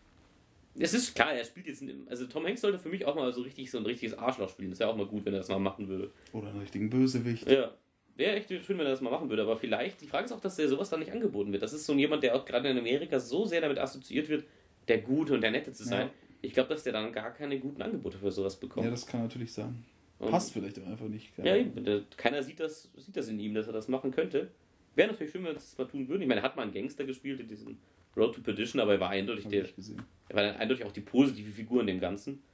Es ist klar, er spielt jetzt... Also Tom Hanks sollte für mich auch mal so richtig so ein richtiges Arschloch spielen. Das wäre auch mal gut, wenn er das mal machen würde. Oder einen richtigen Bösewicht. Ja. Wäre echt schön, wenn er das mal machen würde, aber vielleicht, die Frage ist auch, dass der sowas dann nicht angeboten wird. Das ist so jemand, der auch gerade in Amerika so sehr damit assoziiert wird, der Gute und der Nette zu sein. Ja. Ich glaube, dass der dann gar keine guten Angebote für sowas bekommt. Ja, das kann natürlich sein. Und passt vielleicht auch einfach nicht. Ja, eben. Der, keiner sieht das, sieht das in ihm, dass er das machen könnte. Wäre natürlich schön, wenn wir das mal tun würden. Ich meine, er hat mal einen Gangster gespielt in diesem Road to Perdition, aber er war eindeutig der, er war eindeutig auch die positive Figur in dem Ganzen.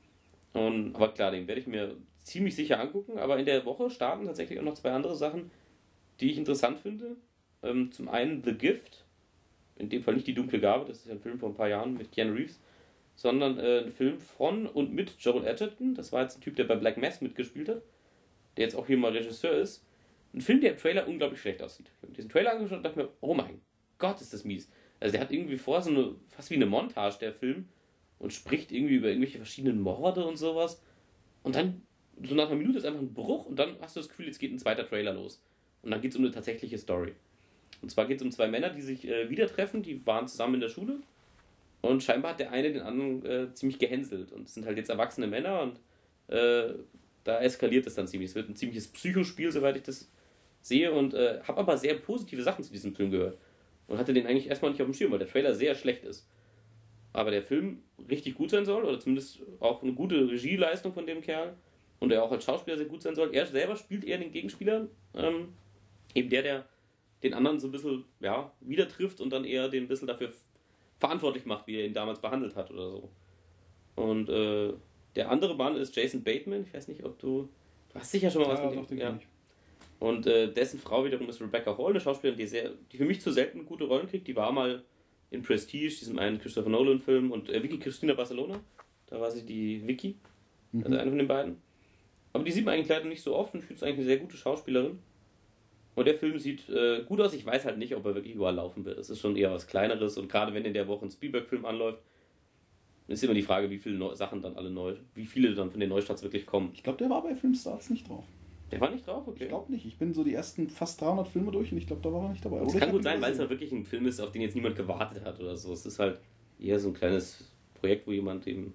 Und, aber klar, den werde ich mir ziemlich sicher angucken, aber in der Woche starten tatsächlich auch noch zwei andere Sachen, die ich interessant finde. Ähm, zum einen The Gift, in dem Fall nicht Die dunkle Gabe, das ist ein Film vor ein paar Jahren mit Keanu Reeves, sondern äh, ein Film von und mit Joel Edgerton. Das war jetzt ein Typ, der bei Black Mass mitgespielt hat, der jetzt auch hier mal Regisseur ist. Ein Film, der im Trailer unglaublich schlecht aussieht. Ich habe diesen Trailer angeschaut und dachte mir, oh mein Gott, ist das mies. Also der hat irgendwie vor so eine, fast wie eine Montage, der Film, und spricht irgendwie über irgendwelche verschiedenen Morde und sowas. Und dann, so nach einer Minute ist einfach ein Bruch und dann hast du das Gefühl, jetzt geht ein zweiter Trailer los. Und dann geht es um eine tatsächliche Story. Und zwar geht es um zwei Männer, die sich äh, wieder treffen, die waren zusammen in der Schule. Und scheinbar hat der eine den anderen äh, ziemlich gehänselt. Und es sind halt jetzt erwachsene Männer und äh, da eskaliert es dann ziemlich. Es wird ein ziemliches Psychospiel, soweit ich das sehe. Und äh, habe aber sehr positive Sachen zu diesem Film gehört. Und hatte den eigentlich erstmal nicht auf dem Schirm, weil der Trailer sehr schlecht ist. Aber der Film richtig gut sein soll, oder zumindest auch eine gute Regieleistung von dem Kerl. Und er auch als Schauspieler sehr gut sein soll. Er selber spielt eher den Gegenspieler. Ähm, eben der, der den anderen so ein bisschen ja, wieder trifft und dann eher den ein bisschen dafür verantwortlich macht, wie er ihn damals behandelt hat oder so. Und äh, der andere Mann ist Jason Bateman. Ich weiß nicht, ob du... Du hast sicher schon mal ja, was mit dem... Ja. Und äh, dessen Frau wiederum ist Rebecca Hall, eine Schauspielerin, die, sehr, die für mich zu selten gute Rollen kriegt. Die war mal in Prestige, diesem einen Christopher Nolan-Film, und äh, Vicky Cristina Barcelona. Da war sie die Vicky, mhm. also eine von den beiden. Aber die sieht man eigentlich leider nicht so oft und ich finde es eigentlich eine sehr gute Schauspielerin. Und der Film sieht äh, gut aus. Ich weiß halt nicht, ob er wirklich überall laufen wird. Es ist schon eher was Kleineres. Und gerade wenn in der Woche ein Spielberg-Film anläuft, ist immer die Frage, wie viele Neu- Sachen dann alle neu, wie viele dann von den Neustarts wirklich kommen. Ich glaube, der war bei Filmstarts nicht drauf. Der war nicht drauf? Okay. Ich glaube nicht. Ich bin so die ersten fast dreihundert Filme durch und ich glaube, da war er nicht dabei. Das oder kann gut sein, weil es halt wirklich ein Film ist, auf den jetzt niemand gewartet hat oder so. Es ist halt eher so ein kleines Projekt, wo jemand eben,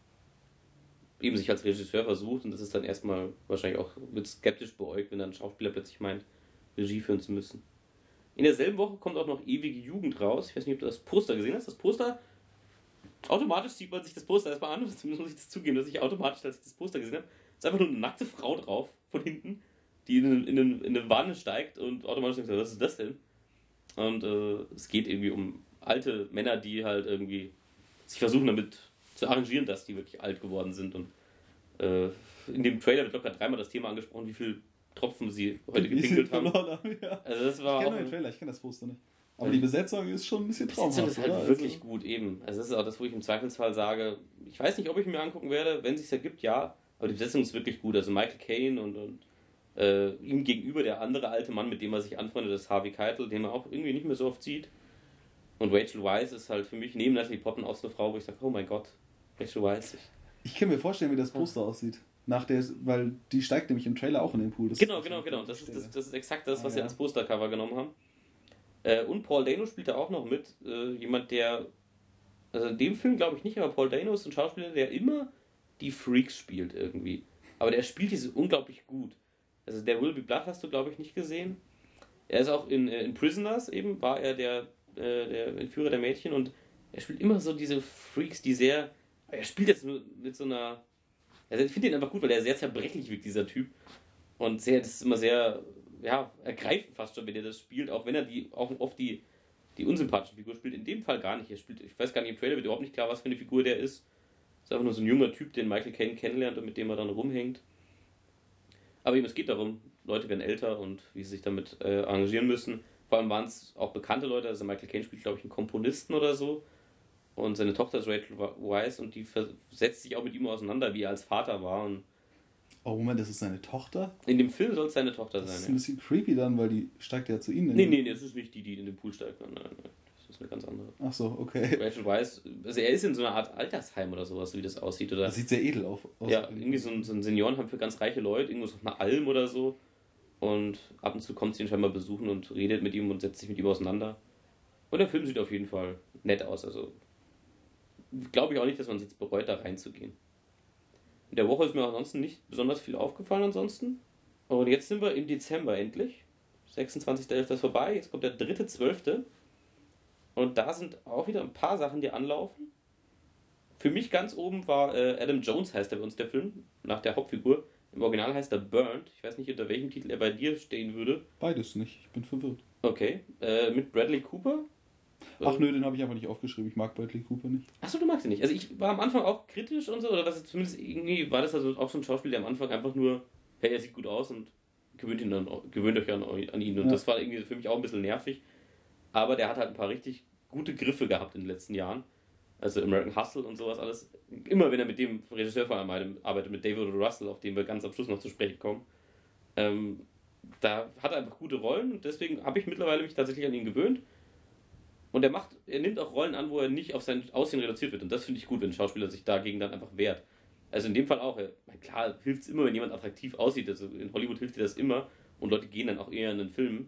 eben sich als Regisseur versucht und das ist dann erstmal wahrscheinlich auch mit skeptisch beäugt, wenn dann ein Schauspieler plötzlich meint, Regie führen zu müssen. In derselben Woche kommt auch noch Ewige Jugend raus. Ich weiß nicht, ob du das Poster gesehen hast. Das Poster, automatisch sieht man sich das Poster erstmal an. Zumindest muss ich das zugeben, dass ich automatisch, als ich das Poster gesehen habe, ist einfach nur eine nackte Frau drauf, von hinten, die in, in, in eine Wanne steigt und automatisch denkt, was ist das denn? Und äh, es geht irgendwie um alte Männer, die halt irgendwie sich versuchen damit zu arrangieren, dass die wirklich alt geworden sind. Und äh, in dem Trailer wird locker dreimal das Thema angesprochen, wie viel Tropfen sie heute gepinkelt haben. haben ja. Also das war ich kenne den Trailer, ich kenne das Poster nicht. Aber die Besetzung ist schon ein bisschen traumhaft. Die Besetzung ist halt oder? wirklich also gut, eben. Also das ist auch das, wo ich im Zweifelsfall sage, ich weiß nicht, ob ich mir angucken werde, wenn es sich ergibt, ja. Aber die Besetzung ist wirklich gut. Also Michael Caine und, und äh, ihm gegenüber der andere alte Mann, mit dem er sich anfreundet, ist Harvey Keitel, den man auch irgendwie nicht mehr so oft sieht. Und Rachel Weisz ist halt für mich neben Natalie Portman auch so eine Frau, wo ich sage, oh mein Gott, Rachel Weisz. Ich, ich kann mir vorstellen, wie das Poster ja. aussieht. Nach der, weil die steigt nämlich im Trailer auch in den Pool. Das genau, genau, genau. Das ist, das, das ist exakt das, was ah, sie ja. als Postercover genommen haben. Äh, und Paul Dano spielt da auch noch mit. Äh, jemand, der, also in dem Film glaube ich nicht, aber Paul Dano ist ein Schauspieler, der immer die Freaks spielt irgendwie. Aber der spielt diese unglaublich gut. Also der Will Be Blood hast du, glaube ich, nicht gesehen. Er ist auch in, in Prisoners eben, war er der, äh, der Entführer der Mädchen und er spielt immer so diese Freaks, die sehr... Er spielt jetzt mit so einer... Also ich finde ihn einfach gut, weil er sehr zerbrechlich wirkt, dieser Typ. Und sehr, das ist immer sehr, ja, ergreifend fast schon, wenn er das spielt, auch wenn er die auch oft die, die unsympathische Figur spielt. In dem Fall gar nicht. Er spielt, ich weiß gar nicht, im Trailer wird überhaupt nicht klar, was für eine Figur der ist. Ist einfach nur so ein junger Typ, den Michael Caine kennenlernt und mit dem er dann rumhängt. Aber eben, es geht darum, Leute werden älter und wie sie sich damit äh, arrangieren müssen. Vor allem waren es auch bekannte Leute, also Michael Caine spielt, glaube ich, einen Komponisten oder so. Und seine Tochter ist Rachel Weisz und die setzt sich auch mit ihm auseinander, wie er als Vater war. Und oh Moment, das ist seine Tochter? in dem Film soll es seine Tochter sein. Das ist ja. ein bisschen creepy dann, weil die steigt ja zu ihnen. Nee, nee, nee, das ist nicht die, die in den Pool steigt. Nein, nein, nein. Das ist eine ganz andere. Ach so, okay. Rachel Weisz, also er ist in so einer Art Altersheim oder sowas, wie das aussieht. Oder? Das sieht sehr edel auf, aus. Ja, irgendwie so ein, so ein Seniorenheim für ganz reiche Leute, irgendwo so auf einer Alm oder so. Und ab und zu kommt sie ihn scheinbar besuchen und redet mit ihm und setzt sich mit ihm auseinander. Und der Film sieht auf jeden Fall nett aus. Also glaube ich auch nicht, dass man es jetzt bereut, da reinzugehen. In der Woche ist mir ansonsten nicht besonders viel aufgefallen ansonsten. Und jetzt sind wir im Dezember endlich. sechsundzwanzigster elfter ist vorbei, jetzt kommt der dritte zwölfte Und da sind auch wieder ein paar Sachen, die anlaufen. Für mich ganz oben war äh, Adam Jones, heißt er bei uns der Film, nach der Hauptfigur. Im Original heißt er Burnt. Ich weiß nicht, unter welchem Titel er bei dir stehen würde. Beides nicht, ich bin verwirrt. Okay, äh, mit Bradley Cooper. Ach nö, den habe ich einfach nicht aufgeschrieben. Ich mag Bradley Cooper nicht. Achso, du magst ihn nicht. Also ich war am Anfang auch kritisch und so, oder was zumindest irgendwie war das also auch so ein Schauspieler, der am Anfang einfach nur, hey, er sieht gut aus und gewöhnt, ihn dann, gewöhnt euch an, an ihn. Und ja. Das war irgendwie für mich auch ein bisschen nervig. Aber der hat halt ein paar richtig gute Griffe gehabt in den letzten Jahren. Also American Hustle und sowas alles. Immer wenn er mit dem Regisseur vor allem arbeitet, mit David Russell, auf den wir ganz am Schluss noch zu sprechen kommen, ähm, da hat er einfach gute Rollen und deswegen habe ich mittlerweile mich tatsächlich an ihn gewöhnt. Und er macht, er nimmt auch Rollen an, wo er nicht auf sein Aussehen reduziert wird. Und das finde ich gut, wenn ein Schauspieler sich dagegen dann einfach wehrt. Also in dem Fall auch. Er, klar, hilft es immer, wenn jemand attraktiv aussieht. Also in Hollywood hilft dir das immer. Und Leute gehen dann auch eher in den Film.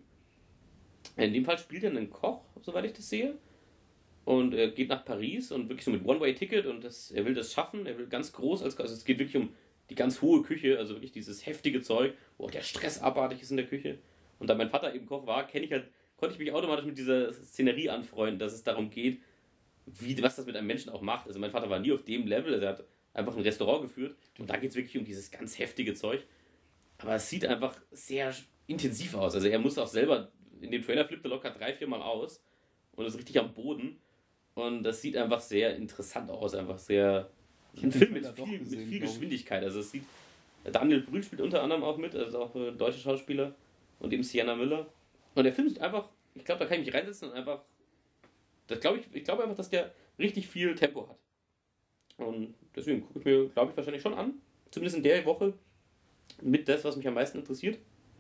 In dem Fall spielt er einen Koch, soweit ich das sehe. Und er geht nach Paris und wirklich so mit One-Way-Ticket. Und das, er will das schaffen. Er will ganz groß. Als, also es geht wirklich um die ganz hohe Küche. Also wirklich dieses heftige Zeug, wo auch der Stress abartig ist in der Küche. Und da mein Vater eben Koch war, kenne ich halt... konnte ich mich automatisch mit dieser Szenerie anfreunden, dass es darum geht, wie, was das mit einem Menschen auch macht. Also mein Vater war nie auf dem Level, also er hat einfach ein Restaurant geführt und da geht es wirklich um dieses ganz heftige Zeug. Aber es sieht einfach sehr intensiv aus. Also er muss auch selber, in dem Trailer flippt er locker drei, vier Mal aus und ist richtig am Boden. Und das sieht einfach sehr interessant aus, einfach sehr... Ein Film mit viel, gesehen, mit viel Geschwindigkeit. Also es sieht... Daniel Brühl spielt unter anderem auch mit, also auch ein deutscher Schauspieler und eben Sienna Miller. Und der Film sieht einfach, ich glaube, da kann ich mich reinsetzen und einfach, das glaube ich, ich glaube einfach, dass der richtig viel Tempo hat. Und deswegen gucke ich mir, glaube ich, wahrscheinlich schon an. Zumindest in der Woche mit das, was mich am meisten interessiert.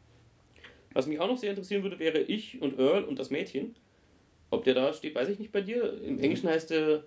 Was mich auch noch sehr interessieren würde, wäre Ich und Earl und das Mädchen. Ob der da steht, weiß ich nicht bei dir. Im Englischen heißt der,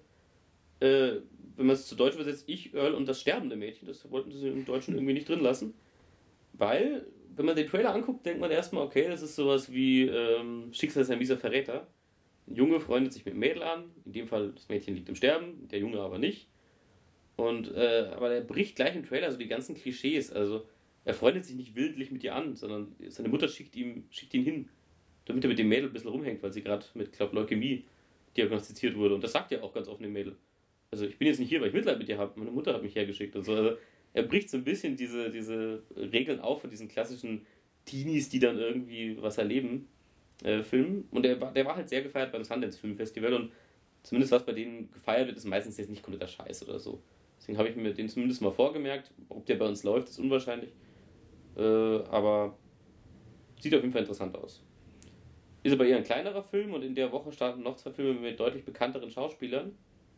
äh, wenn man es zu Deutsch übersetzt, Ich, Earl und das sterbende Mädchen. Das wollten sie im Deutschen irgendwie nicht drin lassen. Weil... wenn man den Trailer anguckt, denkt man erstmal, okay, das ist sowas wie ähm, Schicksal ist ein mieser Verräter. Ein Junge freundet sich mit einem Mädel an, in dem Fall das Mädchen liegt im Sterben, der Junge aber nicht. Und, äh, aber er bricht gleich im Trailer so die ganzen Klischees. Also er freundet sich nicht wildlich mit ihr an, sondern seine Mutter schickt, ihm, schickt ihn hin, damit er mit dem Mädel ein bisschen rumhängt, weil sie gerade mit, glaube Leukämie diagnostiziert wurde. Und das sagt er auch ganz offen dem Mädel. Also ich bin jetzt nicht hier, weil ich Mitleid mit dir habe, meine Mutter hat mich hergeschickt und so. Also er bricht so ein bisschen diese, diese Regeln auf von diesen klassischen Teenies, die dann irgendwie was erleben, äh, Filmen. Und der, der war halt sehr gefeiert beim Sundance Film Festival und zumindest was bei denen gefeiert wird, ist meistens jetzt nicht kompletter Scheiß oder so. Deswegen habe ich mir den zumindest mal vorgemerkt. Ob der bei uns läuft, ist unwahrscheinlich. Äh, aber sieht auf jeden Fall interessant aus. Ist aber eher ein kleinerer Film und in der Woche starten noch zwei Filme mit deutlich bekannteren Schauspielern.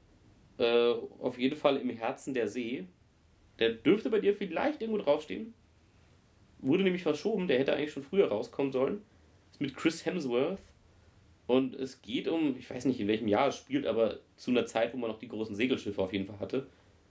Äh, auf jeden Fall Im Herzen der See. Der dürfte bei dir vielleicht irgendwo draufstehen. Wurde nämlich verschoben, der hätte eigentlich schon früher rauskommen sollen. Ist mit Chris Hemsworth. Und es geht um, ich weiß nicht in welchem Jahr es spielt, aber zu einer Zeit, wo man noch die großen Segelschiffe auf jeden Fall hatte.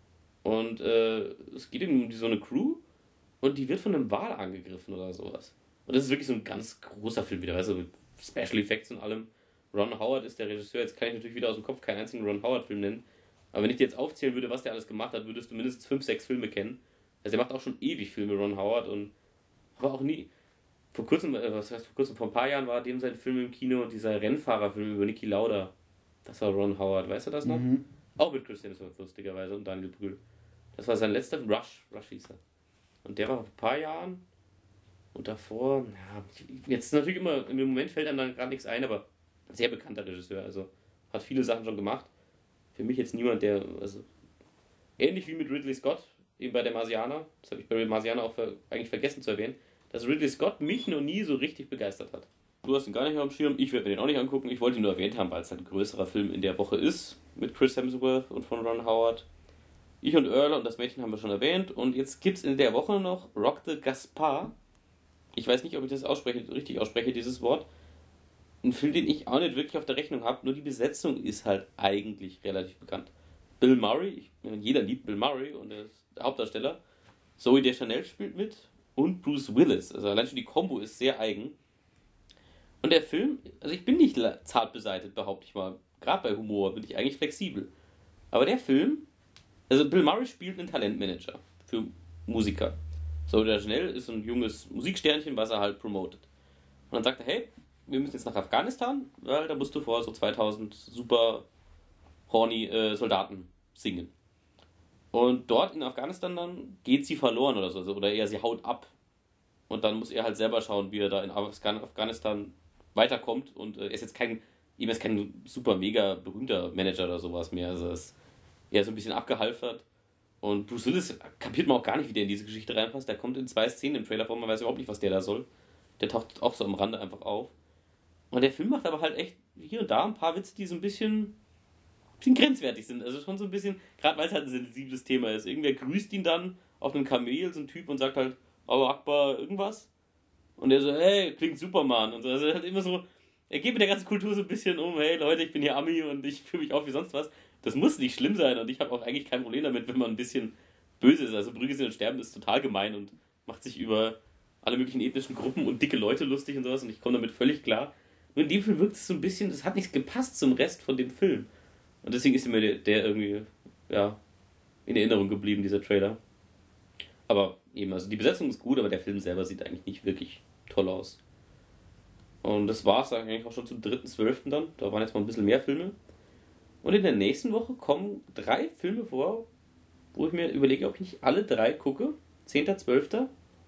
Und äh, es geht um so eine Crew und die wird von einem Wal angegriffen oder sowas. Und das ist wirklich so ein ganz großer Film wieder, weißt du, mit Special Effects und allem. Ron Howard ist der Regisseur, jetzt kann ich natürlich wieder aus dem Kopf keinen einzigen Ron Howard-Film nennen. Aber wenn ich dir jetzt aufzählen würde, was der alles gemacht hat, würdest du mindestens fünf, sechs Filme kennen. Also er macht auch schon ewig Filme, Ron Howard. Und war auch nie. Vor kurzem, äh, was heißt vor kurzem, vor ein paar Jahren war dem sein Film im Kino, dieser Rennfahrerfilm über Niki Lauda. Das war Ron Howard, weißt du das noch? Mhm. Auch mit Chris Hemsworth, lustigerweise, und Daniel Brühl. Das war sein letzter Rush, Rush hieß er. Und der war vor ein paar Jahren. Und davor, ja, jetzt natürlich immer, im Moment fällt einem dann gerade nichts ein, aber sehr bekannter Regisseur, also hat viele Sachen schon gemacht. Für mich jetzt niemand, der, also ähnlich wie mit Ridley Scott, eben bei der Marsianer, das habe ich bei der Marsianer auch ver, eigentlich vergessen zu erwähnen, dass Ridley Scott mich noch nie so richtig begeistert hat. Du hast ihn gar nicht mehr am Schirm, ich werde mir den auch nicht angucken, ich wollte ihn nur erwähnt haben, weil es halt ein größerer Film in der Woche ist, mit Chris Hemsworth und von Ron Howard. Ich und Earl und das Mädchen haben wir schon erwähnt, und jetzt gibt es in der Woche noch Rock the Gaspar. Ich weiß nicht, ob ich das ausspreche, richtig ausspreche, dieses Wort. Ein Film, den ich auch nicht wirklich auf der Rechnung habe, nur die Besetzung ist halt eigentlich relativ bekannt. Bill Murray, ich, jeder liebt Bill Murray und er ist der Hauptdarsteller. Zooey Deschanel spielt mit und Bruce Willis. Also allein schon die Kombo ist sehr eigen. Und der Film, also ich bin nicht zart beseitigt, behaupte ich mal. Gerade bei Humor bin ich eigentlich flexibel. Aber der Film, also Bill Murray spielt einen Talentmanager für Musiker. So, der Schnell ist ein junges Musiksternchen, was er halt promotet. Und dann sagt er, hey, wir müssen jetzt nach Afghanistan, weil da musst du vor so zweitausend super horny äh, Soldaten singen. Und dort in Afghanistan dann geht sie verloren oder so, also, oder eher sie haut ab. Und dann muss er halt selber schauen, wie er da in Afghanistan weiterkommt. Und äh, er ist jetzt kein, ihm ist kein super mega berühmter Manager oder sowas mehr. Also er ist eher so ein bisschen abgehalftert. Und Bruce Willis kapiert man auch gar nicht, wie der in diese Geschichte reinpasst. Der kommt in zwei Szenen im Trailer vor, man weiß überhaupt nicht, was der da soll. Der taucht auch so am Rande einfach auf. Und der Film macht aber halt echt hier und da ein paar Witze, die so ein bisschen, bisschen grenzwertig sind. Also schon so ein bisschen, gerade weil es halt ein sensibles Thema ist. Irgendwer grüßt ihn dann auf einem Kamel, so ein Typ, und sagt halt, Allah Akbar, irgendwas. Und er so, hey, klingt Superman. Und so. Also halt immer so, er geht mit der ganzen Kultur so ein bisschen um, hey Leute, ich bin hier Ami und ich fühle mich auf wie sonst was. Das muss nicht schlimm sein, und ich habe auch eigentlich kein Problem damit, wenn man ein bisschen böse ist. Also Brügge sind und Sterben ist total gemein und macht sich über alle möglichen ethnischen Gruppen und dicke Leute lustig und sowas, und ich komme damit völlig klar. Nur in dem Film wirkt es so ein bisschen, das hat nicht gepasst zum Rest von dem Film. Und deswegen ist mir der, der irgendwie, ja, in Erinnerung geblieben, dieser Trailer. Aber eben, also die Besetzung ist gut, aber der Film selber sieht eigentlich nicht wirklich toll aus. Und das war es eigentlich auch schon zum dritten zwölften dann. Da waren jetzt mal ein bisschen mehr Filme. Und in der nächsten Woche kommen drei Filme vor, wo ich mir überlege, ob ich nicht alle drei gucke. zehnter zwölfter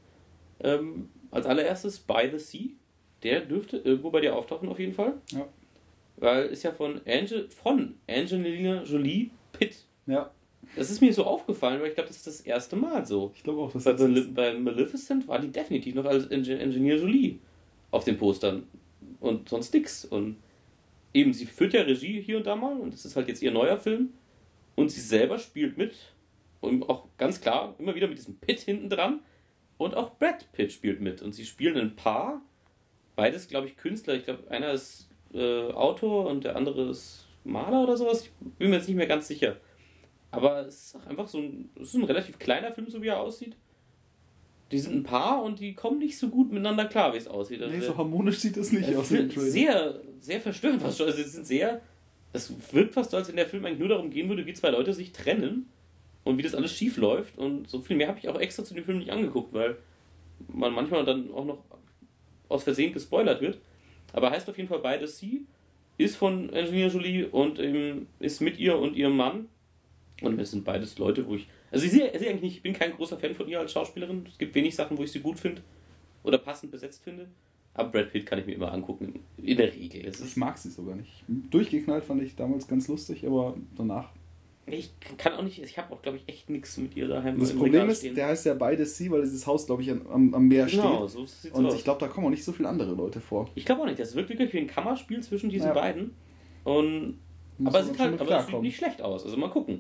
Ähm, als allererstes By the Sea. Der dürfte irgendwo bei dir auftauchen auf jeden Fall. Ja. Weil ist ja von, Angel, von Angelina Jolie Pitt. Ja. Das ist mir so aufgefallen, weil ich glaube, das ist das erste Mal so. Ich glaube auch, dass bei, das ist bei Maleficent war die definitiv noch als Angelina Jolie auf den Postern. Und sonst nix. Und eben, sie führt ja Regie hier und da mal, und das ist halt jetzt ihr neuer Film. Und sie selber spielt mit. Und auch ganz klar, immer wieder mit diesem Pitt hinten dran. Und auch Brad Pitt spielt mit. Und sie spielen ein Paar. Beides, glaube ich, Künstler. Ich glaube, einer ist äh, Autor und der andere ist Maler oder sowas. Ich bin mir jetzt nicht mehr ganz sicher. Aber es ist auch einfach so ein, es ist ein relativ kleiner Film, so wie er aussieht. Die sind ein Paar und die kommen nicht so gut miteinander klar, wie es aussieht. Also nee, so harmonisch sieht das nicht aus. Dem sehr, sehr verstörend fast schon. Also es sind sehr, es wirkt fast so, als wenn der Film eigentlich nur darum gehen würde, wie zwei Leute sich trennen und wie das alles schief läuft. Und so viel mehr habe ich auch extra zu dem Film nicht angeguckt, weil man manchmal dann auch noch aus Versehen gespoilert wird. Aber heißt auf jeden Fall By the Sea, ist von Angelina Jolie und ähm, ist mit ihr und ihrem Mann. Und es sind beides Leute, wo ich... Also ich sehe, ich sehe eigentlich nicht, ich bin kein großer Fan von ihr als Schauspielerin. Es gibt wenig Sachen, wo ich sie gut finde oder passend besetzt finde. Aber Brad Pitt kann ich mir immer angucken, in der Regel. Es ich mag sie sogar nicht. Durchgeknallt fand ich damals ganz lustig, aber danach... Ich kann auch nicht, ich habe auch, glaube ich, echt nichts mit ihr daheim. Das Problem ist, der heißt ja By the Sea, weil dieses Haus, glaube ich, am, am Meer steht. Genau, so sieht's Und aus. ich glaube, da kommen auch nicht so viele andere Leute vor. Ich glaube auch nicht, das wirkt wirklich wie ein Kammerspiel zwischen diesen Ja. beiden. Und, aber es sieht halt, aber es sieht nicht schlecht aus, also mal gucken.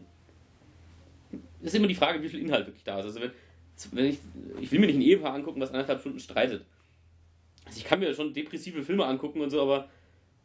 Es ist immer die Frage, wie viel Inhalt wirklich da ist. Also wenn, wenn ich, ich will mir nicht ein Ehepaar angucken, was eineinhalb Stunden streitet. Also ich kann mir schon depressive Filme angucken und so, aber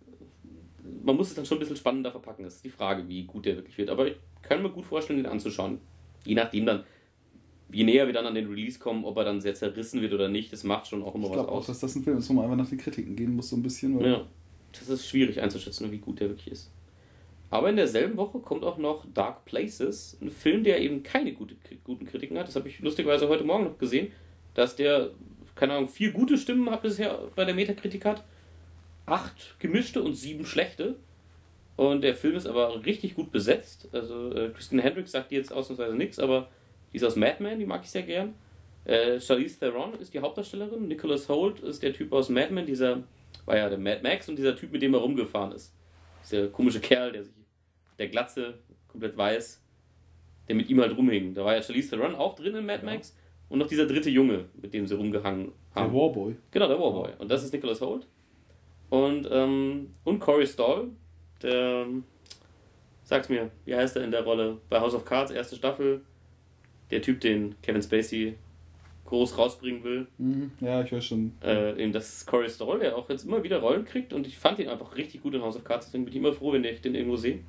man muss es dann schon ein bisschen spannender verpacken. Das ist die Frage, wie gut der wirklich wird. Aber ich kann mir gut vorstellen, den anzuschauen. Je nachdem dann, je näher wir dann an den Release kommen, ob er dann sehr zerrissen wird oder nicht, das macht schon auch immer ich was aus. Ich glaube auch, dass das ein Film ist, wo man einfach nach den Kritiken gehen muss, so ein bisschen. Weil ja, das ist schwierig einzuschätzen, wie gut der wirklich ist. Aber in derselben Woche kommt auch noch Dark Places, ein Film, der eben keine gute, guten Kritiken hat. Das habe ich lustigerweise heute Morgen noch gesehen, dass der keine Ahnung, vier gute Stimmen hat bisher bei der Metakritik hat, acht gemischte und sieben schlechte. Und der Film ist aber richtig gut besetzt. Also äh, Christine Hendricks sagt dir jetzt ausnahmsweise nichts, aber die ist aus Mad Men, die mag ich sehr gern. Äh, Charlize Theron ist die Hauptdarstellerin. Nicholas Hoult ist der Typ aus Mad Men, dieser, war ja der Mad Max und dieser Typ, mit dem er rumgefahren ist. Dieser komische Kerl, der sich, der Glatze, komplett weiß, der mit ihm halt rumhing. Da war ja Charlize Theron auch drin in Mad Max und noch dieser dritte Junge, mit dem sie rumgehangen haben. Der Warboy. Genau, der Warboy. Und das ist Nicholas Hoult. Und, ähm, und Corey Stoll, der, sag's mir, wie heißt er in der Rolle? Bei House of Cards, erste Staffel, der Typ, den Kevin Spacey groß rausbringen will. Mhm. Ja, ich weiß schon. Äh, eben das ist Corey Stoll, der auch jetzt immer wieder Rollen kriegt und ich fand ihn einfach richtig gut in House of Cards, deswegen bin ich immer froh, wenn ich den irgendwo sehe.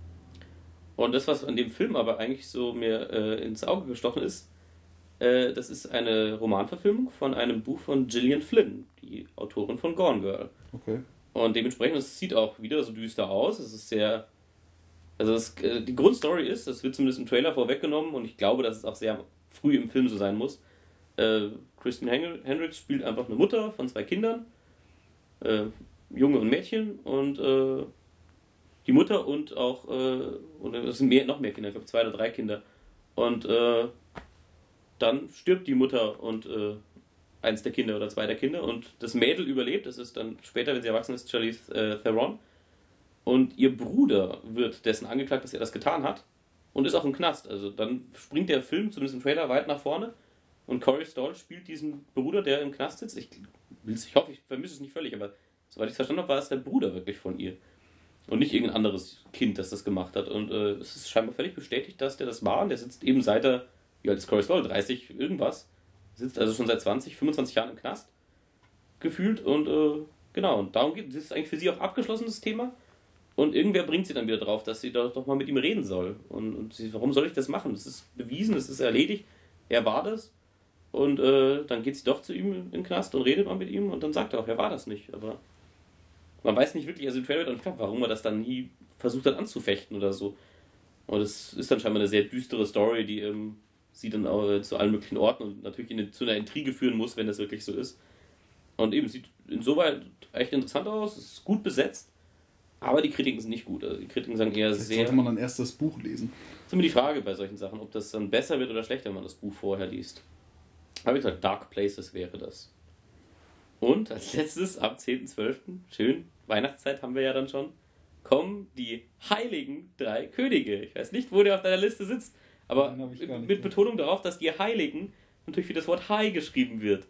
Und das, was an dem Film aber eigentlich so mir äh, ins Auge gestochen ist, äh, das ist eine Romanverfilmung von einem Buch von Gillian Flynn, die Autorin von Gone Girl. Okay. Und dementsprechend, es sieht auch wieder so düster aus. Es ist sehr. Also, das, äh, die Grundstory ist, das wird zumindest im Trailer vorweggenommen und ich glaube, dass es auch sehr früh im Film so sein muss. Äh, Christine Hendricks spielt einfach eine Mutter von zwei Kindern, äh, Junge und Mädchen, und äh, die Mutter und auch. Äh, und es sind mehr, noch mehr Kinder, ich glaube zwei oder drei Kinder. Und äh, dann stirbt die Mutter und. Äh, eins der Kinder oder zwei der Kinder und das Mädel überlebt, das ist dann später, wenn sie erwachsen ist, Charlize äh, Theron, und ihr Bruder wird dessen angeklagt, dass er das getan hat und ist auch im Knast. Also dann springt der Film, zumindest im Trailer, weit nach vorne und Corey Stoll spielt diesen Bruder, der im Knast sitzt. Ich, ich hoffe, ich vermisse es nicht völlig, aber soweit ich es verstanden habe, war es der Bruder wirklich von ihr und nicht irgendein anderes Kind, das das gemacht hat. Und äh, es ist scheinbar völlig bestätigt, dass der das war und der sitzt eben seit er, wie alt ist Corey Stoll, dreißig irgendwas, sitzt also schon seit zwanzig, fünfundzwanzig Jahren im Knast gefühlt und äh, genau, und darum geht es. Das ist eigentlich für sie auch abgeschlossen, das Thema. Und irgendwer bringt sie dann wieder drauf, dass sie doch, doch mal mit ihm reden soll. Und, und sie, warum soll ich das machen? Das ist bewiesen, das ist erledigt. Er war das. Und äh, dann geht sie doch zu ihm in den Knast und redet mal mit ihm und dann sagt er auch, er war das nicht. Aber man weiß nicht wirklich, also im Trailer wird dann klar, warum er das dann nie versucht hat anzufechten oder so. Und es ist dann scheinbar eine sehr düstere Story, die ähm, sie dann auch zu allen möglichen Orten und natürlich in eine, zu einer Intrige führen muss, wenn das wirklich so ist. Und eben, sieht insoweit echt interessant aus, es ist gut besetzt, aber die Kritiken sind nicht gut. Also die Kritiken sagen eher Vielleicht sehr... sollte man dann erst das Buch lesen. Das ist immer die Frage bei solchen Sachen, ob das dann besser wird oder schlechter, wenn man das Buch vorher liest. Habe ich gesagt, Dark Places wäre das. Und als letztes, am zehnten zwölften, schön, Weihnachtszeit haben wir ja dann schon, kommen die Heiligen Drei Könige. Ich weiß nicht, wo der auf deiner Liste sitzt, aber mit Betonung darauf, dass die Heiligen natürlich wie das Wort High geschrieben wird.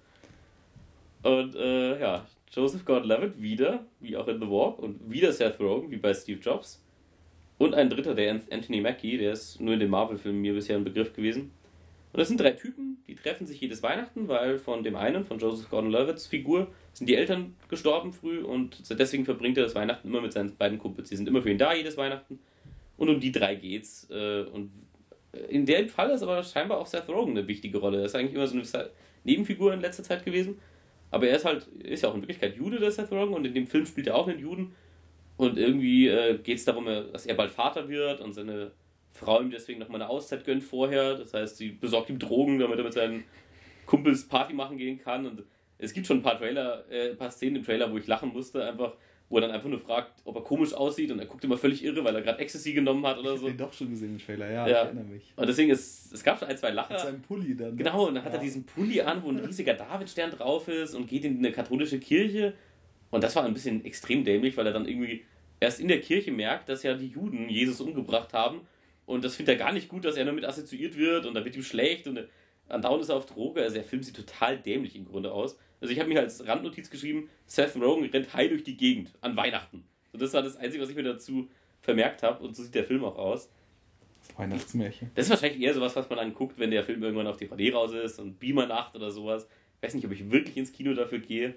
Und äh, ja, Joseph Gordon-Levitt wieder, wie auch in The Walk, und wieder Seth Rogen, wie bei Steve Jobs. Und ein dritter, der Anthony Mackie, der ist nur in den Marvel-Filmen mir bisher ein Begriff gewesen. Und das sind drei Typen, die treffen sich jedes Weihnachten, weil von dem einen, von Joseph Gordon-Levitts Figur, sind die Eltern gestorben früh und deswegen verbringt er das Weihnachten immer mit seinen beiden Kumpels. Die sind immer für ihn da, jedes Weihnachten. Und um die drei geht's. Und in dem Fall ist aber scheinbar auch Seth Rogen eine wichtige Rolle. Er ist eigentlich immer so eine Nebenfigur in letzter Zeit gewesen. Aber er ist halt, ist ja auch in Wirklichkeit Jude, der Seth Rogen, und in dem Film spielt er auch einen Juden. Und irgendwie äh, geht es darum, dass er bald Vater wird und seine Frau ihm deswegen nochmal eine Auszeit gönnt vorher. Das heißt, sie besorgt ihm Drogen, damit er mit seinen Kumpels Party machen gehen kann. Und es gibt schon ein paar Trailer, äh, ein paar Szenen im Trailer, wo ich lachen musste, einfach, wo er dann einfach nur fragt, ob er komisch aussieht, und er guckt immer völlig irre, weil er gerade Ecstasy genommen hat oder so. Ich hab den doch schon gesehen, den Trailer, ja, ja. Ich erinnere mich. Und deswegen, ist, es gab schon ein, zwei Lacher. Mit seinem Pulli dann. Genau, und dann hat ja. er diesen Pulli an, wo ein riesiger Davidstern drauf ist und geht in eine katholische Kirche. Und das war ein bisschen extrem dämlich, weil er dann irgendwie erst in der Kirche merkt, dass ja die Juden Jesus umgebracht haben. Und das findet er gar nicht gut, dass er damit assoziiert wird und da wird ihm schlecht und andauernd ist er auf Droge. Also der Film sieht total dämlich im Grunde aus. Also ich habe mir als Randnotiz geschrieben, Seth Rogen rennt high durch die Gegend an Weihnachten. So, das war das Einzige, was ich mir dazu vermerkt habe, und so sieht der Film auch aus. Das Weihnachtsmärchen. Das ist wahrscheinlich eher sowas, was man dann guckt, wenn der Film irgendwann auf D V D raus ist und Beamer-Nacht oder sowas. Ich weiß nicht, ob ich wirklich ins Kino dafür gehe.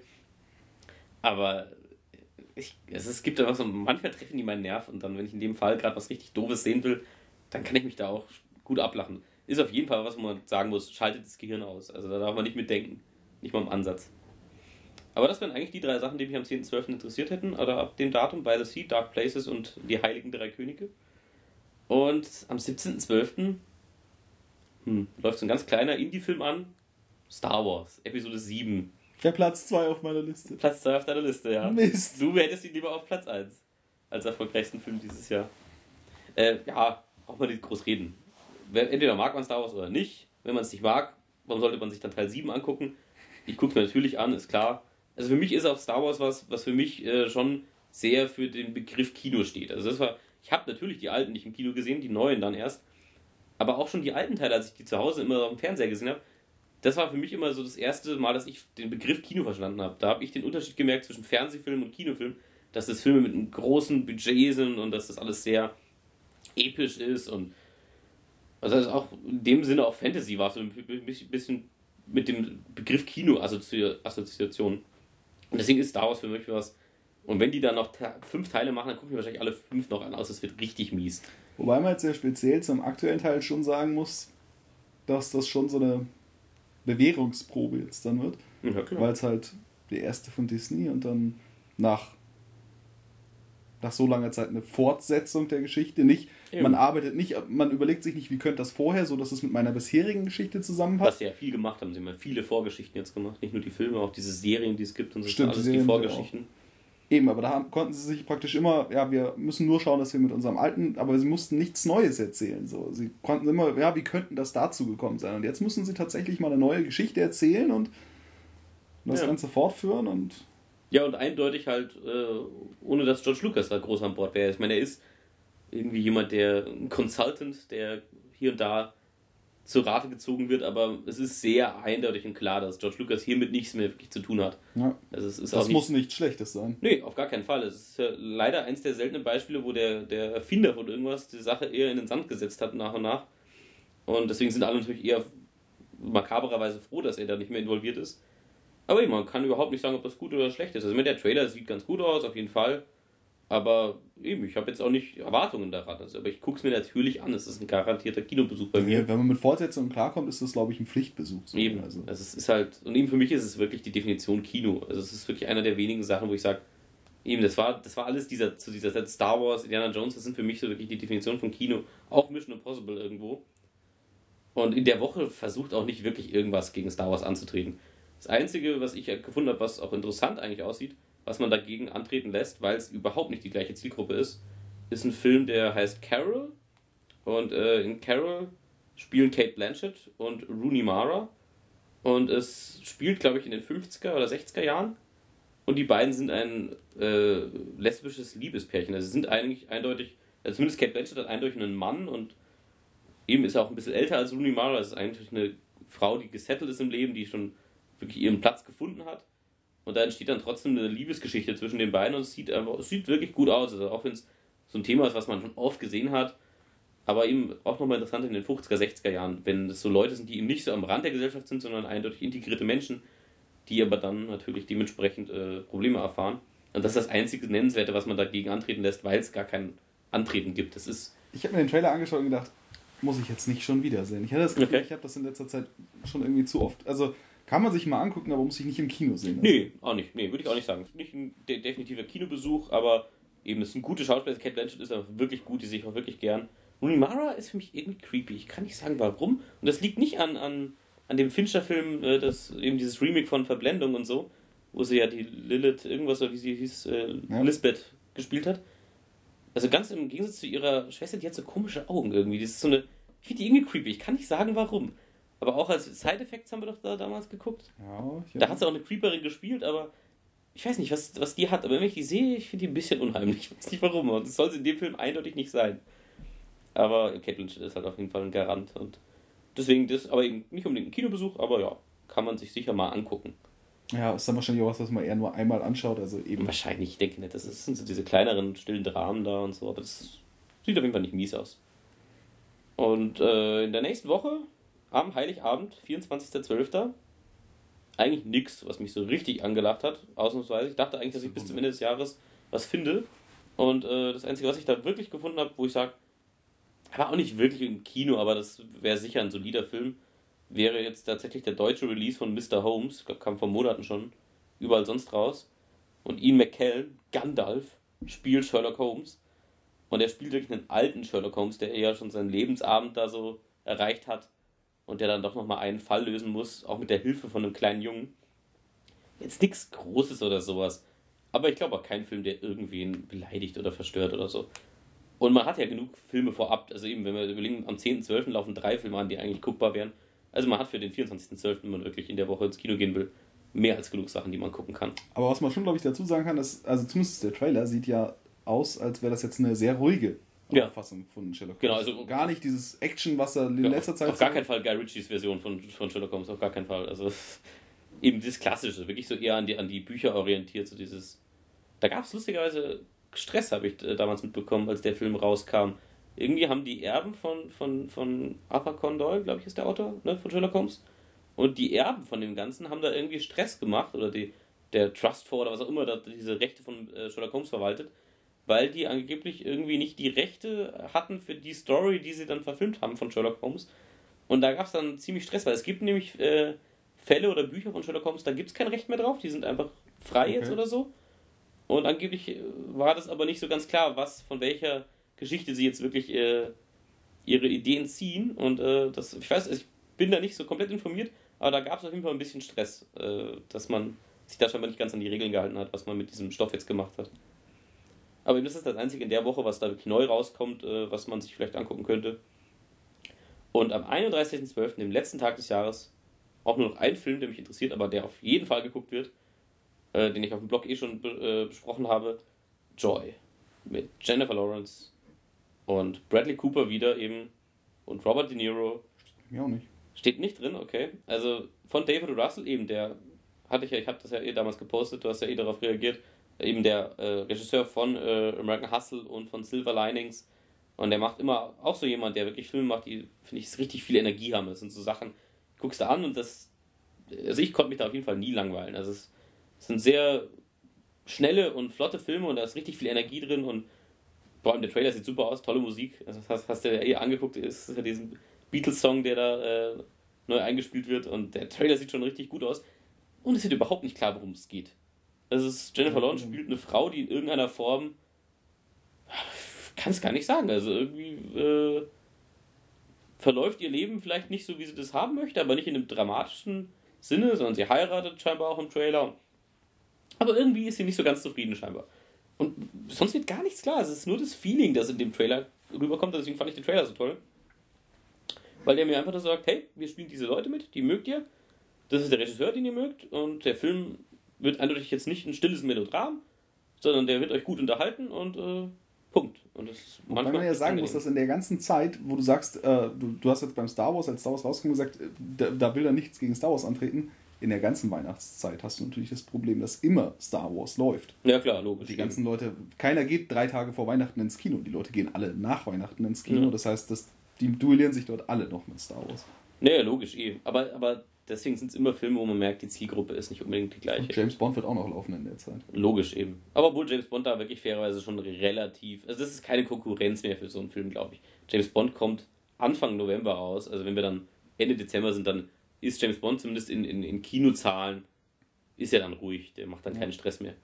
Aber ich, es, es gibt einfach so, manchmal treffen die meinen Nerv, und dann, wenn ich in dem Fall gerade was richtig Doofes sehen will, dann kann ich mich da auch gut ablachen. Ist auf jeden Fall was, wo man sagen muss, schaltet das Gehirn aus. Also da darf man nicht mitdenken. Nicht mal im Ansatz. Aber das wären eigentlich die drei Sachen, die mich am zehnten zwölften interessiert hätten. Oder ab dem Datum, By the Sea, Dark Places und die Heiligen Drei Könige. Und am siebzehnten zwölften Hm, läuft so ein ganz kleiner Indie-Film an. Star Wars, Episode sieben. Der Platz zwei auf meiner Liste. Platz zwei auf deiner Liste, ja. Mist. Du hättest ihn lieber auf Platz eins als erfolgreichsten Film dieses Jahr. Äh, ja, braucht man nicht groß reden. Entweder mag man Star Wars oder nicht. Wenn man es nicht mag, warum sollte man sich dann Teil sieben angucken? Ich gucke es mir natürlich an, ist klar. Also für mich ist auch Star Wars was, was für mich äh, schon sehr für den Begriff Kino steht. Also das war, ich habe natürlich die alten nicht im Kino gesehen, die neuen dann erst. Aber auch schon die alten Teile, als ich die zu Hause immer auf dem Fernseher gesehen habe, das war für mich immer so das erste Mal, dass ich den Begriff Kino verstanden habe. Da habe ich den Unterschied gemerkt zwischen Fernsehfilm und Kinofilm, dass das Filme mit einem großen Budget sind und dass das alles sehr episch ist und also das auch in dem Sinne auch Fantasy war, so ein bisschen mit dem Begriff Kino-Assoziation. Und deswegen ist Star Wars für mich was. Und wenn die dann noch fünf Teile machen, dann gucken wir wahrscheinlich alle fünf noch an aus. Das wird richtig mies. Wobei man jetzt sehr speziell zum aktuellen Teil schon sagen muss, dass das schon so eine Bewährungsprobe jetzt dann wird. Ja, klar. Weil es halt die erste von Disney und dann nach, nach so langer Zeit eine Fortsetzung der Geschichte. Nicht, man arbeitet nicht, man überlegt sich nicht, wie könnte das vorher, so dass es mit meiner bisherigen Geschichte zusammenpasst. Was sie ja viel gemacht haben, sie haben ja viele Vorgeschichten jetzt gemacht. Nicht nur die Filme, auch diese Serien, die es gibt und so. Stimmt, alles die, die Vorgeschichten. Eben, aber da haben, konnten sie sich praktisch immer, ja, wir müssen nur schauen, dass wir mit unserem alten, aber sie mussten nichts Neues erzählen. So. Sie konnten immer, ja, wie könnten das dazu gekommen sein? Und jetzt müssen sie tatsächlich mal eine neue Geschichte erzählen und das ja. Ganze fortführen. Und ja, und eindeutig halt, äh, ohne dass George Lucas da groß an Bord wäre. Ich meine, er ist irgendwie jemand, der, ein Consultant, der hier und da zur Rate gezogen wird, aber es ist sehr eindeutig und klar, dass George Lucas hiermit nichts mehr wirklich zu tun hat. Ja. Also es ist das auch nicht, muss nichts Schlechtes sein. Nee, auf gar keinen Fall. Es ist ja leider eins der seltenen Beispiele, wo der, der Erfinder von irgendwas die Sache eher in den Sand gesetzt hat nach und nach. Und deswegen sind alle natürlich eher makabererweise froh, dass er da nicht mehr involviert ist. Aber eben, man kann überhaupt nicht sagen, ob das gut oder schlecht ist. Also der Trailer sieht ganz gut aus, auf jeden Fall. Aber eben, ich habe jetzt auch nicht Erwartungen daran. Also, aber ich gucke es mir natürlich an. Es ist ein garantierter Kinobesuch bei mir. Wenn man mit Fortsetzungen klarkommt, ist das, glaube ich, ein Pflichtbesuch. So. Eben. Also. also es ist halt, und eben für mich ist es wirklich die Definition Kino. Also es ist wirklich einer der wenigen Sachen, wo ich sage, eben, das war, das war alles dieser, zu dieser Zeit Star Wars, Indiana Jones, das sind für mich so wirklich die Definition von Kino. Auch Mission Impossible irgendwo. Und in der Woche versucht auch nicht wirklich irgendwas gegen Star Wars anzutreten. Das Einzige, was ich gefunden habe, was auch interessant eigentlich aussieht, was man dagegen antreten lässt, weil es überhaupt nicht die gleiche Zielgruppe ist, ist ein Film, der heißt Carol. Und äh, in Carol spielen Cate Blanchett und Rooney Mara. Und es spielt, glaube ich, in den fünfziger oder sechziger Jahren. Und die beiden sind ein äh, lesbisches Liebespärchen. Also sie sind eigentlich eindeutig, also zumindest Cate Blanchett hat eindeutig einen Mann und eben ist er auch ein bisschen älter als Rooney Mara. Das ist eigentlich eine Frau, die gesettelt ist im Leben, die schon wirklich ihren Platz gefunden hat. Und da entsteht dann trotzdem eine Liebesgeschichte zwischen den beiden und es sieht einfach, es sieht wirklich gut aus. Also auch wenn es so ein Thema ist, was man schon oft gesehen hat, aber eben auch nochmal interessant in den fünfziger, sechziger Jahren, wenn es so Leute sind, die eben nicht so am Rand der Gesellschaft sind, sondern eindeutig integrierte Menschen, die aber dann natürlich dementsprechend äh, Probleme erfahren. Und das ist das einzige Nennenswerte, was man dagegen antreten lässt, weil es gar kein Antreten gibt. Das ist ich habe mir den Trailer angeschaut und gedacht, muss ich jetzt nicht schon wiedersehen. Ich hatte das Gefühl, okay. ich habe das in letzter Zeit schon irgendwie zu oft. Also kann man sich mal angucken, aber muss ich nicht im Kino sehen. Also. Nee, auch nicht. Nee, würde ich auch nicht sagen. Nicht ein de- definitiver Kinobesuch, aber eben, es sind gute Schauspieler. Cate Blanchett ist auch wirklich gut, die sehe ich auch wirklich gern. Rooney Mara ist für mich irgendwie creepy. Ich kann nicht sagen, warum. Und das liegt nicht an, an, an dem Fincher-Film, äh, das eben dieses Remake von Verblendung und so, wo sie ja die Lilith, irgendwas, oder wie sie hieß, äh, ja. Lisbeth gespielt hat. Also ganz im Gegensatz zu ihrer Schwester, die hat so komische Augen irgendwie. Das ist so eine, ich finde die irgendwie creepy. Ich kann nicht sagen, warum. Aber auch als Side-Effects haben wir doch da damals geguckt. Ja, da hat sie auch eine Creeperin gespielt, aber ich weiß nicht, was, was die hat. Aber wenn ich die sehe, ich finde die ein bisschen unheimlich. Ich weiß nicht warum. Und das soll sie in dem Film eindeutig nicht sein. Aber Cate Blanchett ist halt auf jeden Fall ein Garant. Und deswegen, das aber eben nicht unbedingt ein Kinobesuch, aber ja, kann man sich sicher mal angucken. Ja, ist dann wahrscheinlich auch was, was man eher nur einmal anschaut. Also eben. Wahrscheinlich, ich denke nicht. Das sind so diese kleineren, stillen Dramen da und so. Aber das sieht auf jeden Fall nicht mies aus. Und äh, in der nächsten Woche, am Heiligabend, vierundzwanzigster zwölfter eigentlich nichts, was mich so richtig angelacht hat, ausnahmsweise. Ich dachte eigentlich, dass ich bis zum Ende des Jahres was finde. Und äh, das Einzige, was ich da wirklich gefunden habe, wo ich sage, war auch nicht wirklich im Kino, aber das wäre sicher ein solider Film, wäre jetzt tatsächlich der deutsche Release von Mister Holmes. Ich glaube, kam vor Monaten schon überall sonst raus. Und Ian McKellen, Gandalf, spielt Sherlock Holmes. Und er spielt wirklich einen alten Sherlock Holmes, der eher schon seinen Lebensabend da so erreicht hat. und der dann doch nochmal einen Fall lösen muss, auch mit der Hilfe von einem kleinen Jungen. Jetzt nichts Großes oder sowas. Aber ich glaube auch kein Film, der irgendwen beleidigt oder verstört oder so. Und man hat ja genug Filme vorab. Also eben, wenn wir überlegen, am zehnten zwölften laufen drei Filme an, die eigentlich guckbar wären. Also man hat für den vierundzwanzigsten zwölften, wenn man wirklich in der Woche ins Kino gehen will, mehr als genug Sachen, die man gucken kann. Aber was man schon, glaube ich, dazu sagen kann, ist, also zumindest der Trailer sieht ja aus, als wäre das jetzt eine sehr ruhige Ja. Auffassung von Sherlock Holmes. Genau, also gar nicht dieses Action, was er in ja, letzter Zeit... auf gar keinen Fall Guy Ritchies Version von, von Sherlock Holmes, auf gar keinen Fall. Also eben das Klassische, wirklich so eher an die, an die Bücher orientiert, so dieses... Da gab es lustigerweise Stress, habe ich äh, damals mitbekommen, als der Film rauskam. Irgendwie haben die Erben von, von, von Arthur Conan Doyle, glaube ich, ist der Autor, ne, von Sherlock Holmes, und die Erben von dem Ganzen haben da irgendwie Stress gemacht, oder die, der Trustfonds oder was auch immer, da diese Rechte von äh, Sherlock Holmes verwaltet, weil die angeblich irgendwie nicht die Rechte hatten für die Story, die sie dann verfilmt haben von Sherlock Holmes. Und da gab es dann ziemlich Stress, weil es gibt nämlich äh, Fälle oder Bücher von Sherlock Holmes, da gibt es kein Recht mehr drauf, die sind einfach frei Okay. jetzt oder so. Und angeblich äh, war das aber nicht so ganz klar, was von welcher Geschichte sie jetzt wirklich äh, ihre Ideen ziehen. Und äh, das, ich weiß, ich bin da nicht so komplett informiert, aber da gab es auf jeden Fall ein bisschen Stress, äh, dass man sich da scheinbar nicht ganz an die Regeln gehalten hat, was man mit diesem Stoff jetzt gemacht hat. Aber eben das ist das Einzige in der Woche, was da wirklich neu rauskommt, äh, was man sich vielleicht angucken könnte. Und am einunddreißigsten zwölften, dem letzten Tag des Jahres, auch nur noch ein Film, der mich interessiert, aber der auf jeden Fall geguckt wird, äh, den ich auf dem Blog eh schon be- äh, besprochen habe, Joy. Mit Jennifer Lawrence und Bradley Cooper wieder eben und Robert De Niro. Mir auch nicht. Steht nicht drin, okay. Also von David Russell eben, der hatte ich ja, ich habe das ja eh damals gepostet, du hast ja eh darauf reagiert, eben der äh, Regisseur von äh, American Hustle und von Silver Linings, und der macht immer auch so jemand, der wirklich Filme macht, die, finde ich, richtig viel Energie haben. Das sind so Sachen, guckst du an und das, also ich konnte mich da auf jeden Fall nie langweilen. Also es, es sind sehr schnelle und flotte Filme und da ist richtig viel Energie drin und vor allem der Trailer sieht super aus, tolle Musik. Also das hast, hast du ja eh angeguckt, ist ja diesen Beatles-Song, der da äh, neu eingespielt wird, und der Trailer sieht schon richtig gut aus. Und es wird überhaupt nicht klar, worum es geht. Also es ist, Jennifer Lawrence spielt eine Frau, die in irgendeiner Form, kann es gar nicht sagen, also irgendwie äh, verläuft ihr Leben vielleicht nicht so, wie sie das haben möchte, aber nicht in einem dramatischen Sinne, sondern sie heiratet scheinbar auch im Trailer. Aber irgendwie ist sie nicht so ganz zufrieden scheinbar. Und sonst wird gar nichts klar. Es ist nur das Feeling, das in dem Trailer rüberkommt. Deswegen fand ich den Trailer so toll. Weil der mir einfach nur sagt, hey, wir spielen diese Leute mit, die mögt ihr. Das ist der Regisseur, den ihr mögt. Und der Film wird eindeutig jetzt nicht ein stilles Melodram, sondern der wird euch gut unterhalten und äh, Punkt. Und das ist Wobei man ja sagen muss, dass in der ganzen Zeit, wo du sagst, äh, du, du hast jetzt beim Star Wars, als Star Wars rauskommt, gesagt, äh, da, da will er nichts gegen Star Wars antreten. In der ganzen Weihnachtszeit hast du natürlich das Problem, dass immer Star Wars läuft. Ja klar, logisch. Die ganzen Leute, keiner geht drei Tage vor Weihnachten ins Kino. Die Leute gehen alle nach Weihnachten ins Kino. Ja. Das heißt, dass, die duellieren sich dort alle noch mit Star Wars. Naja, logisch, eh. Aber, aber deswegen sind es immer Filme, wo man merkt, die Zielgruppe ist nicht unbedingt die gleiche. Und James Bond wird auch noch laufen in der Zeit. Logisch eben. Aber obwohl James Bond da wirklich fairerweise schon relativ... Also das ist keine Konkurrenz mehr für so einen Film, glaube ich. James Bond kommt Anfang November raus. Also wenn wir dann Ende Dezember sind, dann ist James Bond zumindest in, in, in Kinozahlen, ist ja dann ruhig. Der macht dann keinen Stress mehr.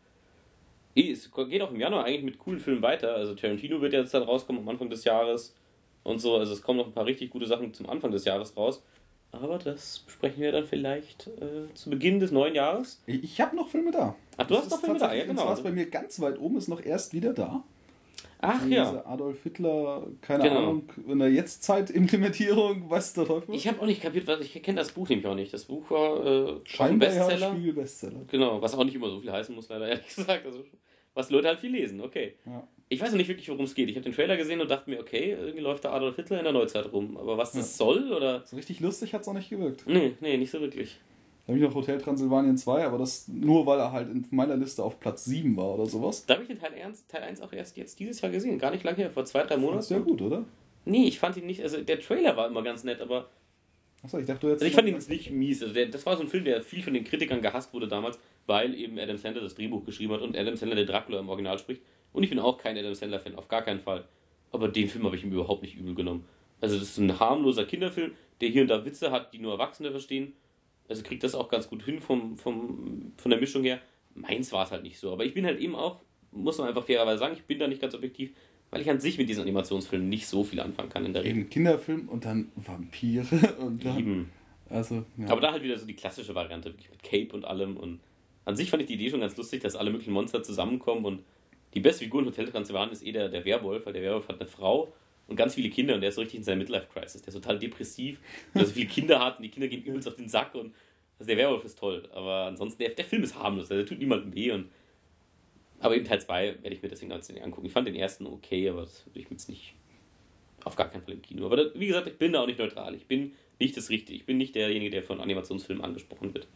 Eh, es geht auch im Januar eigentlich mit coolen Filmen weiter. Also Tarantino wird jetzt dann rauskommen am Anfang des Jahres und so. Also es kommen noch ein paar richtig gute Sachen zum Anfang des Jahres raus. Aber das besprechen wir dann vielleicht äh, zu Beginn des neuen Jahres. Ich, ich habe noch Filme da. Ach, du Das hast noch ist Filme da, ja tatsächlich- genau. Und zwar ist bei mir ganz weit oben, ist noch erst wieder da. Ach Diese ja. Adolf Hitler, keine Genau. Ahnung, in der Jetztzeit-Implementierung, weiß der Teufel. Ich habe auch nicht kapiert, was ich kenne das Buch nämlich auch nicht. Das Buch war äh, schon ein Scheinbar ja Bestseller. Spiegel-Bestseller. Genau, was auch nicht immer so viel heißen muss, leider ehrlich gesagt. Also, was Leute halt viel lesen, okay. Ja. Ich weiß noch nicht wirklich, worum es geht. Ich habe den Trailer gesehen und dachte mir, okay, irgendwie läuft da Adolf Hitler in der Neuzeit rum. Aber was das soll, oder? So richtig lustig hat es auch nicht gewirkt. Nee, nee, nicht so wirklich. Da habe ich noch Hotel Transylvanien zwei, aber das nur, weil er halt in meiner Liste auf Platz sieben war oder sowas. Da habe ich den Teil eins, Teil eins auch erst jetzt dieses Jahr gesehen. Gar nicht lange her, vor zwei, drei Das Monaten. ist ja gut, oder? Nee, ich fand ihn nicht, also der Trailer war immer ganz nett, aber Achso, ich dachte, du jetzt. also ich fand ihn jetzt nicht mies. Also der, das war so ein Film, der viel von den Kritikern gehasst wurde damals, weil eben Adam Sandler das Drehbuch geschrieben hat und Adam Sandler der Dracula im Original spricht. Und ich bin auch kein Adam Sandler-Fan, auf gar keinen Fall. Aber den Film habe ich ihm überhaupt nicht übel genommen. Also das ist ein harmloser Kinderfilm, der hier und da Witze hat, die nur Erwachsene verstehen. Also kriegt das auch ganz gut hin vom, vom, von der Mischung her. Meins war es halt nicht so. Aber ich bin halt eben auch, muss man einfach fairerweise sagen, ich bin da nicht ganz objektiv, weil ich an sich mit diesen Animationsfilmen nicht so viel anfangen kann in der Regel. Eben Kinderfilm und dann Vampire und dann... Eben. Also, ja. Aber da halt wieder so die klassische Variante, wirklich mit Cape und allem. Und an sich fand ich die Idee schon ganz lustig, dass alle möglichen Monster zusammenkommen. Und die beste Figur in Hotel Transylvanien ist eh der, der Werwolf, weil der Werwolf hat eine Frau und ganz viele Kinder und der ist so richtig in seiner Midlife-Crisis. Der ist total depressiv, weil er so viele Kinder hat und die Kinder gehen übelst auf den Sack. Und also der Werwolf ist toll, aber ansonsten, der, der Film ist harmlos, der tut niemandem weh. Und aber eben Teil zwei werde ich mir deswegen ganz nicht angucken. Ich fand den ersten okay, aber das würde ich mir jetzt nicht auf gar keinen Fall im Kino. Aber da, wie gesagt, ich bin da auch nicht neutral. Ich bin nicht das Richtige. Ich bin nicht derjenige, der von Animationsfilmen angesprochen wird.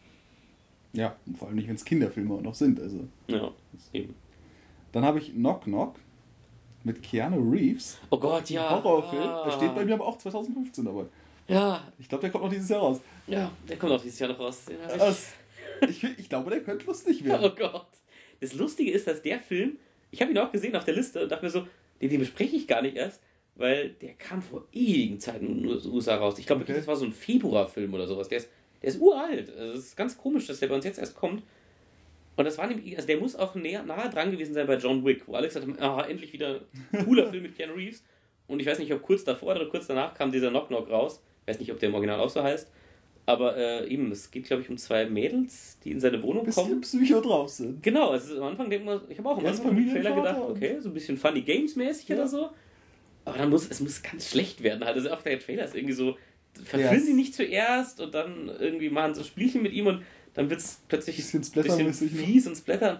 Ja, vor allem nicht, wenn es Kinderfilme auch noch sind. Also. Ja, eben. Dann habe ich Knock Knock mit Keanu Reeves. Oh Gott, ja. Horrorfilm. Ah. Der steht bei mir aber auch zwanzig fünfzehn dabei. Ja. Ich glaube, der kommt noch dieses Jahr raus. Ja, der kommt auch dieses Jahr noch raus. Den hab ich. Das, ich, ich glaube, der könnte lustig werden. Oh Gott. Das Lustige ist, dass der Film, ich habe ihn auch gesehen auf der Liste und dachte mir so, den, den bespreche ich gar nicht erst, weil der kam vor ewigen Zeiten in den U S A raus. Ich glaube, Okay. das war so ein Februarfilm oder sowas. Der ist, der ist uralt. Also es ist ganz komisch, dass der bei uns jetzt erst kommt. Und das war nämlich, also der muss auch näher, nahe dran gewesen sein bei John Wick, wo Alex sagte, ah, endlich wieder ein cooler Film mit Keanu Reeves. Und ich weiß nicht, ob kurz davor oder kurz danach kam dieser Knock Knock raus. Ich weiß nicht, ob der im Original auch so heißt. Aber äh, eben, es geht, glaube ich, um zwei Mädels, die in seine Wohnung Bisschen kommen. Psycho drauf sind. Genau, also am Anfang denkt man, ich habe auch am Er ist Anfang im Trailer Familienvater gedacht, und- okay, so ein bisschen Funny Games mäßig Ja. oder so. Aber dann muss es muss ganz schlecht werden halt. Also auch der Trailer ist irgendwie so, verführen Ja, sie nicht zuerst und dann irgendwie machen so Spielchen mit ihm und dann wird es plötzlich Bisschen ein splattermäßig, bisschen ne? fies und splattern.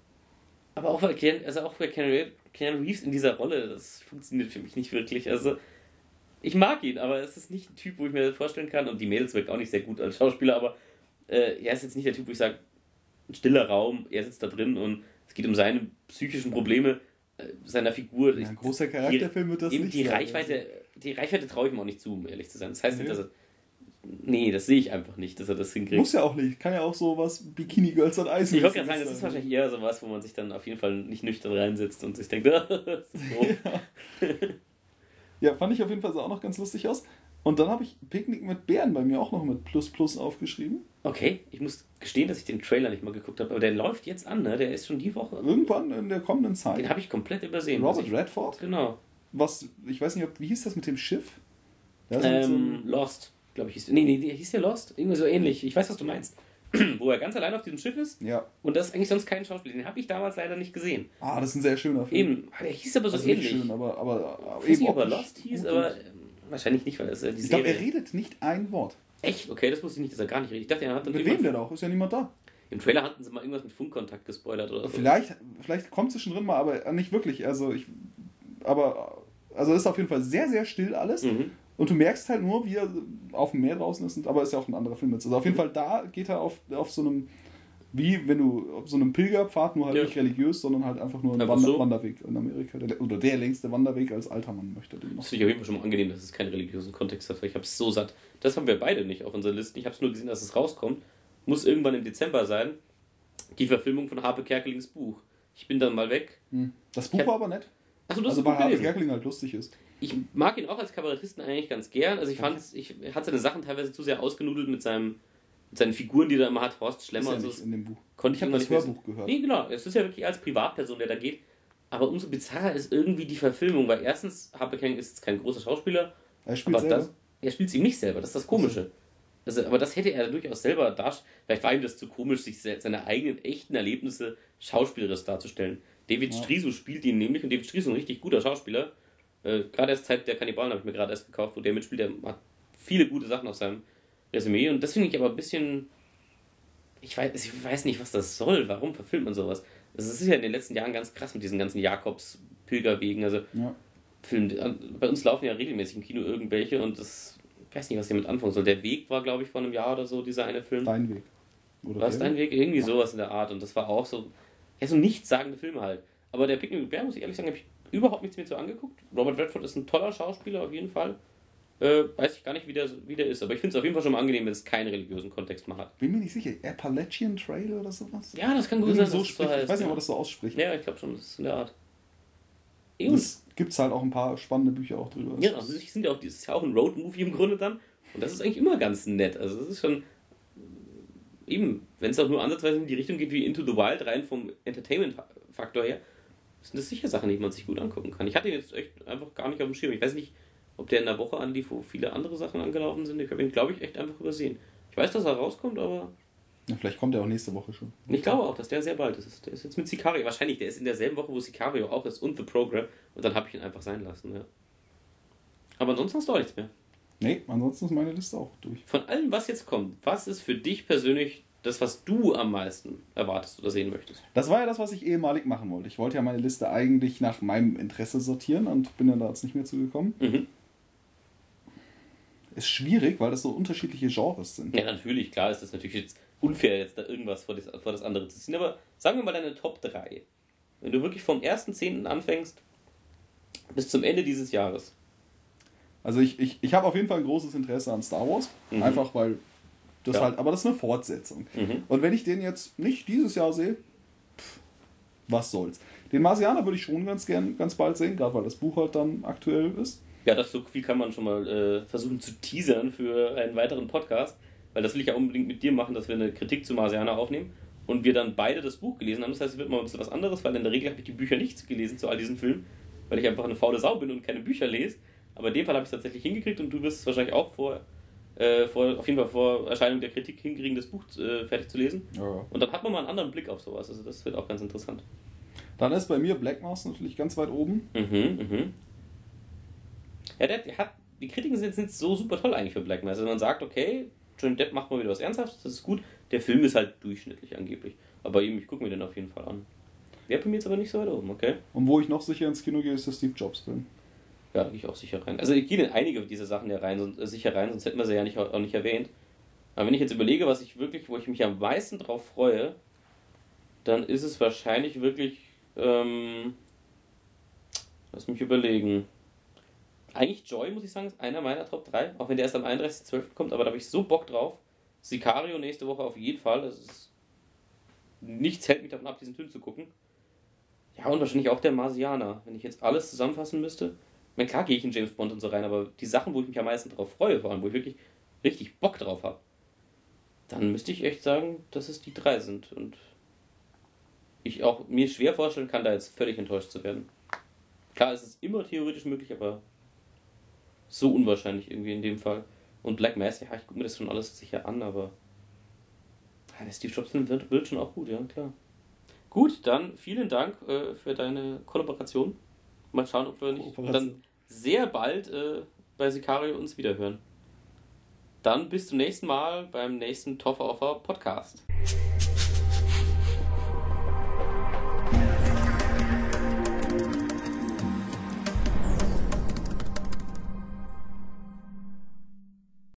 Aber auch weil Keanu, also auch bei Keanu Keanu Reeves in dieser Rolle, das funktioniert für mich nicht wirklich. Also ich mag ihn, aber es ist nicht ein Typ, wo ich mir das vorstellen kann. Und die Mädels wirkt auch nicht sehr gut als Schauspieler, aber äh, er ist jetzt nicht der Typ, wo ich sage, ein stiller Raum, er sitzt da drin und es geht um seine psychischen Probleme äh, seiner Figur. Ja, ein großer Charakterfilm wird das Eben nicht die sein. Reichweite, die Reichweite traue ich mir auch nicht zu, um ehrlich zu sein. Das heißt Nee. nicht, dass er. Nee, das sehe ich einfach nicht, dass er das hinkriegt. Muss ja auch nicht. Kann ja auch so was Bikini Girls on Ice Ich wollte gerade sagen, das sein. ist wahrscheinlich eher so was, wo man sich dann auf jeden Fall nicht nüchtern reinsetzt und sich denkt, das ist doof. Ja, fand ich auf jeden Fall sah auch noch ganz lustig aus. Und dann habe ich Picknick mit Bären bei mir auch noch mit Plus Plus aufgeschrieben. Okay, ich muss gestehen, dass ich den Trailer nicht mal geguckt habe, aber der läuft jetzt an, ne? Der ist schon die Woche. Irgendwann in der kommenden Den Zeit. habe ich komplett übersehen. Robert Also ich, Redford. Genau. Was, ich weiß nicht, ob, wie hieß das mit dem Schiff? Ja, so mit so Ähm, einem- Lost, glaube ich. Hieß, nee, nee, der hieß der Lost? Irgendwie so ähnlich. Ich weiß, was du meinst. Wo er ganz allein auf diesem Schiff ist ja. und das ist eigentlich sonst kein Schauspieler. Den habe ich damals leider nicht gesehen. Ah, das ist ein sehr schöner Film. Eben, ah, der hieß aber so Also nicht ähnlich. schön, aber, aber, aber Ich weiß nicht, ob er optisch Lost hieß, gut aber und- ähm, wahrscheinlich nicht, weil das ja die Ich glaube, Serie... er redet nicht ein Wort. Echt? Okay, das wusste ich nicht, dass er gar nicht redet. Ich dachte, er hat dann Mit wem irgendwann- denn auch? Ist ja niemand da. Im Trailer hatten sie mal irgendwas mit Funkkontakt gespoilert oder so. Vielleicht, vielleicht kommt es zwischendrin mal, aber nicht wirklich. Also ich, aber also ist auf jeden Fall sehr, sehr still alles. Mhm. Und du merkst halt nur, wie er auf dem Meer draußen ist, und, aber ist ja auch ein anderer Film jetzt. Also auf jeden Fall da geht er auf, auf so einem, wie wenn du auf so einem Pilgerpfad, nur halt Ja. nicht religiös, sondern halt einfach nur ein Einfach Wander so. Wanderweg in Amerika. Der, oder der längste Wanderweg als alter Mann möchte den Das noch. finde ich auf jeden Fall schon mal angenehm, dass es keinen religiösen Kontext hat, weil ich habe es so satt. Das haben wir beide nicht auf unserer Liste. Ich habe es nur gesehen, dass es rauskommt. Muss irgendwann im Dezember sein. Die Verfilmung von Harpe Kerkelings Buch. Ich bin dann mal weg. Hm. Das Buch Ich hab- war aber nett. Achso, du hast Also das bei Buch Harpe gelesen. Kerkeling halt lustig ist. Ich mag ihn auch als Kabarettisten eigentlich ganz gern. Also ich fand, ich er hat seine Sachen teilweise zu sehr ausgenudelt mit seinem mit seinen Figuren, die er immer hat, Horst Ist Schlemmer ja und so. nicht in dem Buch. Konnte Ich habe immer das nicht mehr- Hörbuch gehört. Nee, genau. Es ist ja wirklich als Privatperson, der da geht. Aber umso bizarrer ist irgendwie die Verfilmung, weil erstens, Harpe Kerkeling ist kein großer Schauspieler, Er spielt aber selber. das, er spielt es ihm nicht selber, das ist das Komische. Also, aber das hätte er durchaus selber darstellen. Vielleicht war ihm das zu komisch, sich se- seine eigenen echten Erlebnisse schauspielerisch darzustellen. David Ja. Striso spielt ihn nämlich und David Striso ist ein richtig guter Schauspieler. Äh, gerade erst Zeit der Kannibalen habe ich mir gerade erst gekauft, wo der mitspielt. Der hat viele gute Sachen auf seinem Resümee und das finde ich aber ein bisschen. Ich weiß, ich weiß nicht, was das soll. Warum verfilmt man sowas? Das ist ja in den letzten Jahren ganz krass mit diesen ganzen Jakobs-Pilgerwegen. Also, Ja. Film, bei uns laufen ja regelmäßig im Kino irgendwelche und das, ich weiß nicht, was ich damit anfangen soll. Der Weg war, glaube ich, vor einem Jahr oder so, dieser eine Film. Dein Weg. Oder War es der dein Weg? Irgendwie sowas in der Art und das war auch so, ja, so nichtssagende Filme halt. Aber der Picknick mit Bär, muss ich ehrlich sagen, habe ich überhaupt nichts mehr so angeguckt. Robert Redford ist ein toller Schauspieler auf jeden Fall. Äh, weiß ich gar nicht, wie der, wie der ist, aber ich finde es auf jeden Fall schon mal angenehm, wenn es keinen religiösen Kontext mehr hat. Bin mir nicht sicher. Appalachian Trail oder sowas? Ja, das kann gut Irgendwie sein, so dass es spricht. heißt, Ich weiß nicht, ja. ob man das so ausspricht. Ja, ich glaube schon, das ist in der Art. Eben. Es gibt halt auch ein paar spannende Bücher auch drüber. Ja, also ich sind ja auch, das ist ja auch ein Road-Movie im Grunde dann. Und das ist eigentlich immer ganz nett. Also das ist schon, eben, wenn es auch nur ansatzweise in die Richtung geht wie Into the Wild, rein vom Entertainment-Faktor her, sind das sicher Sachen, die man sich gut angucken kann. Ich hatte ihn jetzt echt einfach gar nicht auf dem Schirm. Ich weiß nicht, ob der in der Woche anlief, wo viele andere Sachen angelaufen sind. Ich habe ihn, glaube ich, echt einfach übersehen. Ich weiß, dass er rauskommt, aber... Ja, vielleicht kommt er auch nächste Woche schon. Ich glaube auch, dass der sehr bald ist. Der ist jetzt mit Sicario. Wahrscheinlich, der ist in derselben Woche, wo Sicario auch ist und The Program. Und dann habe ich ihn einfach sein lassen, ja. Aber ansonsten hast du auch nichts mehr. Nee, ansonsten ist meine Liste auch durch. Von allem, was jetzt kommt, was ist für dich persönlich das, was du am meisten erwartest oder sehen möchtest? Das war ja das, was ich ehemalig machen wollte. Ich wollte ja meine Liste eigentlich nach meinem Interesse sortieren und bin dann da jetzt nicht mehr zugekommen. Mhm. Ist schwierig, weil das so unterschiedliche Genres sind. Ja, natürlich, klar ist das natürlich jetzt unfair, jetzt da irgendwas vor das, vor das andere zu ziehen. Aber sagen wir mal deine Top drei. Wenn du wirklich vom ersten Zehnten anfängst bis zum Ende dieses Jahres. Also ich, ich, ich habe auf jeden Fall ein großes Interesse an Star Wars. Mhm. Einfach weil das Ja. halt, aber das ist eine Fortsetzung. Mhm. Und wenn ich den jetzt nicht dieses Jahr sehe, pff, was soll's. Den Marsianer würde ich schon ganz gern ganz bald sehen, gerade weil das Buch halt dann aktuell ist. Ja, das so viel kann man schon mal äh, versuchen zu teasern für einen weiteren Podcast, weil das will ich ja unbedingt mit dir machen, dass wir eine Kritik zu Marsianer aufnehmen und wir dann beide das Buch gelesen haben. Das heißt, es wird mal ein bisschen was anderes, weil in der Regel habe ich die Bücher nicht gelesen zu all diesen Filmen, weil ich einfach eine faule Sau bin und keine Bücher lese. Aber in dem Fall habe ich es tatsächlich hingekriegt und du wirst es wahrscheinlich auch vor, äh, vor, auf jeden Fall vor Erscheinung der Kritik hinkriegen, das Buch äh, fertig zu lesen. Ja. Und dann hat man mal einen anderen Blick auf sowas. Also das wird auch ganz interessant. Dann ist bei mir Black Mass natürlich ganz weit oben. Mhm, mhm. Ja, der, der hat, die Kritiken sind jetzt nicht so super toll eigentlich für Black Mass. Also man sagt, okay, Johnny Depp macht mal wieder was Ernsthaftes, das ist gut. Der Film ist halt durchschnittlich angeblich. Aber eben, ich gucke mir den auf jeden Fall an. Wäre bei mir jetzt aber nicht so weit oben, okay? Und wo ich noch sicher ins Kino gehe, ist der Steve Jobs Film. Ja, da gehe ich auch sicher rein. Also ich gehe in einige dieser Sachen ja rein, sonst, äh, sicher rein, sonst hätten wir sie ja nicht, auch nicht erwähnt. Aber wenn ich jetzt überlege, was ich wirklich, wo ich mich am meisten drauf freue, dann ist es wahrscheinlich wirklich, ähm, lass mich überlegen. Eigentlich Joy, muss ich sagen, ist einer meiner Top drei, auch wenn der erst am einunddreißigsten zwölften kommt, aber da habe ich so Bock drauf. Sicario nächste Woche auf jeden Fall. Das ist, nichts hält mich davon ab, diesen Film zu gucken. Ja, und wahrscheinlich auch der Marsianer, wenn ich jetzt alles zusammenfassen müsste. Ich meine, klar gehe ich in James Bond und so rein, aber die Sachen, wo ich mich am meisten drauf freue, vor allem, wo ich wirklich richtig Bock drauf habe, dann müsste ich echt sagen, dass es die drei sind. Und ich auch mir schwer vorstellen kann, da jetzt völlig enttäuscht zu werden. Klar, es ist immer theoretisch möglich, aber so unwahrscheinlich irgendwie in dem Fall. Und Black Mass, ja, ich gucke mir das schon alles sicher an, aber ja, der Steve Jobs wird, wird schon auch gut, ja, klar. Gut, dann vielen Dank äh, für deine Kollaboration. Mal schauen, ob wir nicht dann sehr bald äh, bei Sicario uns wiederhören. Dann bis zum nächsten Mal beim nächsten Toffer Offer Podcast.